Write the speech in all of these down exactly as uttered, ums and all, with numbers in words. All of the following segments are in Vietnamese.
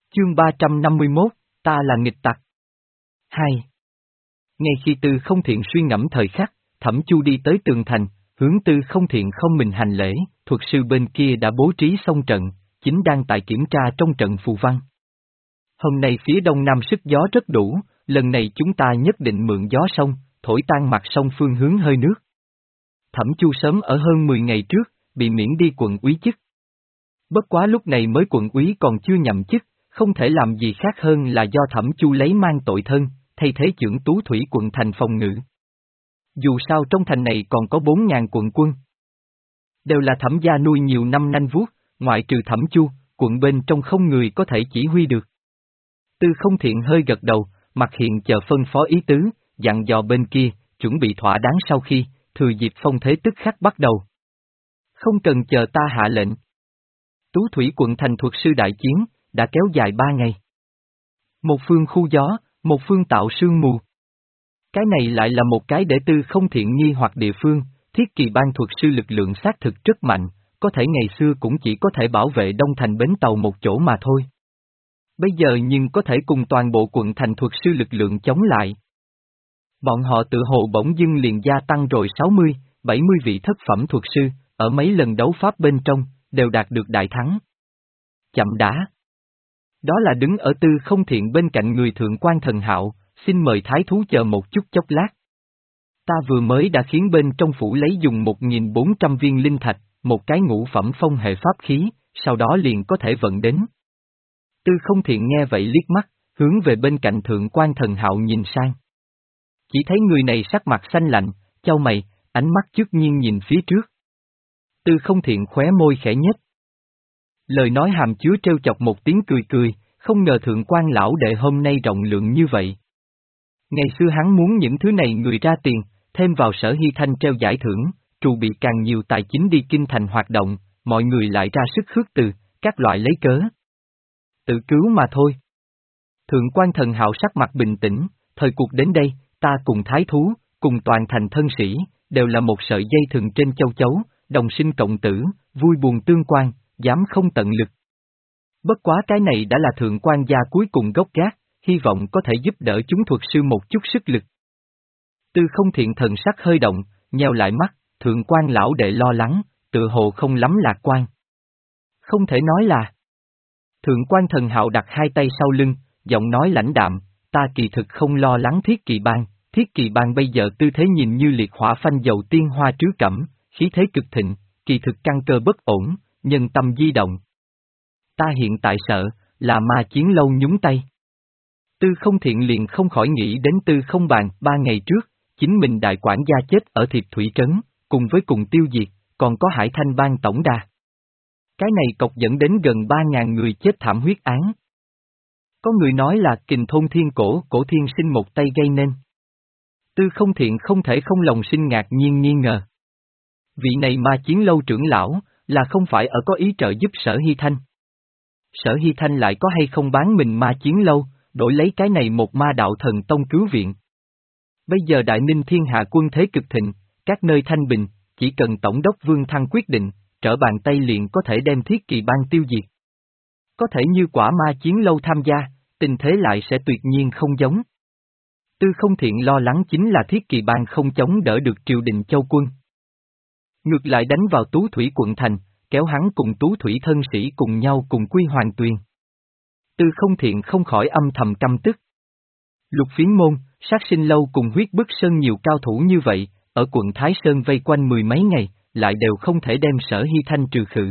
Chương ba trăm năm mươi mốt, ta là nghịch tặc. Hai. Ngay khi Tư Không Thiện suy ngẫm thời khắc, Thẩm Chu đi tới tường thành, hướng Tư Không Thiện không mình hành lễ, thuật sư bên kia đã bố trí xong trận, chính đang tại kiểm tra trong trận phù văn. Hôm nay phía đông nam sức gió rất đủ, lần này chúng ta nhất định mượn gió sông, thổi tan mặt sông phương hướng hơi nước. Thẩm Chu sớm ở hơn mười ngày trước, bị miễn đi quận úy chức. Bất quá lúc này mới quận úy còn chưa nhậm chức, không thể làm gì khác hơn là do Thẩm Chu lấy mang tội thân, thay thế chưởng Tú Thủy quận thành phòng ngự. Dù sao trong thành này còn có bốn ngàn quận quân. Đều là Thẩm gia nuôi nhiều năm nanh vuốt, ngoại trừ Thẩm Chu, quận bên trong không người có thể chỉ huy được. Tư Không Thiện hơi gật đầu, mặt hiện chờ phân phó ý tứ, dặn dò bên kia, chuẩn bị thỏa đáng sau khi, thừa dịp phong thế tức khắc bắt đầu. Không cần chờ ta hạ lệnh. Tú Thủy quận thành thuật sư đại chiến, đã kéo dài ba ngày. Một phương khu gió, một phương tạo sương mù. Cái này lại là một cái để Tư Không Thiện nghi hoặc địa phương, thiết kỳ ban thuật sư lực lượng xác thực rất mạnh, có thể ngày xưa cũng chỉ có thể bảo vệ đông thành bến tàu một chỗ mà thôi. Bây giờ nhưng có thể cùng toàn bộ quận thành thuật sư lực lượng chống lại. Bọn họ tự hồ bỗng dưng liền gia tăng rồi sáu mươi, bảy mươi vị thất phẩm thuật sư, ở mấy lần đấu pháp bên trong, đều đạt được đại thắng. Chậm đã. Đó là đứng ở Tư Không Thiện bên cạnh người thượng quan Thần Hạo, xin mời thái thú chờ một chút chốc lát. Ta vừa mới đã khiến bên trong phủ lấy dùng một nghìn bốn trăm viên linh thạch, một cái ngũ phẩm phong hệ pháp khí, sau đó liền có thể vận đến. Tư Không Thiện nghe vậy liếc mắt, hướng về bên cạnh thượng quan Thần Hạo nhìn sang. Chỉ thấy người này sắc mặt xanh lạnh, chau mày, ánh mắt trước nhiên nhìn phía trước. Tư Không Thiện khóe môi khẽ nhếch. Lời nói hàm chứa trêu chọc một tiếng cười cười, không ngờ thượng quan lão đệ hôm nay rộng lượng như vậy. Ngày xưa hắn muốn những thứ này người ra tiền, thêm vào Sở Hy Thanh treo giải thưởng, trù bị càng nhiều tài chính đi kinh thành hoạt động, mọi người lại ra sức khước từ, các loại lấy cớ. Tự cứu mà thôi. Thượng quan Thần Hạo sắc mặt bình tĩnh, thời cuộc đến đây, ta cùng thái thú, cùng toàn thành thân sĩ, đều là một sợi dây thừng trên châu chấu, đồng sinh cộng tử, vui buồn tương quan, dám không tận lực. Bất quá cái này đã là thượng quan gia cuối cùng gốc gác, hy vọng có thể giúp đỡ chúng thuật sư một chút sức lực. Tư Không Thiện thần sắc hơi động, nheo lại mắt, thượng quan lão đệ lo lắng, tự hồ không lắm lạc quan. Không thể nói là. Thượng quan Thần Hạo đặt hai tay sau lưng, giọng nói lãnh đạm, ta kỳ thực không lo lắng thiết kỳ bang, thiết kỳ bang bây giờ tư thế nhìn như liệt hỏa phanh dầu tiên hoa trứ cẩm, khí thế cực thịnh, kỳ thực căn cơ bất ổn, nhân tâm di động. Ta hiện tại sợ, là ma chiến lâu nhúng tay. Tư Không Thiện liền không khỏi nghĩ đến Tư Không Bàn, ba ngày trước, chính mình đại quản gia chết ở Thiệp Thủy Trấn, cùng với cùng tiêu diệt, còn có Hải Thanh Bang tổng đà. Cái này cọc dẫn đến gần ba ngàn người chết thảm huyết án. Có người nói là kình thôn thiên cổ, cổ thiên sinh một tay gây nên. Tư Không Thiện không thể không lòng sinh ngạc nhiên nghi ngờ. Vị này ma chiến lâu trưởng lão, là không phải ở có ý trợ giúp Sở Hy Thanh. Sở Hy Thanh lại có hay không bán mình ma chiến lâu, đổi lấy cái này một ma đạo thần tông cứu viện. Bây giờ Đại Ninh thiên hạ quân thế cực thịnh, các nơi thanh bình, chỉ cần Tổng đốc Vương Thăng quyết định, trở bàn tay liền có thể đem thiết kỳ bang tiêu diệt. Có thể như quả ma chiến lâu tham gia, tình thế lại sẽ tuyệt nhiên không giống. Tư Không Thiện lo lắng chính là thiết kỳ bang không chống đỡ được triều đình châu quân. Ngược lại đánh vào Tú Thủy quận thành, kéo hắn cùng Tú Thủy thân sĩ cùng nhau cùng quy Hoàng Tuyền. Tư Không Thiện không khỏi âm thầm căm tức. Lục Phiến Môn, Sát Sinh Lâu cùng Huyết Bức Sơn nhiều cao thủ như vậy, ở quận Thái Sơn vây quanh mười mấy ngày, lại đều không thể đem Sở Hy Thanh trừ khử.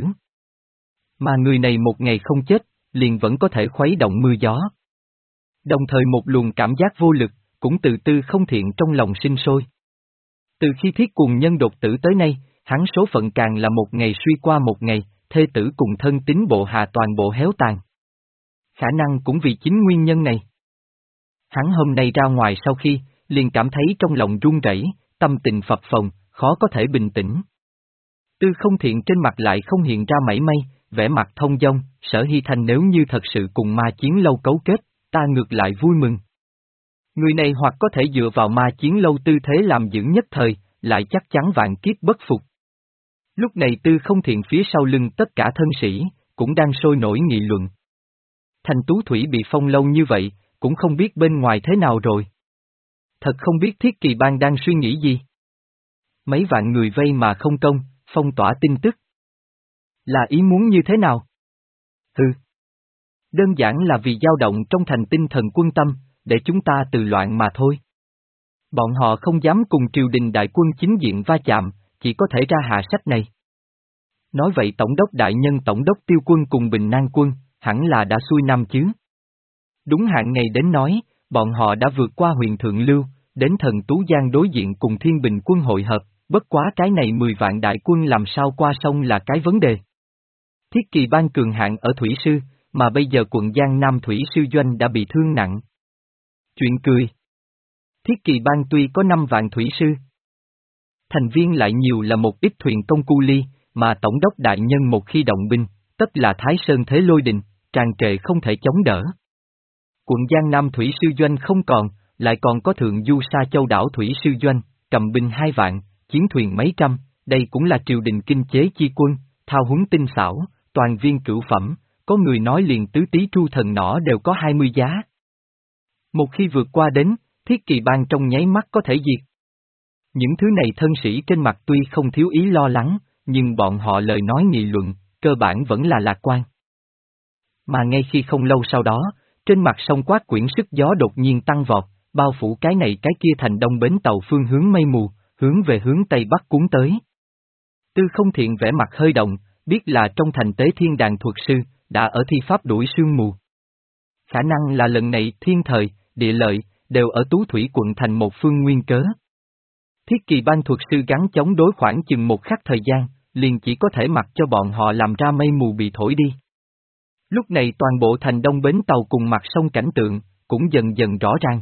Mà người này một ngày không chết, liền vẫn có thể khuấy động mưa gió. Đồng thời một luồng cảm giác vô lực, cũng từ Tư Không Thiện trong lòng sinh sôi. Từ khi thiết cuồng nhân đột tử tới nay, hắn số phận càng là một ngày suy qua một ngày, thê tử cùng thân tín bộ hạ toàn bộ héo tàn. Khả năng cũng vì chính nguyên nhân này. Hắn hôm nay ra ngoài sau khi, liền cảm thấy trong lòng run rẩy, tâm tình phập phồng, khó có thể bình tĩnh. Tư Không Thiện trên mặt lại không hiện ra mảy may, vẻ mặt thông dong, Sở Hy Thanh nếu như thật sự cùng ma chiến lâu cấu kết, ta ngược lại vui mừng. Người này hoặc có thể dựa vào ma chiến lâu tư thế làm giữ nhất thời, lại chắc chắn vạn kiếp bất phục. Lúc này Tư Không Thiện phía sau lưng tất cả thân sĩ, cũng đang sôi nổi nghị luận. Thành Tú Thủy bị phong lâu như vậy, cũng không biết bên ngoài thế nào rồi. Thật không biết Thiết Kỳ Bang đang suy nghĩ gì. Mấy vạn người vây mà không công, phong tỏa tin tức. Là ý muốn như thế nào? Hừ. Đơn giản là vì dao động trong thành tinh thần quân tâm, để chúng ta từ loạn mà thôi. Bọn họ không dám cùng triều đình đại quân chính diện va chạm, chỉ có thể ra hạ sách này. Nói vậy Tổng đốc đại nhân Tổng đốc Tiêu Quân cùng Bình Nan Quân, hẳn là đã xuôi năm chứ. Đúng hạn ngày đến nói, bọn họ đã vượt qua huyện Thượng Lưu, đến thần Tú Giang đối diện cùng Thiên Bình Quân hội hợp, bất quá cái này mười vạn đại quân làm sao qua sông là cái vấn đề. Thiết Kỳ Bang cường hạng ở Thủy Sư, mà bây giờ quận Giang Nam Thủy Sư Doanh đã bị thương nặng. Chuyện cười. Thiết Kỳ Bang tuy có năm vạn Thủy Sư, thành viên lại nhiều là một ít thuyền công cu ly, mà Tổng đốc đại nhân một khi động binh, tất là Thái Sơn thế lôi đình, tràn trề không thể chống đỡ. Quận Giang Nam Thủy Sư Doanh không còn, lại còn có thượng du Sa Châu đảo Thủy Sư Doanh, cầm binh hai vạn, chiến thuyền mấy trăm, đây cũng là triều đình kinh chế chi quân, thao húng tinh xảo, toàn viên cửu phẩm, có người nói liền tứ tý tru thần nỏ đều có hai mươi giá. Một khi vượt qua đến, Thiết Kỳ Bang trong nháy mắt có thể diệt. Những thứ này thân sĩ trên mặt tuy không thiếu ý lo lắng, nhưng bọn họ lời nói nghị luận, cơ bản vẫn là lạc quan. Mà ngay khi không lâu sau đó, trên mặt sông Quát quyển sức gió đột nhiên tăng vọt, bao phủ cái này cái kia thành đông bến tàu phương hướng mây mù, hướng về hướng Tây Bắc cuốn tới. Tư Không Thiện vẻ mặt hơi động, biết là trong thành Tế Thiên Đàn thuật sư, đã ở thi pháp đuổi sương mù. Khả năng là lần này thiên thời, địa lợi, đều ở Tú Thủy quận thành một phương nguyên cớ. Thiết Kỳ Bang thuật sư gắn chống đối khoảng chừng một khắc thời gian, liền chỉ có thể mặc cho bọn họ làm ra mây mù bị thổi đi. Lúc này toàn bộ thành đông bến tàu cùng mặt sông cảnh tượng, cũng dần dần rõ ràng.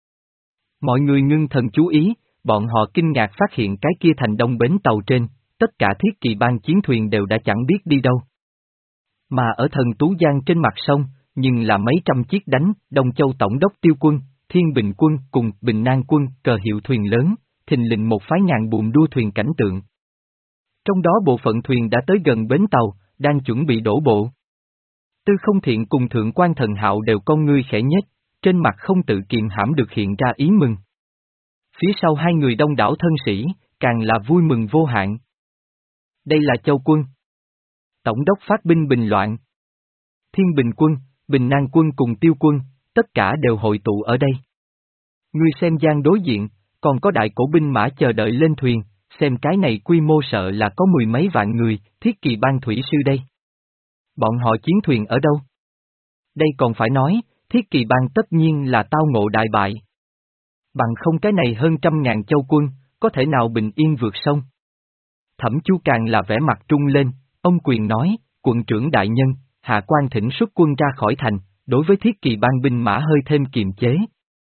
Mọi người ngưng thần chú ý, bọn họ kinh ngạc phát hiện cái kia thành đông bến tàu trên, tất cả Thiết Kỳ Bang chiến thuyền đều đã chẳng biết đi đâu. Mà ở thần Tú Giang trên mặt sông, nhưng là mấy trăm chiếc đánh, Đông Châu Tổng đốc Tiêu Quân, Thiên Bình Quân cùng Bình Nan Quân cờ hiệu thuyền lớn, thình lình một phái ngàn buồm đua thuyền cảnh tượng. Trong đó bộ phận thuyền đã tới gần bến tàu, đang chuẩn bị đổ bộ. Tư Không Thiện cùng Thượng quan Thần Hạo đều con ngươi khẽ nhếch, trên mặt không tự kiềm hãm được hiện ra ý mừng. Phía sau hai người đông đảo thân sĩ, càng là vui mừng vô hạn. Đây là Châu Quân. Tổng đốc phát binh bình loạn. Thiên Bình Quân, Bình Nan Quân cùng Tiêu Quân, tất cả đều hội tụ ở đây. Ngươi xem gian đối diện, còn có đại cổ binh mã chờ đợi lên thuyền, xem cái này quy mô sợ là có mười mấy vạn người, Thiết Kỳ Bang thủy sư đây. Bọn họ chiến thuyền ở đâu? Đây còn phải nói, Thiết Kỳ Bang tất nhiên là tao ngộ đại bại. Bằng không cái này hơn trăm ngàn châu quân, có thể nào bình yên vượt sông? Thẩm Chu càng là vẻ mặt trung lên, ông quyền nói, quận trưởng đại nhân, hạ quan thỉnh xuất quân ra khỏi thành, đối với Thiết Kỳ Bang binh mã hơi thêm kiềm chế.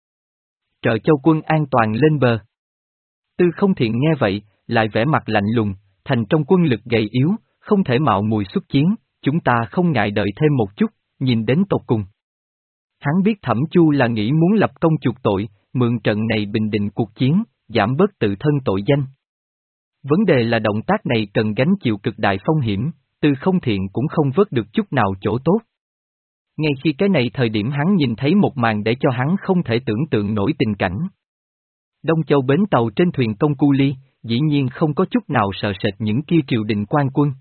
Trợ châu quân an toàn lên bờ. Tư Không Thiện nghe vậy, lại vẻ mặt lạnh lùng, thành trong quân lực gầy yếu, không thể mạo mùi xuất chiến, chúng ta không ngại đợi thêm một chút, nhìn đến tột cùng. Hắn biết Thẩm Chu là nghĩ muốn lập công chuộc tội, mượn trận này bình định cuộc chiến, giảm bớt tự thân tội danh. Vấn đề là động tác này cần gánh chịu cực đại phong hiểm, Tư Không Thiện cũng không vớt được chút nào chỗ tốt. Ngay khi cái này thời điểm hắn nhìn thấy một màn để cho hắn không thể tưởng tượng nổi tình cảnh. Đông Châu bến tàu trên thuyền công cu ly, dĩ nhiên không có chút nào sợ sệt những kia triều đình quan quân.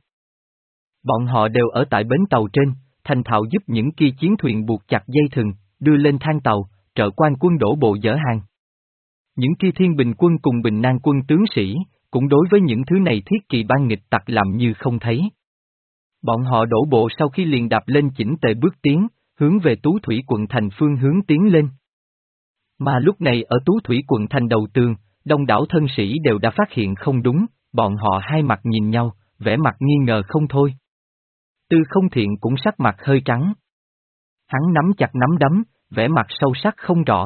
Bọn họ đều ở tại bến tàu trên, thành thạo giúp những kia chiến thuyền buộc chặt dây thừng, đưa lên thang tàu, trợ quan quân đổ bộ dỡ hàng. Những kia Thiên Bình Quân cùng Bình Nan Quân tướng sĩ, cũng đối với những thứ này Thiết Kỳ Bang nghịch tặc làm như không thấy. Bọn họ đổ bộ sau khi liền đạp lên chỉnh tề bước tiến, hướng về Tú Thủy quận thành phương hướng tiến lên. Mà lúc này ở Tú Thủy quận thành đầu tường, đông đảo thân sĩ đều đã phát hiện không đúng, bọn họ hai mặt nhìn nhau, vẻ mặt nghi ngờ không thôi. Tư Không Thiện cũng sắc mặt hơi trắng. Hắn nắm chặt nắm đấm, vẻ mặt sâu sắc không rõ.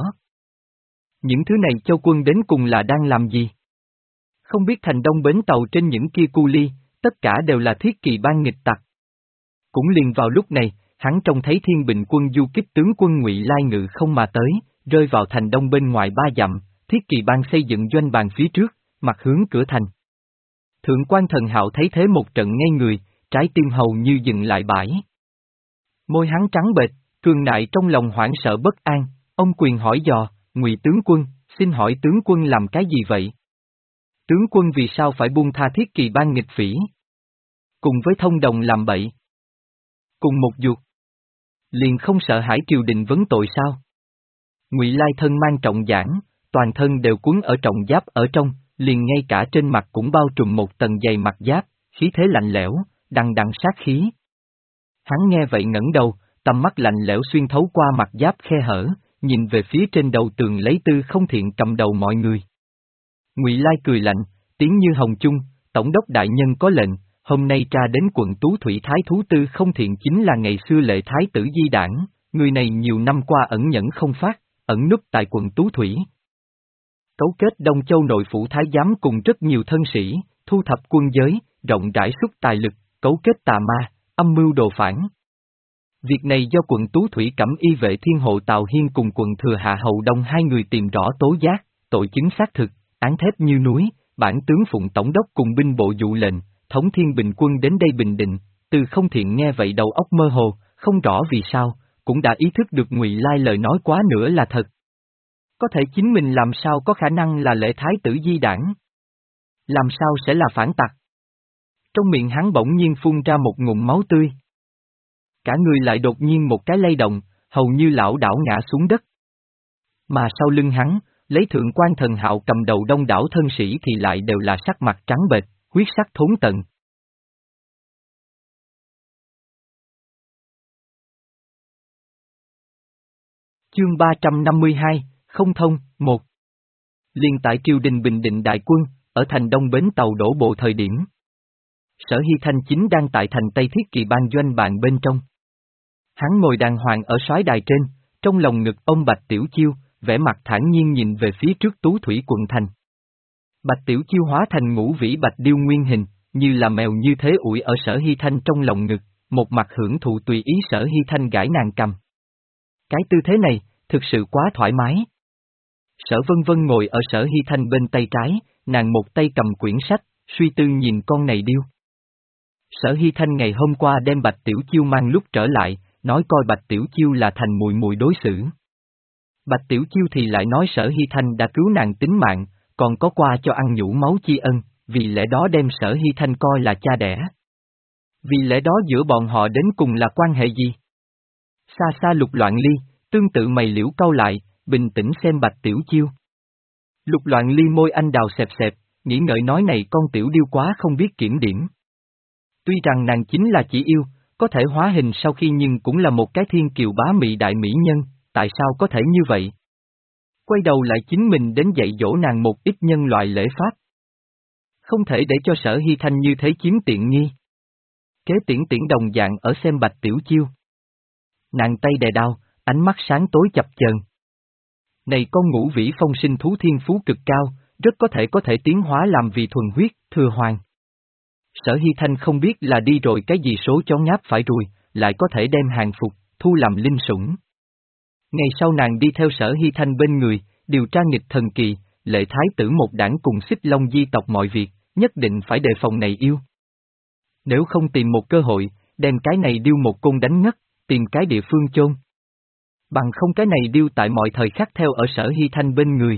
Những thứ này châu quân đến cùng là đang làm gì? Không biết thành đông bến tàu trên những kia cu ly, tất cả đều là Thiết Kỳ Bang nghịch tặc. Cũng liền vào lúc này, hắn trông thấy Thiên Bình Quân du kích tướng quân Ngụy Lai Ngự không mà tới, rơi vào thành đông bên ngoài ba dặm, Thiết Kỳ Bang xây dựng doanh bàn phía trước, mặt hướng cửa thành. Thượng quan Thần Hạo thấy thế một trận ngây người, trái tim hầu như dừng lại bãi. Môi hắn trắng bệch, Cường Nại trong lòng hoảng sợ bất an, ông quyền hỏi dò, Ngụy tướng quân, xin hỏi tướng quân làm cái gì vậy? Tướng quân vì sao phải buông tha Thiết Kỳ Bang nghịch phỉ? Cùng với thông đồng làm bậy. Cùng một ruột. Liền không sợ hãi triều đình vấn tội sao? Ngụy Lai thân mang trọng giảng, toàn thân đều cuốn ở trọng giáp ở trong, liền ngay cả trên mặt cũng bao trùm một tầng dày mặt giáp, khí thế lạnh lẽo, đằng đằng sát khí. Hắn nghe vậy ngẩng đầu, tầm mắt lạnh lẽo xuyên thấu qua mặt giáp khe hở, nhìn về phía trên đầu tường lấy Tư Không Thiện cầm đầu mọi người. Ngụy Lai cười lạnh, tiếng như hồng chung, tổng đốc đại nhân có lệnh, hôm nay tra đến quận Tú Thủy Thái thú Tư Không Thiện chính là ngày xưa lệ thái tử Di Đảng, người này nhiều năm qua ẩn nhẫn không phát, ẩn núp tại quận Tú Thủy. Cấu kết Đông Châu nội phủ thái giám cùng rất nhiều thân sĩ, thu thập quân giới, rộng rãi xuất tài lực, cấu kết tà ma, âm mưu đồ phản. Việc này do quận Tú Thủy Cẩm Y vệ thiên hộ Tào Hiên cùng quận Thừa Hạ Hậu Đông hai người tìm rõ tố giác, tội chứng xác thực, án thép như núi, bản tướng Phụng Tổng đốc cùng binh bộ dụ lệnh, thống thiên bình quân đến đây bình định. Từ Không Thiện nghe vậy đầu óc mơ hồ, không rõ vì sao, cũng đã ý thức được Ngụy Lai lời nói quá nữa là thật. Có thể chính mình làm sao có khả năng là lệ thái tử Di Đảng? Làm sao sẽ là phản tặc? Trong miệng hắn bỗng nhiên phun ra một ngụm máu tươi. Cả người lại đột nhiên một cái lay động, hầu như lão đảo ngã xuống đất. Mà sau lưng hắn, lấy Thượng Quan Thần Hạo cầm đầu đông đảo thân sĩ thì lại đều là sắc mặt trắng bệch, huyết sắc thốn tận. Chương ba trăm năm mươi hai, không thông, một. Liên tại triều đình bình định đại quân, ở thành Đông bến tàu đổ bộ thời điểm. Sở Hy Thanh chính đang tại thành Tây Thiết Kỳ Bang doanh bạn bên trong. Hắn ngồi đàng hoàng ở soái đài trên, trong lòng ngực ông Bạch Tiểu Chiêu, vẻ mặt thản nhiên nhìn về phía trước Tú Thủy quận thành. Bạch Tiểu Chiêu hóa thành ngũ vĩ bạch điêu nguyên hình, như là mèo như thế ủi ở Sở Hy Thanh trong lòng ngực, một mặt hưởng thụ tùy ý Sở Hy Thanh gãi nàng cầm. Cái tư thế này, thực sự quá thoải mái. Sở Vân Vân ngồi ở Sở Hy Thanh bên tay trái, nàng một tay cầm quyển sách, suy tư nhìn con này điêu. Sở Hy Thanh ngày hôm qua đem Bạch Tiểu Chiêu mang lúc trở lại, nói coi Bạch Tiểu Chiêu là thành mùi mùi đối xử. Bạch Tiểu Chiêu thì lại nói Sở Hy Thanh đã cứu nàng tính mạng, còn có qua cho ăn nhũ máu chi ân, vì lẽ đó đem Sở Hy Thanh coi là cha đẻ. Vì lẽ đó giữa bọn họ đến cùng là quan hệ gì? Xa xa Lục Loạn Ly, tương tự mày liễu cau lại, bình tĩnh xem Bạch Tiểu Chiêu. Lục Loạn Ly môi anh đào xẹp xẹp, nghĩ ngợi nói này con tiểu điêu quá không biết kiểm điểm. Tuy rằng nàng chính là chỉ yêu, có thể hóa hình sau khi nhưng cũng là một cái thiên kiều bá mị đại mỹ nhân, tại sao có thể như vậy? Quay đầu lại chính mình đến dạy dỗ nàng một ít nhân loại lễ pháp. Không thể để cho Sở Hy Thanh như thế chiếm tiện nghi. Kế tiễn tiễn đồng dạng ở xem Bạch Tiểu Chiêu. Nàng tay đè đao, ánh mắt sáng tối chập chờn. Này con ngũ vĩ phong sinh thú thiên phú cực cao, rất có thể có thể tiến hóa làm vì thuần huyết, thừa hoàng. Sở Hy Thanh không biết là đi rồi cái gì số chó ngáp phải rồi, lại có thể đem hàng phục, thu làm linh sủng. Ngày sau nàng đi theo Sở Hy Thanh bên người, điều tra nghịch thần kỳ, lệ thái tử một đảng cùng Xích Long di tộc mọi việc, nhất định phải đề phòng này yêu. Nếu không tìm một cơ hội, đem cái này điêu một côn đánh ngất, tìm cái địa phương chôn. Bằng không cái này điêu tại mọi thời khắc theo ở Sở Hy Thanh bên người.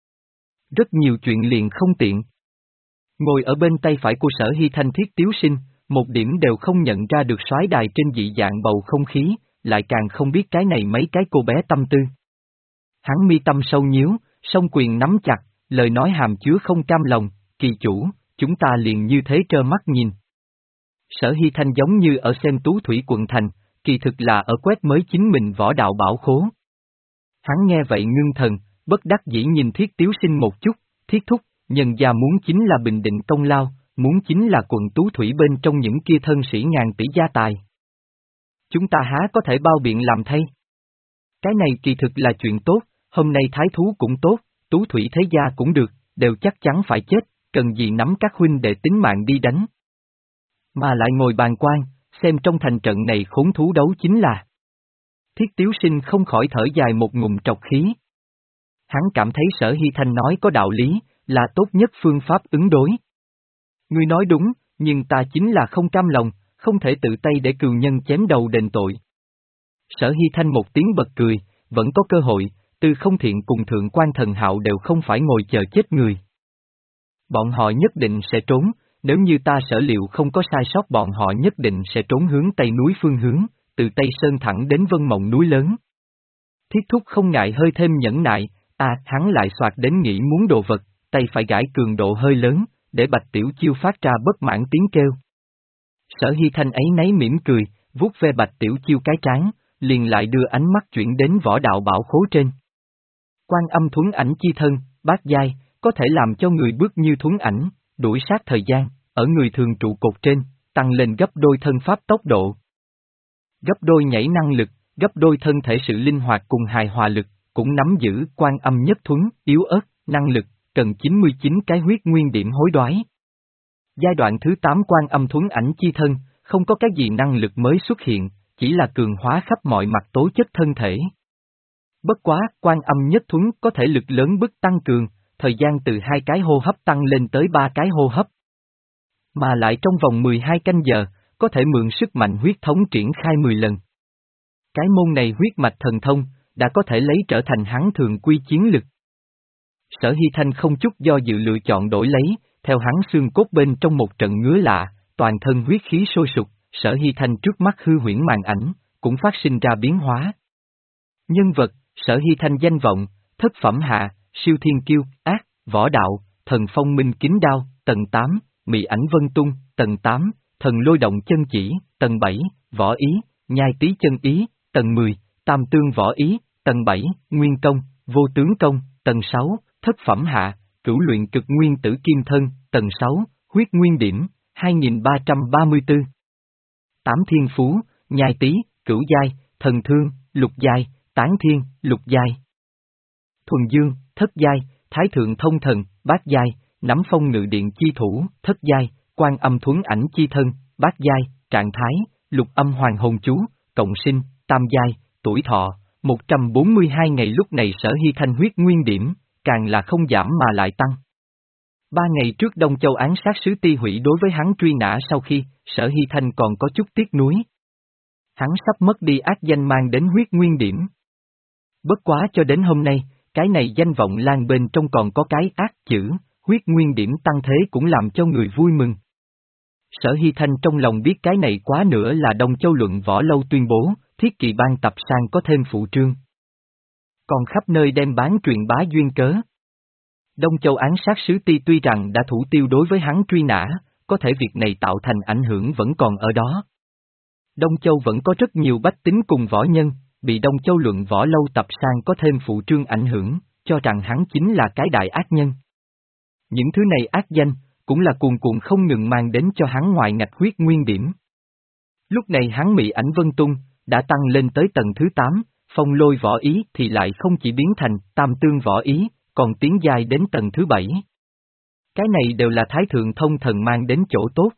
Rất nhiều chuyện liền không tiện. Ngồi ở bên tay phải của Sở Hy Thanh Thiết Tiếu Sinh, một điểm đều không nhận ra được soái đài trên dị dạng bầu không khí, lại càng không biết cái này mấy cái cô bé tâm tư. Hắn mi tâm sâu nhíu, song quyền nắm chặt, lời nói hàm chứa không cam lòng, kỳ chủ, chúng ta liền như thế trơ mắt nhìn. Sở Hy Thanh giống như ở xem Tú Thủy quận thành, kỳ thực là ở quét mới chính mình võ đạo bảo khố. Hắn nghe vậy ngưng thần, bất đắc dĩ nhìn Thiết Tiếu Sinh một chút, thiết thúc, nhân gia muốn chính là bình định công lao, muốn chính là quận Tú Thủy bên trong những kia thân sĩ ngàn tỷ gia tài. Chúng ta há có thể bao biện làm thay? Cái này kỳ thực là chuyện tốt, hôm nay thái thú cũng tốt, Tú Thủy thế gia cũng được, đều chắc chắn phải chết, cần gì nắm các huynh đệ tính mạng đi đánh. Mà lại ngồi bàn quan, xem trong thành trận này khốn thú đấu chính là. Thiết Tiếu Sinh không khỏi thở dài một ngụm trọc khí. Hắn cảm thấy Sở Hy Thanh nói có đạo lý, là tốt nhất phương pháp ứng đối. Ngươi nói đúng, nhưng ta chính là không cam lòng, không thể tự tay để cừu nhân chém đầu đền tội. Sở Hy Thanh một tiếng bật cười, vẫn có cơ hội, Tư Không Thiện cùng Thượng quan Thần Hạo đều không phải ngồi chờ chết người. Bọn họ nhất định sẽ trốn, nếu như ta Sở Liệu không có sai sót bọn họ nhất định sẽ trốn hướng tây núi phương hướng, từ Tây Sơn thẳng đến Vân Mộng núi lớn. Thiết Thúc không ngại hơi thêm nhẫn nại, à hắn lại soạt đến nghĩ muốn đồ vật, tay phải gãi cường độ hơi lớn, để Bạch Tiểu Chiêu phát ra bất mãn tiếng kêu. Sở Hy Thanh ấy nấy mỉm cười, vuốt ve Bạch Tiểu Chiêu cái trán, liền lại đưa ánh mắt chuyển đến võ đạo bảo khố trên. Quan Âm Thuấn Ảnh chi thân, bát giai, có thể làm cho người bước như thuấn ảnh, đuổi sát thời gian, ở người thường trụ cột trên, tăng lên gấp đôi thân pháp tốc độ. Gấp đôi nhảy năng lực, gấp đôi thân thể sự linh hoạt cùng hài hòa lực, cũng nắm giữ Quan Âm nhất thuấn, yếu ớt, năng lực, cần chín mươi chín cái huyết nguyên điểm hối đoái. Giai đoạn thứ tám Quan Âm Thuấn Ảnh chi thân, không có cái gì năng lực mới xuất hiện, chỉ là cường hóa khắp mọi mặt tố chất thân thể. Bất quá, Quan Âm nhất thuấn có thể lực lớn bức tăng cường, thời gian từ hai cái hô hấp tăng lên tới ba cái hô hấp. Mà lại trong vòng mười hai canh giờ, có thể mượn sức mạnh huyết thống triển khai mười lần. Cái môn này huyết mạch thần thông, đã có thể lấy trở thành hắn thường quy chiến lực. Sở Hy Thanh không chút do dự lựa chọn đổi lấy, theo hắn xương cốt bên trong một trận ngứa lạ, toàn thân huyết khí sôi sục, Sở Hy Thanh trước mắt hư huyễn màn ảnh, cũng phát sinh ra biến hóa. Nhân vật, Sở Hy Thanh danh vọng, thất phẩm hạ, siêu thiên kiêu, ác, võ đạo, thần phong minh kính đao, tầng tám, mị ảnh vân tung, tầng tám, thần lôi động chân chỉ, tầng bảy, võ ý, nhai tí chân ý, tầng mười, tam tương võ ý, tầng bảy, nguyên công, vô tướng công, tầng sáu, thất phẩm hạ, cửu luyện cực nguyên tử kim thân, tầng sáu, huyết nguyên điểm, hai nghìn ba trăm ba mươi tư. Tám thiên phú, nhai tí, cửu giai, thần thương, lục giai, tán thiên, lục giai. Thuần dương, thất giai, thái thượng thông thần, bát giai, nắm phong ngự điện chi thủ, thất giai, Quan Âm Thuấn Ảnh chi thân, bát giai, trạng thái, lục âm hoàng hồn chú, cộng sinh, tam giai, tuổi thọ, một trăm bốn mươi hai ngày. Lúc này Sở Hy Thanh huyết nguyên điểm, càng là không giảm mà lại tăng. Ba ngày trước Đông Châu án sát sứ Ti hủy đối với hắn truy nã sau khi, Sở Hy Thanh còn có chút tiếc nuối. Hắn sắp mất đi ác danh mang đến huyết nguyên điểm. Bất quá cho đến hôm nay, cái này danh vọng lan bên trong còn có cái ác chữ, huyết nguyên điểm tăng thế cũng làm cho người vui mừng. Sở Hy Thanh trong lòng biết cái này quá nữa là Đông Châu luận võ lâu tuyên bố, thiết kỳ ban tập sang có thêm phụ trương. Còn khắp nơi đem bán truyền bá duyên cớ. Đông Châu án sát sứ Ti tuy rằng đã thủ tiêu đối với hắn truy nã, có thể việc này tạo thành ảnh hưởng vẫn còn ở đó. Đông Châu vẫn có rất nhiều bách tính cùng võ nhân, bị Đông Châu luận võ lâu tập sang có thêm phụ trương ảnh hưởng, cho rằng hắn chính là cái đại ác nhân. Những thứ này ác danh, cũng là cuồn cuộn không ngừng mang đến cho hắn ngoại ngạch huyết nguyên điểm. Lúc này hắn mị ảnh vân tung, đã tăng lên tới tầng thứ tám, phong lôi võ ý thì lại không chỉ biến thành tam tương võ ý, còn tiến giai đến tầng thứ bảy. Cái này đều là thái thượng thông thần mang đến chỗ tốt.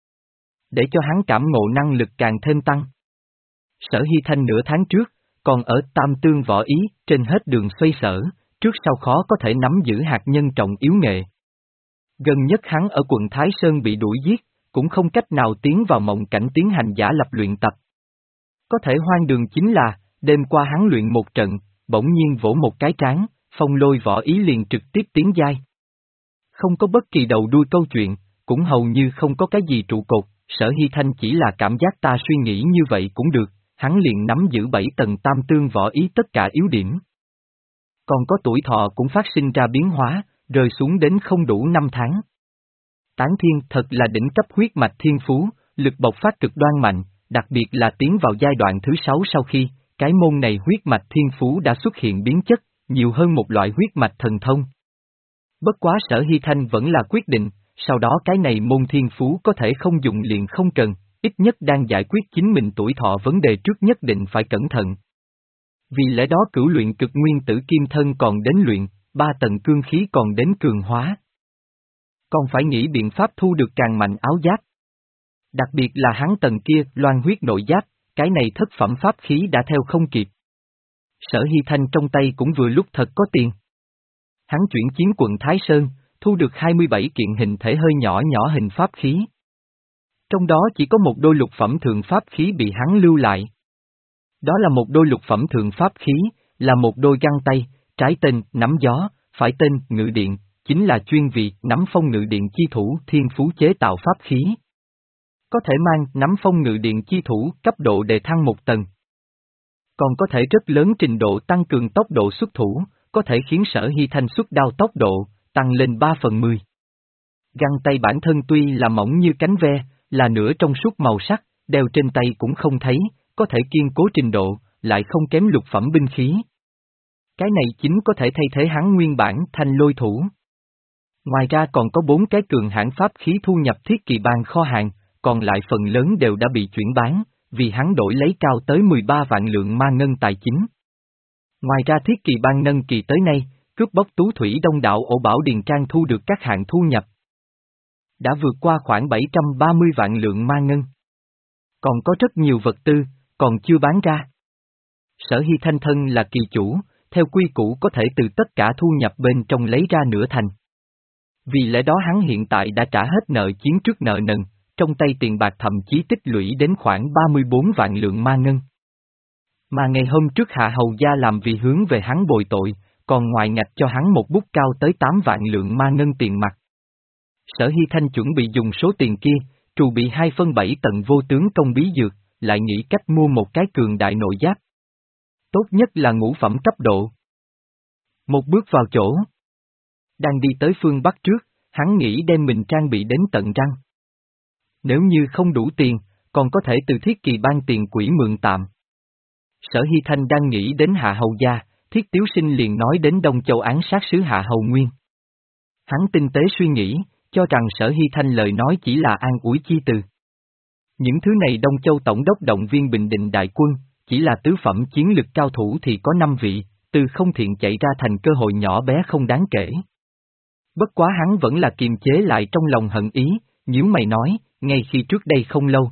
Để cho hắn cảm ngộ năng lực càng thêm tăng. Sở Hy Thanh nửa tháng trước, còn ở tam tương võ ý, trên hết đường xoay sở, trước sau khó có thể nắm giữ hạt nhân trọng yếu nghệ. Gần nhất hắn ở quận Thái Sơn bị đuổi giết, cũng không cách nào tiến vào mộng cảnh tiến hành giả lập luyện tập. Có thể hoang đường chính là, đêm qua hắn luyện một trận, bỗng nhiên vỗ một cái trán, phong lôi võ ý liền trực tiếp tiến giai. Không có bất kỳ đầu đuôi câu chuyện, cũng hầu như không có cái gì trụ cột, Sở Hy Thanh chỉ là cảm giác ta suy nghĩ như vậy cũng được, hắn liền nắm giữ bảy tầng tam tương võ ý tất cả yếu điểm. Còn có tuổi thọ cũng phát sinh ra biến hóa, rơi xuống đến không đủ năm tháng. Tán thiên thật là đỉnh cấp huyết mạch thiên phú, lực bộc phát cực đoan mạnh, đặc biệt là tiến vào giai đoạn thứ sáu sau khi, cái môn này huyết mạch thiên phú đã xuất hiện biến chất, nhiều hơn một loại huyết mạch thần thông. Bất quá Sở Hy Thanh vẫn là quyết định, sau đó cái này môn thiên phú có thể không dùng liền không cần, ít nhất đang giải quyết chính mình tuổi thọ vấn đề trước nhất định phải cẩn thận. Vì lẽ đó cửu luyện cực nguyên tử kim thân còn đến luyện, ba tầng cương khí còn đến cường hóa. Còn phải nghĩ biện pháp thu được càng mạnh áo giáp. Đặc biệt là hắn tầng kia, loan huyết nội giáp, cái này thất phẩm pháp khí đã theo không kịp. Sở Hy Thanh trong tay cũng vừa lúc thật có tiền. Hắn chuyển chiến quận Thái Sơn, thu được hai mươi bảy kiện hình thể hơi nhỏ nhỏ hình pháp khí. Trong đó chỉ có một đôi lục phẩm thượng pháp khí bị hắn lưu lại. Đó là một đôi lục phẩm thượng pháp khí, là một đôi găng tay, trái tên, nắm gió, phải tên, ngự điện, chính là chuyên vị, nắm phong ngự điện chi thủ thiên phú chế tạo pháp khí. Có thể mang nắm phong ngự điện chi thủ cấp độ đề thăng một tầng. Còn có thể rất lớn trình độ tăng cường tốc độ xuất thủ, có thể khiến Sở Hy Thanh xuất đao tốc độ, tăng lên ba phần mười. Găng tay bản thân tuy là mỏng như cánh ve, là nửa trong suốt màu sắc, đeo trên tay cũng không thấy, có thể kiên cố trình độ, lại không kém lục phẩm binh khí. Cái này chính có thể thay thế hắn nguyên bản thanh lôi thủ. Ngoài ra còn có bốn cái cường hãn pháp khí thu nhập thiết kỳ bang kho hàng, còn lại phần lớn đều đã bị chuyển bán, vì hắn đổi lấy cao tới mười ba vạn lượng ma ngân tài chính. Ngoài ra thiết kỳ bang nâng kỳ tới nay, cướp bóc tú thủy đông đảo ổ bảo điền trang thu được các hạng thu nhập. Đã vượt qua khoảng bảy trăm ba mươi vạn lượng ma ngân. Còn có rất nhiều vật tư, còn chưa bán ra. Sở Hy Thanh thân là kỳ chủ, theo quy củ có thể từ tất cả thu nhập bên trong lấy ra nửa thành. Vì lẽ đó hắn hiện tại đã trả hết nợ chiến trước nợ nần, trong tay tiền bạc thậm chí tích lũy đến khoảng ba mươi bốn vạn lượng ma ngân. Mà ngày hôm trước Hạ Hầu Gia làm vì hướng về hắn bồi tội, còn ngoài ngạch cho hắn một bút cao tới tám vạn lượng ma ngân tiền mặt. Sở Hy Thanh chuẩn bị dùng số tiền kia, trù bị hai phân bảy tầng vô tướng công bí dược, lại nghĩ cách mua một cái cường đại nội giáp. Tốt nhất là ngũ phẩm cấp độ. Một bước vào chỗ. Đang đi tới phương Bắc trước, hắn nghĩ đem mình trang bị đến tận răng. Nếu như không đủ tiền, còn có thể từ thiết kỳ ban tiền quỹ mượn tạm. Sở Hy Thanh đang nghĩ đến Hạ Hầu Gia, Thiết Tiếu Sinh liền nói đến Đông Châu án sát sứ Hạ Hầu Nguyên. Hắn tinh tế suy nghĩ, cho rằng Sở Hy Thanh lời nói chỉ là an ủi chi từ. Những thứ này Đông Châu Tổng đốc động viên Bình Định đại quân, chỉ là tứ phẩm chiến lực cao thủ thì có năm vị, từ không thiện chạy ra thành cơ hội nhỏ bé không đáng kể. Bất quá hắn vẫn là kiềm chế lại trong lòng hận ý, nhíu mày nói, ngay khi trước đây không lâu.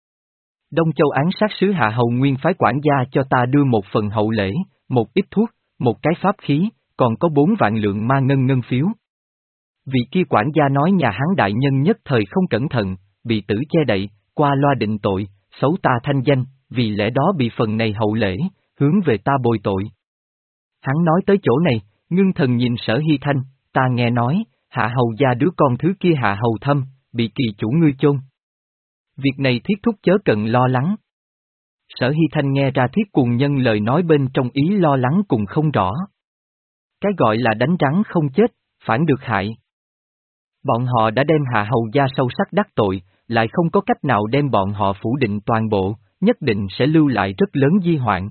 Đông Châu án sát sứ Hạ Hầu Nguyên phái quản gia cho ta đưa một phần hậu lễ, một ít thuốc, một cái pháp khí, còn có bốn vạn lượng ma ngân ngân phiếu. Vị kia quản gia nói nhà hắn đại nhân nhất thời không cẩn thận, bị tử che đậy, qua loa định tội, xấu ta thanh danh, vì lẽ đó bị phần này hậu lễ, hướng về ta bồi tội. Hắn nói tới chỗ này, ngưng thần nhìn Sở Hy Thanh, ta nghe nói, Hạ Hầu Gia đứa con thứ kia Hạ Hầu Thâm, bị kỳ chủ ngươi chôn. Việc này Thiết thúc chớ cần lo lắng. Sở Hy Thanh nghe ra Thiết Cuồng Nhân lời nói bên trong ý lo lắng cùng không rõ. Cái gọi là đánh rắn không chết, phản được hại. Bọn họ đã đem Hạ Hầu Gia sâu sắc đắc tội, lại không có cách nào đem bọn họ phủ định toàn bộ, nhất định sẽ lưu lại rất lớn di hoạn.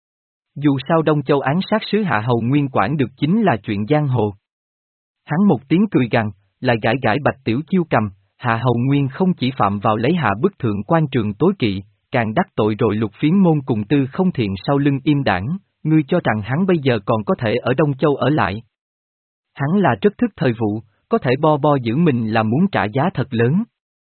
Dù sao Đông Châu án sát sứ Hạ Hầu Nguyên quản được chính là chuyện giang hồ. Hắn một tiếng cười gằn, lại gãi gãi Bạch Tiểu Chiêu cầm, Hạ Hầu Nguyên không chỉ phạm vào lấy hạ bức thượng quan trường tối kỵ, càng đắc tội rồi Lục Phiến môn cùng Tư Không Thiện sau lưng im đảng, ngươi cho rằng hắn bây giờ còn có thể ở Đông Châu ở lại. Hắn là rất thức thời vụ, có thể bo bo giữ mình là muốn trả giá thật lớn.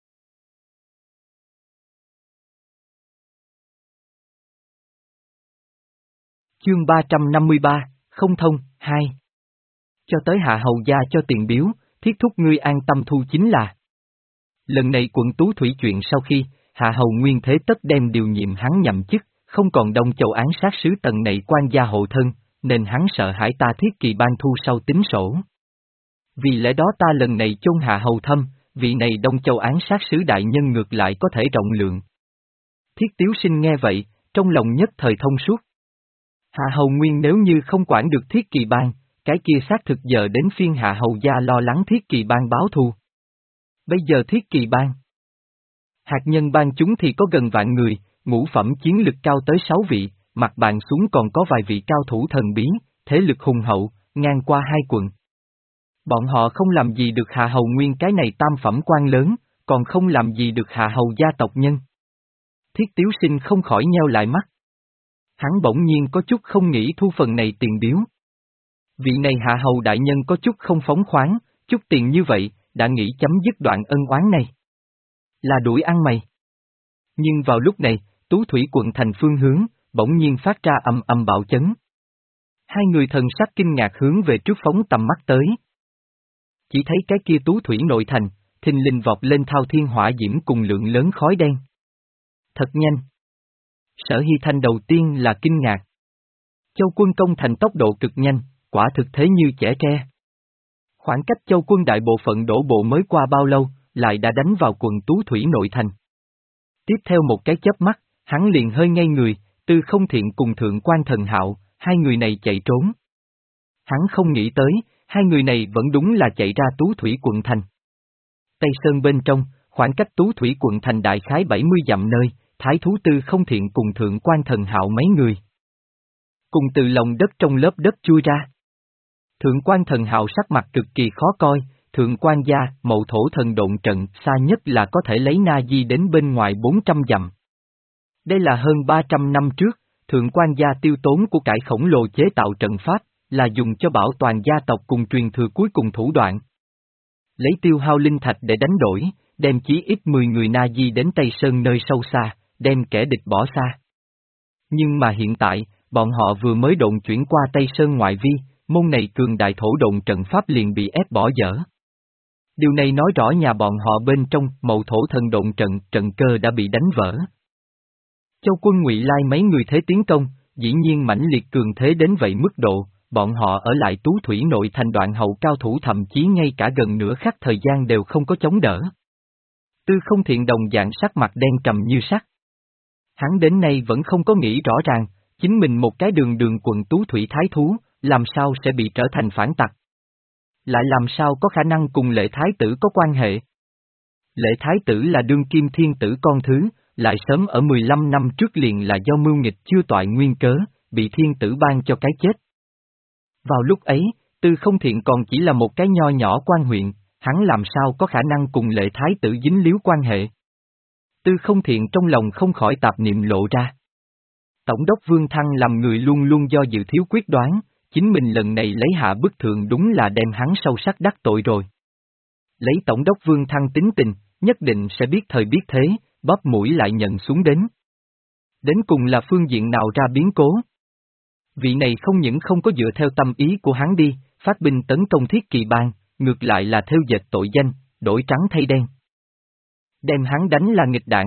Chương ba trăm năm mươi ba, không thông, hai. Cho tới Hạ Hầu Gia cho tiền biếu, Thiết thúc ngươi an tâm thu chính là. Lần này quận Tú Thủy chuyện sau khi, Hạ Hầu Nguyên thế tất đem điều nhiệm hắn nhậm chức, không còn Đông Châu án sát sứ tầng này quan gia hộ thân, nên hắn sợ hãi ta Thiết kỳ ban thu sau tính sổ. Vì lẽ đó ta lần này chôn Hạ Hầu Thâm, vị này Đông Châu án sát sứ đại nhân ngược lại có thể rộng lượng. Thiết Tiếu Sinh nghe vậy, trong lòng nhất thời thông suốt. Hạ Hầu Nguyên nếu như không quản được Thiết kỳ ban, cái kia xác thực giờ đến phiên Hạ Hầu Gia lo lắng Thiết kỳ ban báo thù. Bây giờ Thiết kỳ ban, hạt nhân ban chúng thì có gần vạn người, ngũ phẩm chiến lực cao tới sáu vị, mặt bàn xuống còn có vài vị cao thủ thần bí, thế lực hùng hậu, ngang qua hai quận. Bọn họ không làm gì được Hạ Hầu Nguyên cái này tam phẩm quan lớn, còn không làm gì được Hạ Hầu gia tộc nhân. Thiết Tiếu Sinh không khỏi nheo lại mắt. Hắn bỗng nhiên có chút không nghĩ thu phần này tiền biếu. Vị này Hạ Hầu đại nhân có chút không phóng khoáng, chút tiền như vậy, đã nghĩ chấm dứt đoạn ân oán này. Là đuổi ăn mày. Nhưng vào lúc này, Tú Thủy quận thành phương hướng, bỗng nhiên phát ra ầm ầm bạo chấn. Hai người thần sắc kinh ngạc hướng về trước phóng tầm mắt tới. Chỉ thấy cái kia Tú Thủy nội thành, thình lình vọt lên thao thiên hỏa diễm cùng lượng lớn khói đen. Thật nhanh. Sở Hy Thanh đầu tiên là kinh ngạc. Châu Quân công thành tốc độ cực nhanh, quả thực thế như chẻ tre. Khoảng cách Châu Quân đại bộ phận đổ bộ mới qua bao lâu, lại đã đánh vào quận Tú Thủy nội thành. Tiếp theo một cái chớp mắt, hắn liền hơi ngây người, Tư Không Thiện cùng Thượng Quan Thần Hạo, hai người này chạy trốn. Hắn không nghĩ tới, hai người này vẫn đúng là chạy ra Tú Thủy quận thành. Tây Sơn bên trong, khoảng cách Tú Thủy quận thành đại khái bảy mươi dặm nơi, Thái thú Tư Không Thiện cùng Thượng Quan Thần Hạo mấy người. Cùng từ lòng đất trong lớp đất chui ra. Thượng Quan Thần Hạo sắc mặt cực kỳ khó coi, Thượng Quan gia, Mậu Thổ Thần Độn Trận xa nhất là có thể lấy Na Di đến bên ngoài bốn trăm dặm. Đây là hơn ba trăm năm trước, Thượng Quan gia tiêu tốn của cải khổng lồ chế tạo trận pháp, là dùng cho bảo toàn gia tộc cùng truyền thừa cuối cùng thủ đoạn. Lấy tiêu hao linh thạch để đánh đổi, đem chí ít mười người Na Di đến Tây Sơn nơi sâu xa, đem kẻ địch bỏ xa. Nhưng mà hiện tại, bọn họ vừa mới độn chuyển qua Tây Sơn ngoại vi, môn này cường đại thổ độn trận pháp liền bị ép bỏ dở. Điều này nói rõ nhà bọn họ bên trong Mậu Thổ Thần Độn Trận, trận cơ đã bị đánh vỡ. Châu Quân Ngụy Lai mấy người thế tiến công, dĩ nhiên mãnh liệt cường thế đến vậy mức độ, bọn họ ở lại Tú Thủy nội thành đoạn hậu cao thủ thậm chí ngay cả gần nửa khắc thời gian đều không có chống đỡ. Tư Không Thiện đồng dạng sắc mặt đen trầm như sắt. Hắn đến nay vẫn không có nghĩ rõ ràng, chính mình một cái đường đường quận Tú Thủy thái thú, làm sao sẽ bị trở thành phản tặc. Lại làm sao có khả năng cùng Lệ Thái Tử có quan hệ. Lệ Thái Tử là đương kim thiên tử con thứ, lại sớm ở mười lăm năm trước liền là do mưu nghịch chưa toại nguyên cớ, bị thiên tử ban cho cái chết. Vào lúc ấy, Tư Không Thiện còn chỉ là một cái nho nhỏ quan huyện, hắn làm sao có khả năng cùng Lệ Thái Tử dính líu quan hệ. Tư Không Thiện trong lòng không khỏi tạp niệm lộ ra. Tổng đốc Vương Thăng làm người luôn luôn do dự thiếu quyết đoán, chính mình lần này lấy hạ bức thượng đúng là đem hắn sâu sắc đắc tội rồi. Lấy Tổng đốc Vương Thăng tính tình, nhất định sẽ biết thời biết thế, bóp mũi lại nhận xuống đến. Đến cùng là phương diện nào ra biến cố? Vị này không những không có dựa theo tâm ý của hắn đi, phát binh tấn công Thiết Kỳ Bang, ngược lại là theo dệt tội danh, đổi trắng thay đen. Đem hắn đánh là nghịch đảng.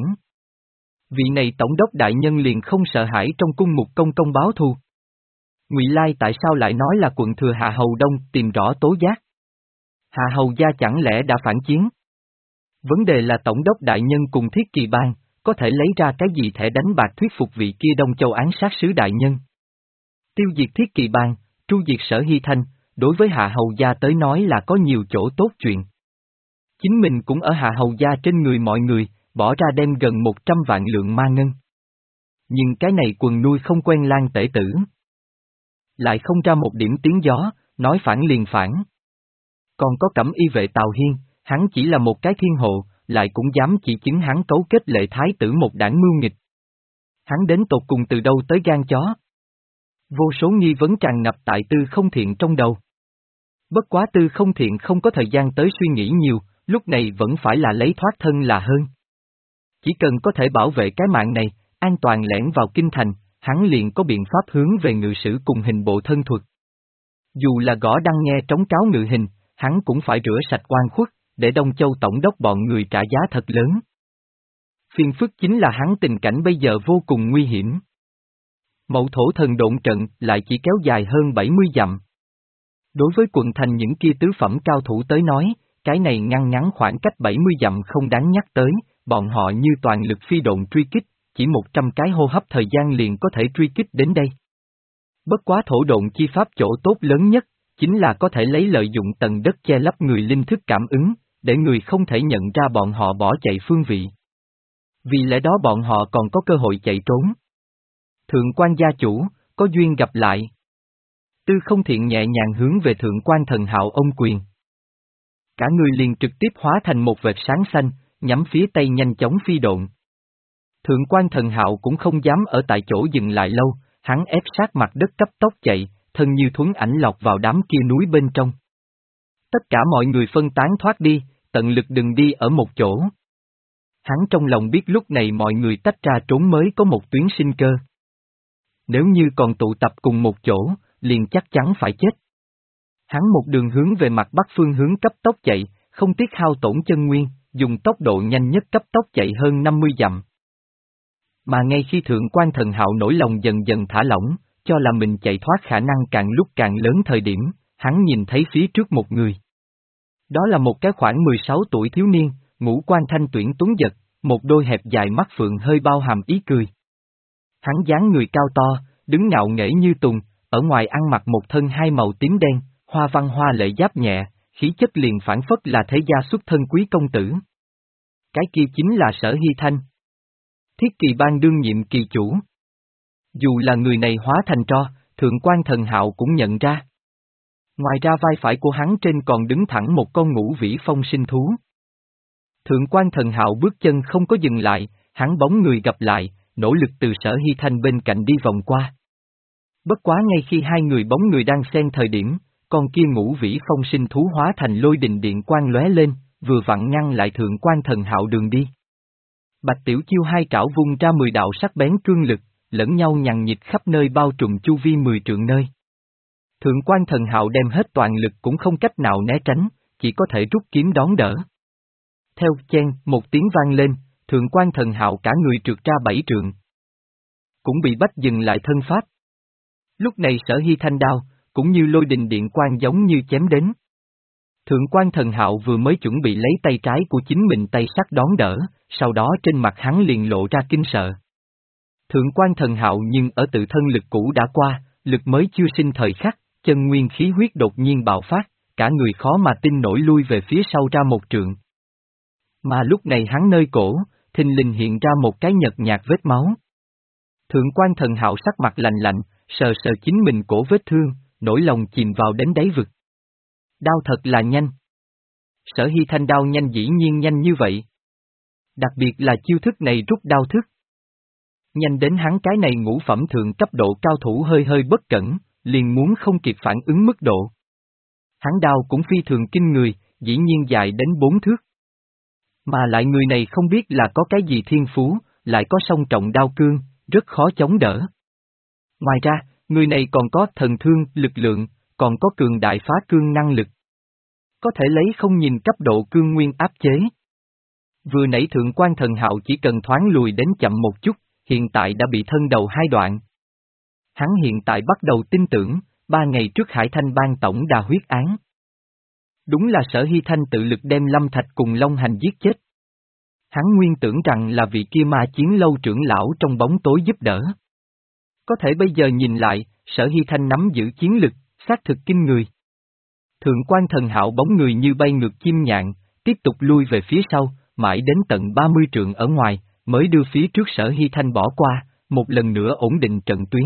Vị này tổng đốc đại nhân liền không sợ hãi trong cung mục công công báo thù. Ngụy Lai tại sao lại nói là quận thừa Hạ Hầu Đông tìm rõ tố giác? Hạ Hầu gia chẳng lẽ đã phản chiến? Vấn đề là tổng đốc đại nhân cùng Thiết Kỳ Bang, có thể lấy ra cái gì thẻ đánh bạc thuyết phục vị kia Đông Châu án sát sứ đại nhân? Tiêu diệt Thiết Kỳ Bang, tru diệt Sở Hy Thanh, đối với Hạ Hầu gia tới nói là có nhiều chỗ tốt chuyện. Chính mình cũng ở Hạ Hầu gia trên người mọi người, bỏ ra đem gần một trăm vạn lượng ma ngân. Nhưng cái này quần nuôi không quen Lan tể tử. Lại không ra một điểm tiếng gió, nói phản liền phản. Còn có Cẩm Y vệ Tào Hiên, hắn chỉ là một cái thiên hộ, lại cũng dám chỉ chứng hắn cấu kết Lệ Thái Tử một đảng mưu nghịch. Hắn đến tột cùng từ đâu tới gan chó? Vô số nghi vấn tràn ngập tại Tư Không Thiện trong đầu. Bất quá Tư Không Thiện không có thời gian tới suy nghĩ nhiều, lúc này vẫn phải là lấy thoát thân là hơn. Chỉ cần có thể bảo vệ cái mạng này, an toàn lẻn vào kinh thành, hắn liền có biện pháp hướng về ngự sử cùng hình bộ thân thuật. Dù là gõ đăng nghe trống cáo ngự hình, hắn cũng phải rửa sạch oan khuất, để Đông Châu tổng đốc bọn người trả giá thật lớn. Phiền phức chính là hắn tình cảnh bây giờ vô cùng nguy hiểm. Mậu Thổ Thần Độn Trận lại chỉ kéo dài hơn bảy mươi dặm. Đối với quận thành những kia tứ phẩm cao thủ tới nói, cái này ngăn ngắn khoảng cách bảy mươi dặm không đáng nhắc tới, bọn họ như toàn lực phi độn truy kích, chỉ một trăm cái hô hấp thời gian liền có thể truy kích đến đây. Bất quá thổ độn chi pháp chỗ tốt lớn nhất, chính là có thể lấy lợi dụng tầng đất che lấp người linh thức cảm ứng, để người không thể nhận ra bọn họ bỏ chạy phương vị. Vì lẽ đó bọn họ còn có cơ hội chạy trốn. Thượng quan gia chủ, có duyên gặp lại. Tư Không Thiện nhẹ nhàng hướng về Thượng quan Thần Hạo ôm quyền. Cả người liền trực tiếp hóa thành một vệt sáng xanh, nhắm phía tây nhanh chóng phi độn. Thượng quan Thần Hạo cũng không dám ở tại chỗ dừng lại lâu, hắn ép sát mặt đất cấp tốc chạy, thân như thuấn ảnh lọt vào đám kia núi bên trong. Tất cả mọi người phân tán thoát đi, tận lực đừng đi ở một chỗ. Hắn trong lòng biết lúc này mọi người tách ra trốn mới có một tuyến sinh cơ. Nếu như còn tụ tập cùng một chỗ, liền chắc chắn phải chết. Hắn một đường hướng về mặt bắc phương hướng cấp tốc chạy, không tiếc hao tổn chân nguyên, dùng tốc độ nhanh nhất cấp tốc chạy hơn năm mươi dặm. Mà ngay khi thượng quan thần hạo nổi lòng dần dần thả lỏng, cho là mình chạy thoát khả năng càng lúc càng lớn thời điểm, hắn nhìn thấy phía trước một người. Đó là một cái khoảng mười sáu tuổi thiếu niên, ngũ quan thanh tuyển tuấn giật, một đôi hẹp dài mắt phượng hơi bao hàm ý cười. Hắn dáng người cao to, đứng ngạo nghễ như tùng, ở ngoài ăn mặc một thân hai màu tím đen, hoa văn hoa lệ giáp nhẹ, khí chất liền phản phất là thế gia xuất thân quý công tử. Cái kia chính là Sở Hy Thanh. Thiết Kỳ Bang đương nhiệm kỳ chủ. Dù là người này hóa thành tro, thượng quan thần hạo cũng nhận ra. Ngoài ra vai phải của hắn trên còn đứng thẳng một con ngũ vĩ phong sinh thú. Thượng quan thần hạo bước chân không có dừng lại, hắn bóng người gặp lại, nỗ lực từ Sở Hy Thanh bên cạnh đi vòng qua. Bất quá ngay khi hai người bóng người đang xen thời điểm, con kia ngũ vĩ phong sinh thú hóa thành lôi đình điện quang lóe lên, vừa vặn ngăn lại thượng quan thần hạo đường đi. Bạch Tiểu Chiêu hai trảo vung ra mười đạo sắc bén cương lực, lẫn nhau nhằng nhịt khắp nơi bao trùm chu vi mười trượng nơi. Thượng quan thần hạo đem hết toàn lực cũng không cách nào né tránh, chỉ có thể rút kiếm đón đỡ. Theo chen, một tiếng vang lên, thượng quan thần hạo cả người trượt ra bảy trượng. Cũng bị bách dừng lại thân pháp. Lúc này Sở Hy Thanh đao, cũng như lôi đình điện quang giống như chém đến. Thượng quan thần hạo vừa mới chuẩn bị lấy tay trái của chính mình tay sắt đón đỡ, sau đó trên mặt hắn liền lộ ra kinh sợ. Thượng quan thần hạo nhưng ở tự thân lực cũ đã qua, lực mới chưa sinh thời khắc, chân nguyên khí huyết đột nhiên bạo phát, cả người khó mà tin nổi lui về phía sau ra một trượng. Mà lúc này hắn nơi cổ, thình lình hiện ra một cái nhợt nhạt vết máu. Thượng quan thần hạo sắc mặt lạnh lạnh, sờ sờ chính mình cổ vết thương, nỗi lòng chìm vào đến đáy vực. Đao thật là nhanh. Sở Hy Thanh đao nhanh dĩ nhiên nhanh như vậy. Đặc biệt là chiêu thức này rút đao thức. Nhanh đến hắn cái này ngũ phẩm thượng cấp độ cao thủ hơi hơi bất cẩn, liền muốn không kịp phản ứng mức độ. Hắn đao cũng phi thường kinh người, dĩ nhiên dài đến bốn thước. Mà lại người này không biết là có cái gì thiên phú, lại có song trọng đao cương, rất khó chống đỡ. Ngoài ra, người này còn có thần thương, lực lượng, còn có cường đại phá cương năng lực. Có thể lấy không nhìn cấp độ cương nguyên áp chế. Vừa nãy thượng quan thần hạo chỉ cần thoáng lùi đến chậm một chút, hiện tại đã bị thân đầu hai đoạn. Hắn hiện tại bắt đầu tin tưởng, ba ngày trước Hải Thanh ban tổng đà huyết án. Đúng là Sở Hy Thanh tự lực đem Lâm Thạch cùng Long Hành giết chết. Hắn nguyên tưởng rằng là vị kia ma chiến lâu trưởng lão trong bóng tối giúp đỡ. Có thể bây giờ nhìn lại, Sở Hy Thanh nắm giữ chiến lực, xác thực kinh người. Thượng quan thần hạo bóng người như bay ngược chim nhạn, tiếp tục lui về phía sau, mãi đến tận ba mươi trượng ở ngoài, mới đưa phía trước Sở Hy Thanh bỏ qua, một lần nữa ổn định trận tuyến.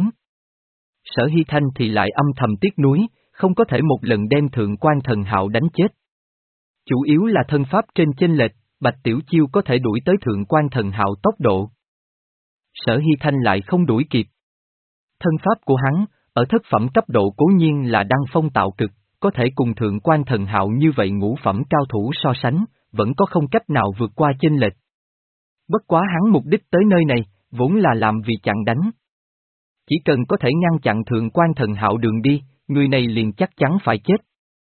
Sở Hy Thanh thì lại âm thầm tiếc nuối, không có thể một lần đem thượng quan thần hạo đánh chết. Chủ yếu là thân pháp trên chênh lệch, Bạch Tiểu Chiêu có thể đuổi tới thượng quan thần hạo tốc độ. Sở Hy Thanh lại không đuổi kịp. Thân pháp của hắn, ở thất phẩm cấp độ cố nhiên là đăng phong tạo cực, có thể cùng thượng quan thần hạo như vậy ngũ phẩm cao thủ so sánh, vẫn có không cách nào vượt qua chênh lệch. Bất quá hắn mục đích tới nơi này, vốn là làm vì chặn đánh. Chỉ cần có thể ngăn chặn thượng quan thần hạo đường đi, người này liền chắc chắn phải chết.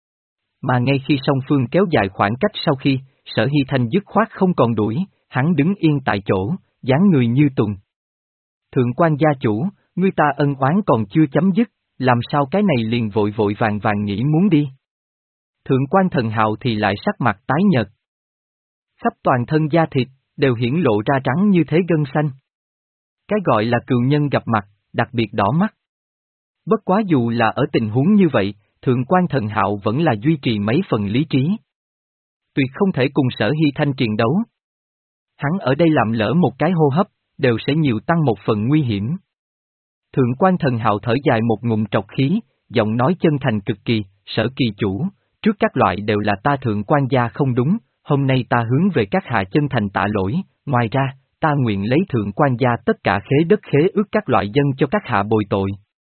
Mà ngay khi song phương kéo dài khoảng cách sau khi, Sở Hy Thanh dứt khoát không còn đuổi, hắn đứng yên tại chỗ, dáng người như tùng. Thượng quan gia chủ, ngươi ta ân oán còn chưa chấm dứt, làm sao cái này liền vội vội vàng vàng nghĩ muốn đi. Thượng quan thần hạo thì lại sắc mặt tái nhợt. Khắp toàn thân da thịt, đều hiển lộ ra trắng như thế gân xanh. Cái gọi là cừu nhân gặp mặt, đặc biệt đỏ mắt. Bất quá dù là ở tình huống như vậy, thượng quan thần hạo vẫn là duy trì mấy phần lý trí. Tuyệt không thể cùng Sở Hy Thanh triền đấu. Hắn ở đây làm lỡ một cái hô hấp, đều sẽ nhiều tăng một phần nguy hiểm. Thượng quan thần hạo thở dài một ngụm trọc khí, giọng nói chân thành cực kỳ, Sở kỳ chủ, trước các loại đều là ta thượng quan gia không đúng, hôm nay ta hướng về các hạ chân thành tạ lỗi, ngoài ra, ta nguyện lấy thượng quan gia tất cả khế đất khế ước các loại dân cho các hạ bồi tội.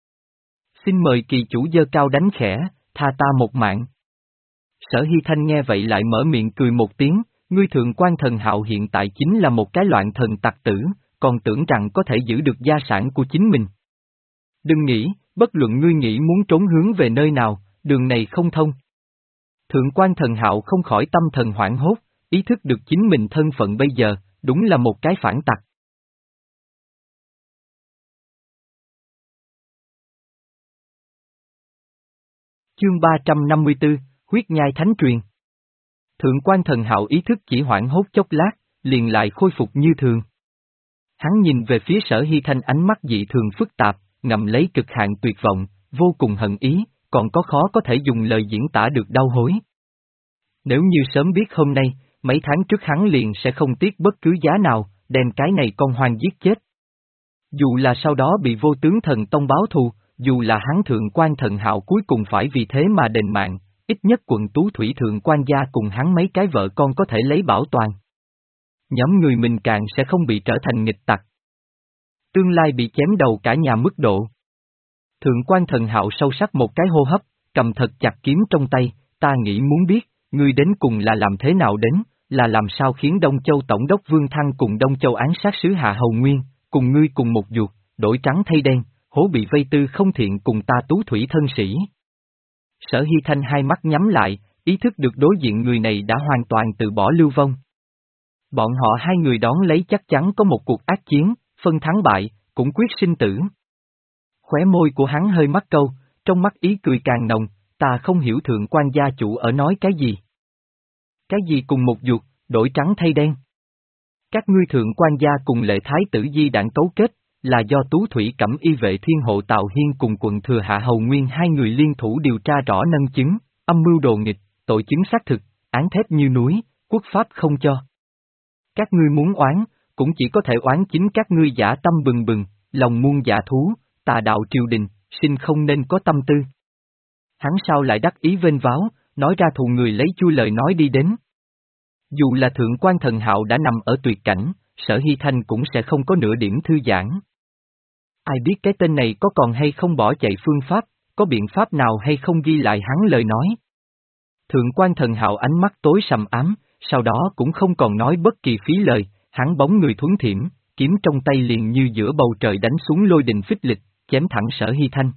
Xin mời kỳ chủ giơ cao đánh khẽ, tha ta một mạng. Sở Hy Thanh nghe vậy lại mở miệng cười một tiếng, ngươi thượng quan thần hạo hiện tại chính là một cái loạn thần tặc tử, còn tưởng rằng có thể giữ được gia sản của chính mình. Đừng nghĩ, bất luận ngươi nghĩ muốn trốn hướng về nơi nào, đường này không thông. Thượng quan thần hạo không khỏi tâm thần hoảng hốt, ý thức được chính mình thân phận bây giờ, đúng là một cái phản tặc. Chương ba trăm năm mươi tư, Huyết Nhai Thánh Truyền. Thượng quan Thần Hạo ý thức chỉ hoảng hốt chốc lát, liền lại khôi phục như thường. Hắn nhìn về phía Sở Hy Thanh ánh mắt dị thường phức tạp, ngậm lấy cực hạn tuyệt vọng, vô cùng hận ý, còn có khó có thể dùng lời diễn tả được đau hối. Nếu như sớm biết hôm nay, mấy tháng trước hắn liền sẽ không tiếc bất cứ giá nào, đem cái này con hoang giết chết. Dù là sau đó bị vô tướng thần tông báo thù, dù là hắn Thượng quan Thần Hạo cuối cùng phải vì thế mà đền mạng, ít nhất quận Tú Thủy Thượng quan gia cùng hắn mấy cái vợ con có thể lấy bảo toàn. Nhóm người mình càng sẽ không bị trở thành nghịch tặc. Tương lai bị chém đầu cả nhà mức độ. Thượng quan Thần Hạo sâu sắc một cái hô hấp, cầm thật chặt kiếm trong tay, ta nghĩ muốn biết, ngươi đến cùng là làm thế nào đến, là làm sao khiến Đông Châu Tổng đốc Vương Thăng cùng Đông Châu án sát sứ Hạ Hầu Nguyên, cùng ngươi cùng một ruột, đổi trắng thay đen, hố bị vây tư không thiện cùng ta Tú Thủy thân sĩ. Sở Hy Thanh hai mắt nhắm lại, ý thức được đối diện người này đã hoàn toàn từ bỏ lưu vong. Bọn họ hai người đón lấy chắc chắn có một cuộc ác chiến, phân thắng bại, cũng quyết sinh tử. Khóe môi của hắn hơi mắc câu, trong mắt ý cười càng nồng, ta không hiểu thượng quan gia chủ ở nói cái gì. Cái gì cùng một ruột, đổi trắng thay đen. Các ngươi thượng quan gia cùng lệ thái tử di đảng cấu kết, là do Tú Thủy Cẩm Y vệ thiên hộ Tào Hiên cùng quận thừa Hạ Hầu Nguyên hai người liên thủ điều tra rõ nâng chứng, âm mưu đồ nghịch, tội chứng xác thực, án thép như núi, quốc pháp không cho. Các ngươi muốn oán, cũng chỉ có thể oán chính các ngươi giả tâm bừng bừng, lòng muôn dạ thú, tà đạo triều đình, sinh không nên có tâm tư. Hắn sao lại đắc ý vênh váo, nói ra thù người lấy chui lời nói đi đến. Dù là Thượng quan Thần Hạo đã nằm ở tuyệt cảnh, Sở Hy Thanh cũng sẽ không có nửa điểm thư giãn. Ai biết cái tên này có còn hay không bỏ chạy phương pháp, có biện pháp nào hay không ghi lại hắn lời nói. Thượng quan Thần Hạo ánh mắt tối sầm ám, sau đó cũng không còn nói bất kỳ phí lời, hắn bóng người thuấn thiểm, kiếm trong tay liền như giữa bầu trời đánh xuống lôi đình phích lịch, chém thẳng Sở Hy Thanh.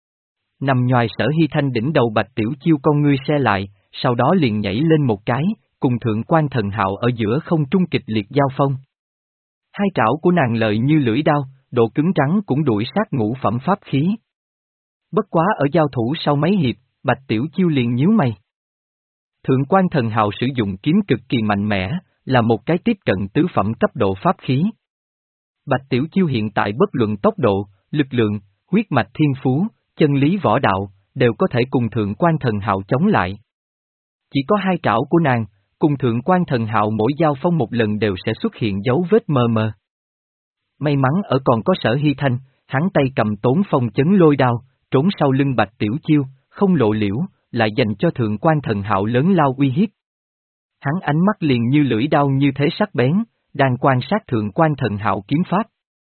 Nằm nhoài Sở Hy Thanh đỉnh đầu Bạch Tiểu Chiêu con ngươi xe lại, sau đó liền nhảy lên một cái, cùng Thượng quan Thần Hạo ở giữa không trung kịch liệt giao phong. Hai trảo của nàng lợi như lưỡi đao, độ cứng rắn cũng đuổi sát ngũ phẩm pháp khí. Bất quá ở giao thủ sau mấy hiệp, Bạch Tiểu Chiêu liền nhíu mày. Thượng quan Thần Hạo sử dụng kiếm cực kỳ mạnh mẽ, là một cái tiếp cận tứ phẩm cấp độ pháp khí. Bạch Tiểu Chiêu hiện tại bất luận tốc độ, lực lượng, huyết mạch thiên phú, chân lý võ đạo, đều có thể cùng Thượng quan Thần Hạo chống lại. Chỉ có hai trảo của nàng, cùng Thượng quan Thần Hạo mỗi giao phong một lần đều sẽ xuất hiện dấu vết mờ mờ. May mắn ở còn có Sở Hy Thanh, hắn tay cầm Tốn Phong chấn lôi đao, trốn sau lưng Bạch Tiểu Chiêu, không lộ liễu, lại dành cho Thượng quan Thần Hạo lớn lao uy hiếp. Hắn ánh mắt liền như lưỡi đao như thế sắc bén, đang quan sát Thượng quan Thần Hạo kiếm pháp.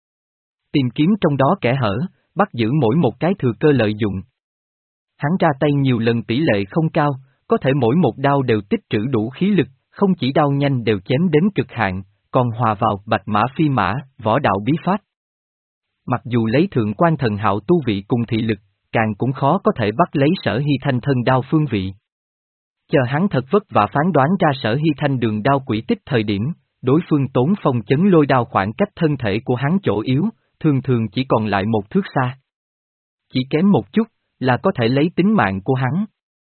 Tìm kiếm trong đó kẽ hở, bắt giữ mỗi một cái thừa cơ lợi dụng. Hắn ra tay nhiều lần tỷ lệ không cao, có thể mỗi một đao đều tích trữ đủ khí lực, không chỉ đao nhanh đều chém đến cực hạn, còn hòa vào bạch mã phi mã, võ đạo bí pháp. Mặc dù lấy Thượng quan Thần Hạo tu vị cùng thị lực, càng cũng khó có thể bắt lấy Sở Hy Thanh thân đao phương vị. Chờ hắn thật vất vả phán đoán ra Sở Hy Thanh đường đao quỷ tích thời điểm, đối phương Tốn Phong chấn lôi đao khoảng cách thân thể của hắn chỗ yếu, thường thường chỉ còn lại một thước xa. Chỉ kém một chút, là có thể lấy tính mạng của hắn.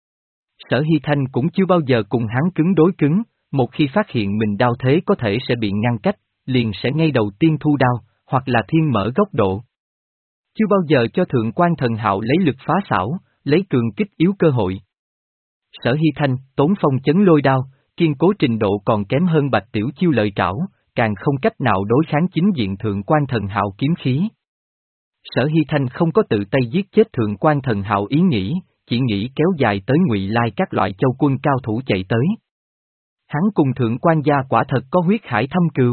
Sở Hy Thanh cũng chưa bao giờ cùng hắn cứng đối cứng, một khi phát hiện mình đao thế có thể sẽ bị ngăn cách, liền sẽ ngay đầu tiên thu đao, hoặc là thiên mở góc độ. Chưa bao giờ cho Thượng quan Thần Hạo lấy lực phá xảo, lấy cường kích yếu cơ hội. Sở Hy Thanh, Tốn Phong chấn lôi đao, kiên cố trình độ còn kém hơn Bạch Tiểu Chiêu lợi trảo, càng không cách nào đối kháng chính diện Thượng quan Thần Hạo kiếm khí. Sở Hy Thanh không có tự tay giết chết Thượng quan Thần Hạo ý nghĩ, chỉ nghĩ kéo dài tới Ngụy Lai các loại châu quân cao thủ chạy tới. Hắn cùng Thượng quan gia quả thật có huyết hải thâm cừu.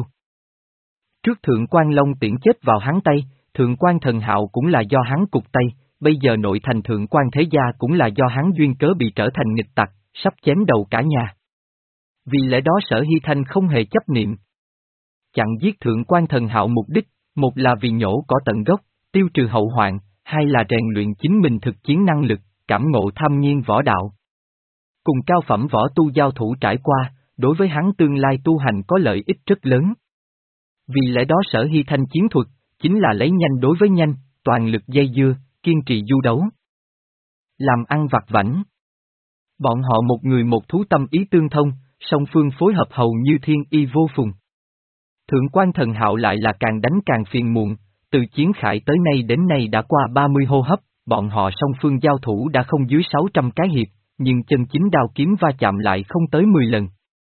Trước Thượng quan Long tiễn chết vào hắn tay, Thượng quan Thần Hạo cũng là do hắn cục tay, bây giờ nội thành Thượng quan Thế Gia cũng là do hắn duyên cớ bị trở thành nghịch tặc, sắp chém đầu cả nhà. Vì lẽ đó Sở Hy Thanh không hề chấp niệm. Chặn giết Thượng quan Thần Hạo mục đích, một là vì nhổ cỏ tận gốc, tiêu trừ hậu hoạn, hai là rèn luyện chính mình thực chiến năng lực, cảm ngộ tham nhiên võ đạo. Cùng cao phẩm võ tu giao thủ trải qua, đối với hắn tương lai tu hành có lợi ích rất lớn. Vì lẽ đó Sở Hy Thanh chiến thuật, chính là lấy nhanh đối với nhanh, toàn lực dây dưa, kiên trì du đấu. Làm ăn vặt vãnh. Bọn họ một người một thú tâm ý tương thông, song phương phối hợp hầu như thiên y vô phùng. Thượng quan Thần Hạo lại là càng đánh càng phiền muộn, từ chiến khải tới nay đến nay đã qua ba mươi hô hấp, bọn họ song phương giao thủ đã không dưới sáu trăm cái hiệp, nhưng chân chính đao kiếm va chạm lại không tới mười lần.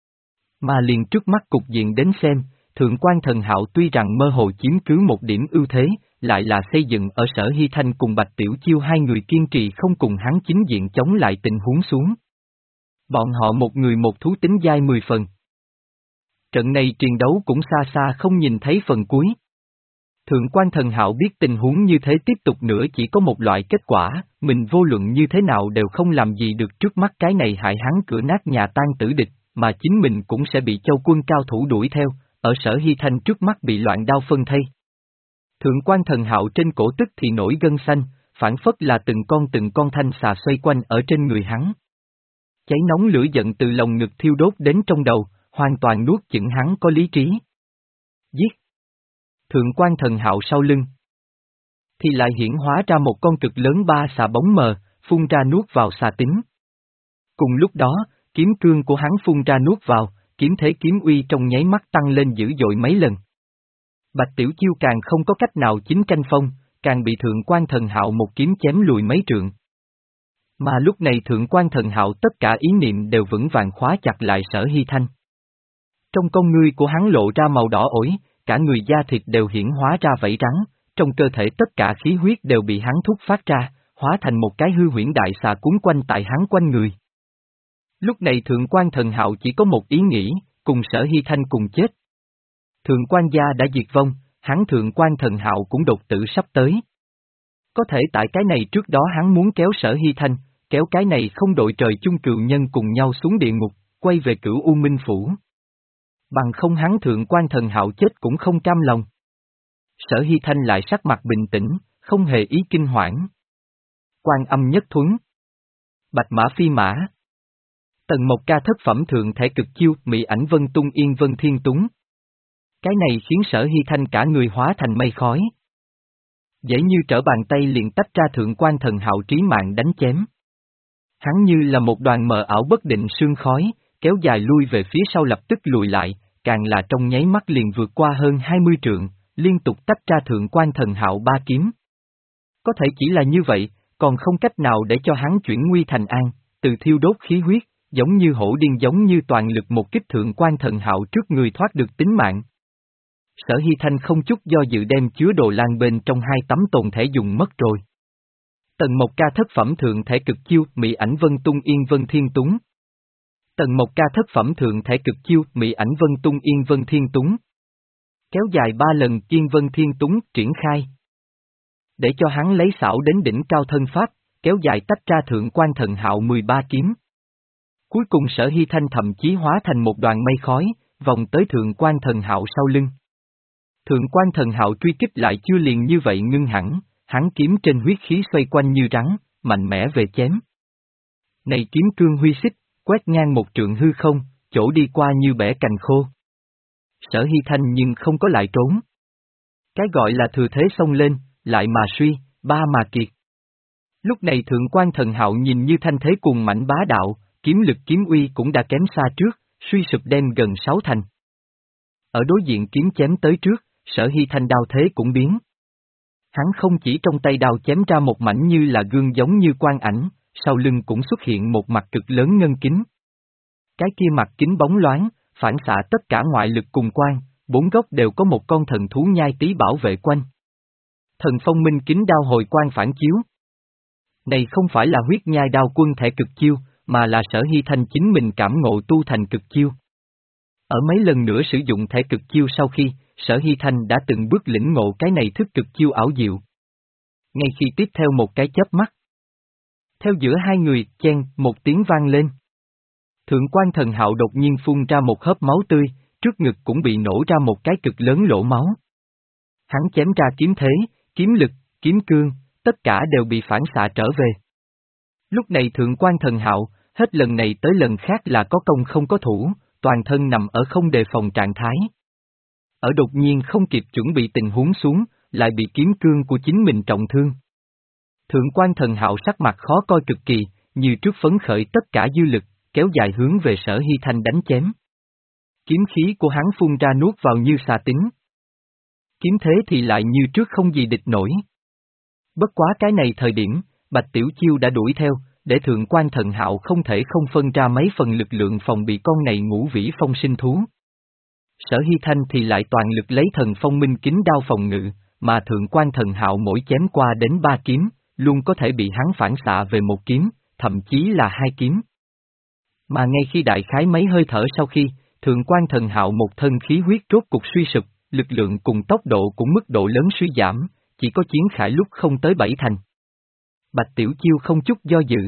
Mà liền trước mắt cục diện đến xem, Thượng quan Thần Hạo tuy rằng mơ hồ chiếm cứ một điểm ưu thế, lại là xây dựng ở Sở Hy Thanh cùng Bạch Tiểu Chiêu hai người kiên trì không cùng hắn chính diện chống lại tình huống xuống. Bọn họ một người một thú tính dai mười phần. Trận này triền đấu cũng xa xa không nhìn thấy phần cuối. Thượng quan Thần Hạo biết tình huống như thế tiếp tục nữa chỉ có một loại kết quả, mình vô luận như thế nào đều không làm gì được trước mắt cái này hại hắn cửa nát nhà tan tử địch, mà chính mình cũng sẽ bị châu quân cao thủ đuổi theo, ở Sở Hy Thanh trước mắt bị loạn đao phân thây. Thượng quan Thần Hạo trên cổ tức thì nổi gân xanh, phản phất là từng con từng con thanh xà xoay quanh ở trên người hắn. Cháy nóng lửa giận từ lồng ngực thiêu đốt đến trong đầu, hoàn toàn nuốt chửng hắn có lý trí. Giết! Thượng quan Thần Hạo sau lưng. Thì lại hiển hóa ra một con cực lớn ba xà bóng mờ, phun ra nuốt vào xà tính. Cùng lúc đó, kiếm cương của hắn phun ra nuốt vào, kiếm thế kiếm uy trong nháy mắt tăng lên dữ dội mấy lần. Bạch Tiểu Chiêu càng không có cách nào chính tranh phong, càng bị Thượng quan Thần Hạo một kiếm chém lùi mấy trượng. Mà lúc này Thượng quan Thần Hạo tất cả ý niệm đều vững vàng khóa chặt lại Sở Hy Thanh. Trong con ngươi của hắn lộ ra màu đỏ ổi, cả người da thịt đều hiển hóa ra vảy rắn, trong cơ thể tất cả khí huyết đều bị hắn thúc phát ra, hóa thành một cái hư huyễn đại xà cuốn quanh tại hắn quanh người. Lúc này Thượng quan Thần Hạo chỉ có một ý nghĩ, cùng Sở Hy Thanh cùng chết. Thượng quan gia đã diệt vong, hắn Thượng quan Thần Hạo cũng đột tử sắp tới. Có thể tại cái này trước đó hắn muốn kéo Sở Hy Thanh, kéo cái này không đội trời chung cừu nhân cùng nhau xuống địa ngục, quay về Cửu U Minh Phủ. Bằng không hắn Thượng quan Thần Hạo chết cũng không cam lòng. Sở Hy Thanh lại sắc mặt bình tĩnh, không hề ý kinh hoảng. Quan Âm Nhất Thuấn. Bạch Mã Phi Mã. Tần Mộc Ca thất phẩm thượng thể cực chiêu, Mỹ ảnh Vân Tung Yên Vân Thiên Túng. Cái này khiến Sở Hy Thanh cả người hóa thành mây khói. Dễ như trở bàn tay liền tách ra Thượng quan Thần Hạo trí mạng đánh chém. Hắn như là một đoàn mờ ảo bất định sương khói, kéo dài lui về phía sau lập tức lùi lại, càng là trong nháy mắt liền vượt qua hơn hai mươi trượng, liên tục tách ra Thượng quan Thần Hạo ba kiếm. Có thể chỉ là như vậy, còn không cách nào để cho hắn chuyển nguy thành an, từ thiêu đốt khí huyết, giống như hổ điên giống như toàn lực một kích Thượng quan Thần Hạo trước người thoát được tính mạng. Sở Hy Thanh không chút do dự đem chứa đồ lan bên trong hai tấm tồn thể dùng mất rồi. Tần Mộc Ca thất phẩm thượng thể cực chiêu, Mỹ ảnh Vân Tung Yên Vân Thiên Túng. Tần Mộc Ca thất phẩm thượng thể cực chiêu, Mỹ ảnh Vân Tung Yên Vân Thiên Túng. Kéo dài ba lần Kiên Vân Thiên Túng triển khai. Để cho hắn lấy xảo đến đỉnh cao thân pháp, kéo dài tách ra Thượng quan Thần Hạo mười ba kiếm. Cuối cùng Sở Hy Thanh thậm chí hóa thành một đoàn mây khói, vòng tới Thượng quan Thần Hạo sau lưng. Thượng quan Thần Hạo truy kích lại chưa liền như vậy ngưng hẳn, hắn kiếm trên huyết khí xoay quanh như rắn, mạnh mẽ về chém. Này kiếm cương huy xích, quét ngang một trượng hư không, chỗ đi qua như bẻ cành khô. Sở Hy Thanh nhưng không có lại trốn. Cái gọi là thừa thế xông lên, lại mà suy, ba mà kiệt. Lúc này Thượng quan Thần Hạo nhìn như thanh thế cùng mảnh bá đạo, kiếm lực kiếm uy cũng đã kém xa trước, suy sụp đem gần sáu thành. Ở đối diện kiếm chém tới trước, Sở Hy Thanh đao thế cũng biến. Hắn không chỉ trong tay đao chém ra một mảnh như là gương giống như quan ảnh, sau lưng cũng xuất hiện một mặt cực lớn ngân kính. Cái kia mặt kính bóng loáng, phản xạ tất cả ngoại lực cùng quan, bốn góc đều có một con thần thú nhai tí bảo vệ quanh. Thần phong minh kính đao hồi quan phản chiếu. Này không phải là huyết nhai đao quân thể cực chiêu, mà là Sở Hy Thanh chính mình cảm ngộ tu thành cực chiêu. Ở mấy lần nữa sử dụng thể cực chiêu sau khi, Sở Hy Thanh đã từng bước lĩnh ngộ cái này thức cực chiêu ảo diệu. Ngay khi tiếp theo một cái chớp mắt. Theo giữa hai người, chen, một tiếng vang lên. Thượng quan Thần Hạo đột nhiên phun ra một hớp máu tươi, trước ngực cũng bị nổ ra một cái cực lớn lỗ máu. Hắn chém ra kiếm thế, kiếm lực, kiếm cương, tất cả đều bị phản xạ trở về. Lúc này Thượng quan Thần Hạo, hết lần này tới lần khác là có công không có thủ, toàn thân nằm ở không đề phòng trạng thái. Ở đột nhiên không kịp chuẩn bị tình huống xuống, lại bị kiếm cương của chính mình trọng thương. Thượng quan Thần Hạo sắc mặt khó coi cực kỳ, như trước phấn khởi tất cả dư lực, kéo dài hướng về Sở Hy Thanh đánh chém. Kiếm khí của hắn phun ra nuốt vào như xà tính. Kiếm thế thì lại như trước không gì địch nổi. Bất quá cái này thời điểm, Bạch Tiểu Chiêu đã đuổi theo, để Thượng quan Thần Hạo không thể không phân ra mấy phần lực lượng phòng bị con này ngũ vĩ phong sinh thú. Sở Hy Thanh thì lại toàn lực lấy thần phong minh kính đao phòng ngự, mà Thượng quan Thần Hạo mỗi chém qua đến ba kiếm, luôn có thể bị hắn phản xạ về một kiếm, thậm chí là hai kiếm. Mà ngay khi đại khái mấy hơi thở sau khi, Thượng quan Thần Hạo một thân khí huyết rốt cục suy sụp, lực lượng cùng tốc độ cũng mức độ lớn suy giảm, chỉ có chiến khải lúc không tới bảy thành. Bạch Tiểu Chiêu không chút do dự.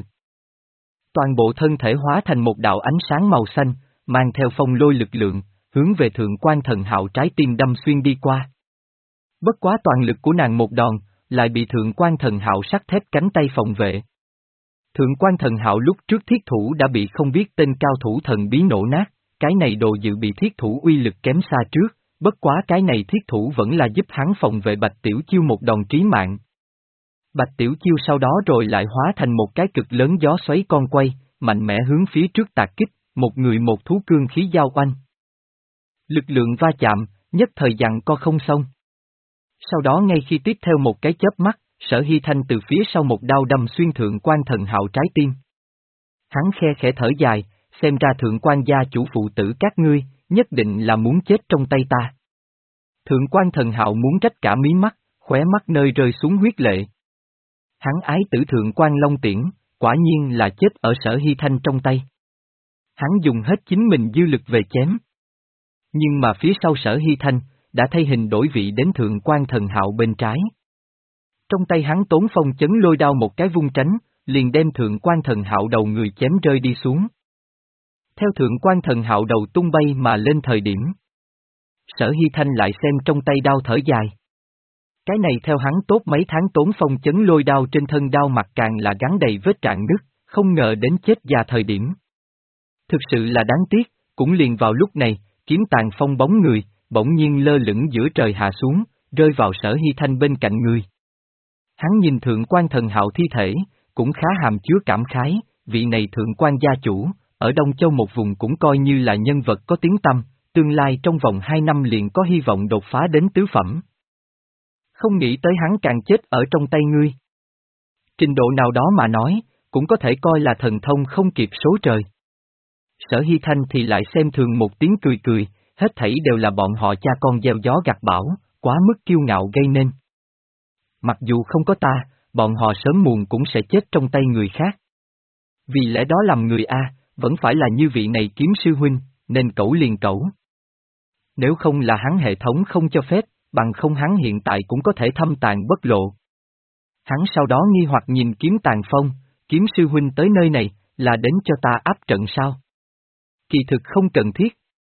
Toàn bộ thân thể hóa thành một đạo ánh sáng màu xanh, mang theo phong lôi lực lượng, hướng về Thượng quan Thần Hạo trái tim đâm xuyên đi qua. Bất quá toàn lực của nàng một đòn, lại bị Thượng quan Thần Hạo sắt thép cánh tay phòng vệ. Thượng quan Thần Hạo lúc trước thiết thủ đã bị không biết tên cao thủ thần bí nổ nát, cái này đồ dự bị thiết thủ uy lực kém xa trước, bất quá cái này thiết thủ vẫn là giúp hắn phòng vệ Bạch Tiểu Chiêu một đòn trí mạng. Bạch Tiểu Chiêu sau đó rồi lại hóa thành một cái cực lớn gió xoáy con quay, mạnh mẽ hướng phía trước tạc kích, một người một thú cương khí giao oanh. Lực lượng va chạm, nhất thời giằng co không xong. Sau đó ngay khi tiếp theo một cái chớp mắt, Sở Hy Thanh từ phía sau một đao đâm xuyên Thượng quan Thần Hạo trái tim. Hắn khe khẽ thở dài, xem ra Thượng quan gia chủ phụ tử các ngươi, nhất định là muốn chết trong tay ta. Thượng quan Thần Hạo muốn rách cả mí mắt, khóe mắt nơi rơi xuống huyết lệ. Hắn ái tử Thượng quan Long Tiễn, quả nhiên là chết ở Sở Hy Thanh trong tay. Hắn dùng hết chính mình dư lực về chém. Nhưng mà phía sau Sở Hy Thanh, đã thay hình đổi vị đến Thượng quan Thần Hạo bên trái. Trong tay hắn tốn phong chấn lôi đao một cái vung tránh, liền đem Thượng quan Thần Hạo đầu người chém rơi đi xuống. Theo Thượng quan Thần Hạo đầu tung bay mà lên thời điểm. Sở Hy Thanh lại xem trong tay đao thở dài. Cái này theo hắn tốt mấy tháng tốn phong chấn lôi đao trên thân đao mặt càng là gắn đầy vết rạn nứt, không ngờ đến chết già thời điểm. Thực sự là đáng tiếc, cũng liền vào lúc này, kiếm tàn phong bóng người, bỗng nhiên lơ lửng giữa trời hạ xuống, rơi vào Sở Hy Thanh bên cạnh người. Hắn nhìn Thượng quan Thần Hạo thi thể, cũng khá hàm chứa cảm khái, vị này Thượng quan gia chủ, ở Đông Châu một vùng cũng coi như là nhân vật có tiếng tăm, tương lai trong vòng hai năm liền có hy vọng đột phá đến tứ phẩm. Không nghĩ tới hắn càng chết ở trong tay ngươi. Trình độ nào đó mà nói, cũng có thể coi là thần thông không kịp số trời. Sở Hy Thanh thì lại xem thường một tiếng cười cười, hết thảy đều là bọn họ cha con gieo gió gặt bão, quá mức kiêu ngạo gây nên. Mặc dù không có ta, bọn họ sớm muộn cũng sẽ chết trong tay người khác. Vì lẽ đó làm người A, vẫn phải là như vị này kiếm sư huynh, nên cẩu liền cẩu. Nếu không là hắn hệ thống không cho phép, bằng không hắn hiện tại cũng có thể thâm tàn bất lộ. Hắn sau đó nghi hoặc nhìn kiếm tàn phong, kiếm sư huynh tới nơi này, là đến cho ta áp trận sao? Kỳ thực không cần thiết.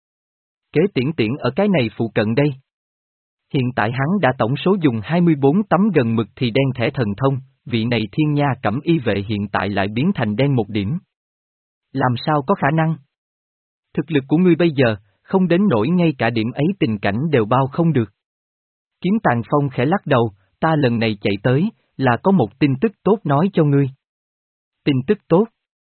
Kế tiễn tiễn ở cái này phụ cận đây. Hiện tại hắn đã tổng số dùng hai mươi bốn tấm gần mực thì đen thẻ thần thông, vị này thiên nha cẩm y vệ hiện tại lại biến thành đen một điểm. Làm sao có khả năng? Thực lực của ngươi bây giờ, không đến nỗi ngay cả điểm ấy tình cảnh đều bao không được. Kiếm tàn phong khẽ lắc đầu, ta lần này chạy tới, là có một tin tức tốt nói cho ngươi. Tin tức tốt?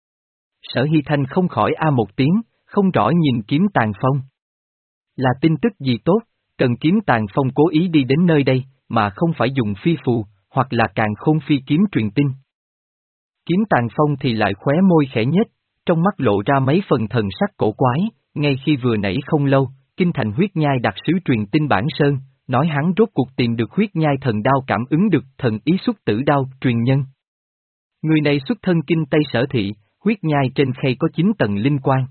Sở Hy Thanh không khỏi a một tiếng, không rõ nhìn kiếm tàn phong. Là tin tức gì tốt, cần kiếm tàn phong cố ý đi đến nơi đây, mà không phải dùng phi phù, hoặc là càng khôn phi kiếm truyền tin. Kiếm tàn phong thì lại khóe môi khẽ nhếch, trong mắt lộ ra mấy phần thần sắc cổ quái, ngay khi vừa nãy không lâu, kinh thành huyết nhai đặc sứ truyền tin bản sơn, nói hắn rốt cuộc tìm được huyết nhai thần đao cảm ứng được thần ý xuất tử đao truyền nhân. Người này xuất thân kinh Tây Sở Thị, huyết nhai trên khay có chín tầng linh quan.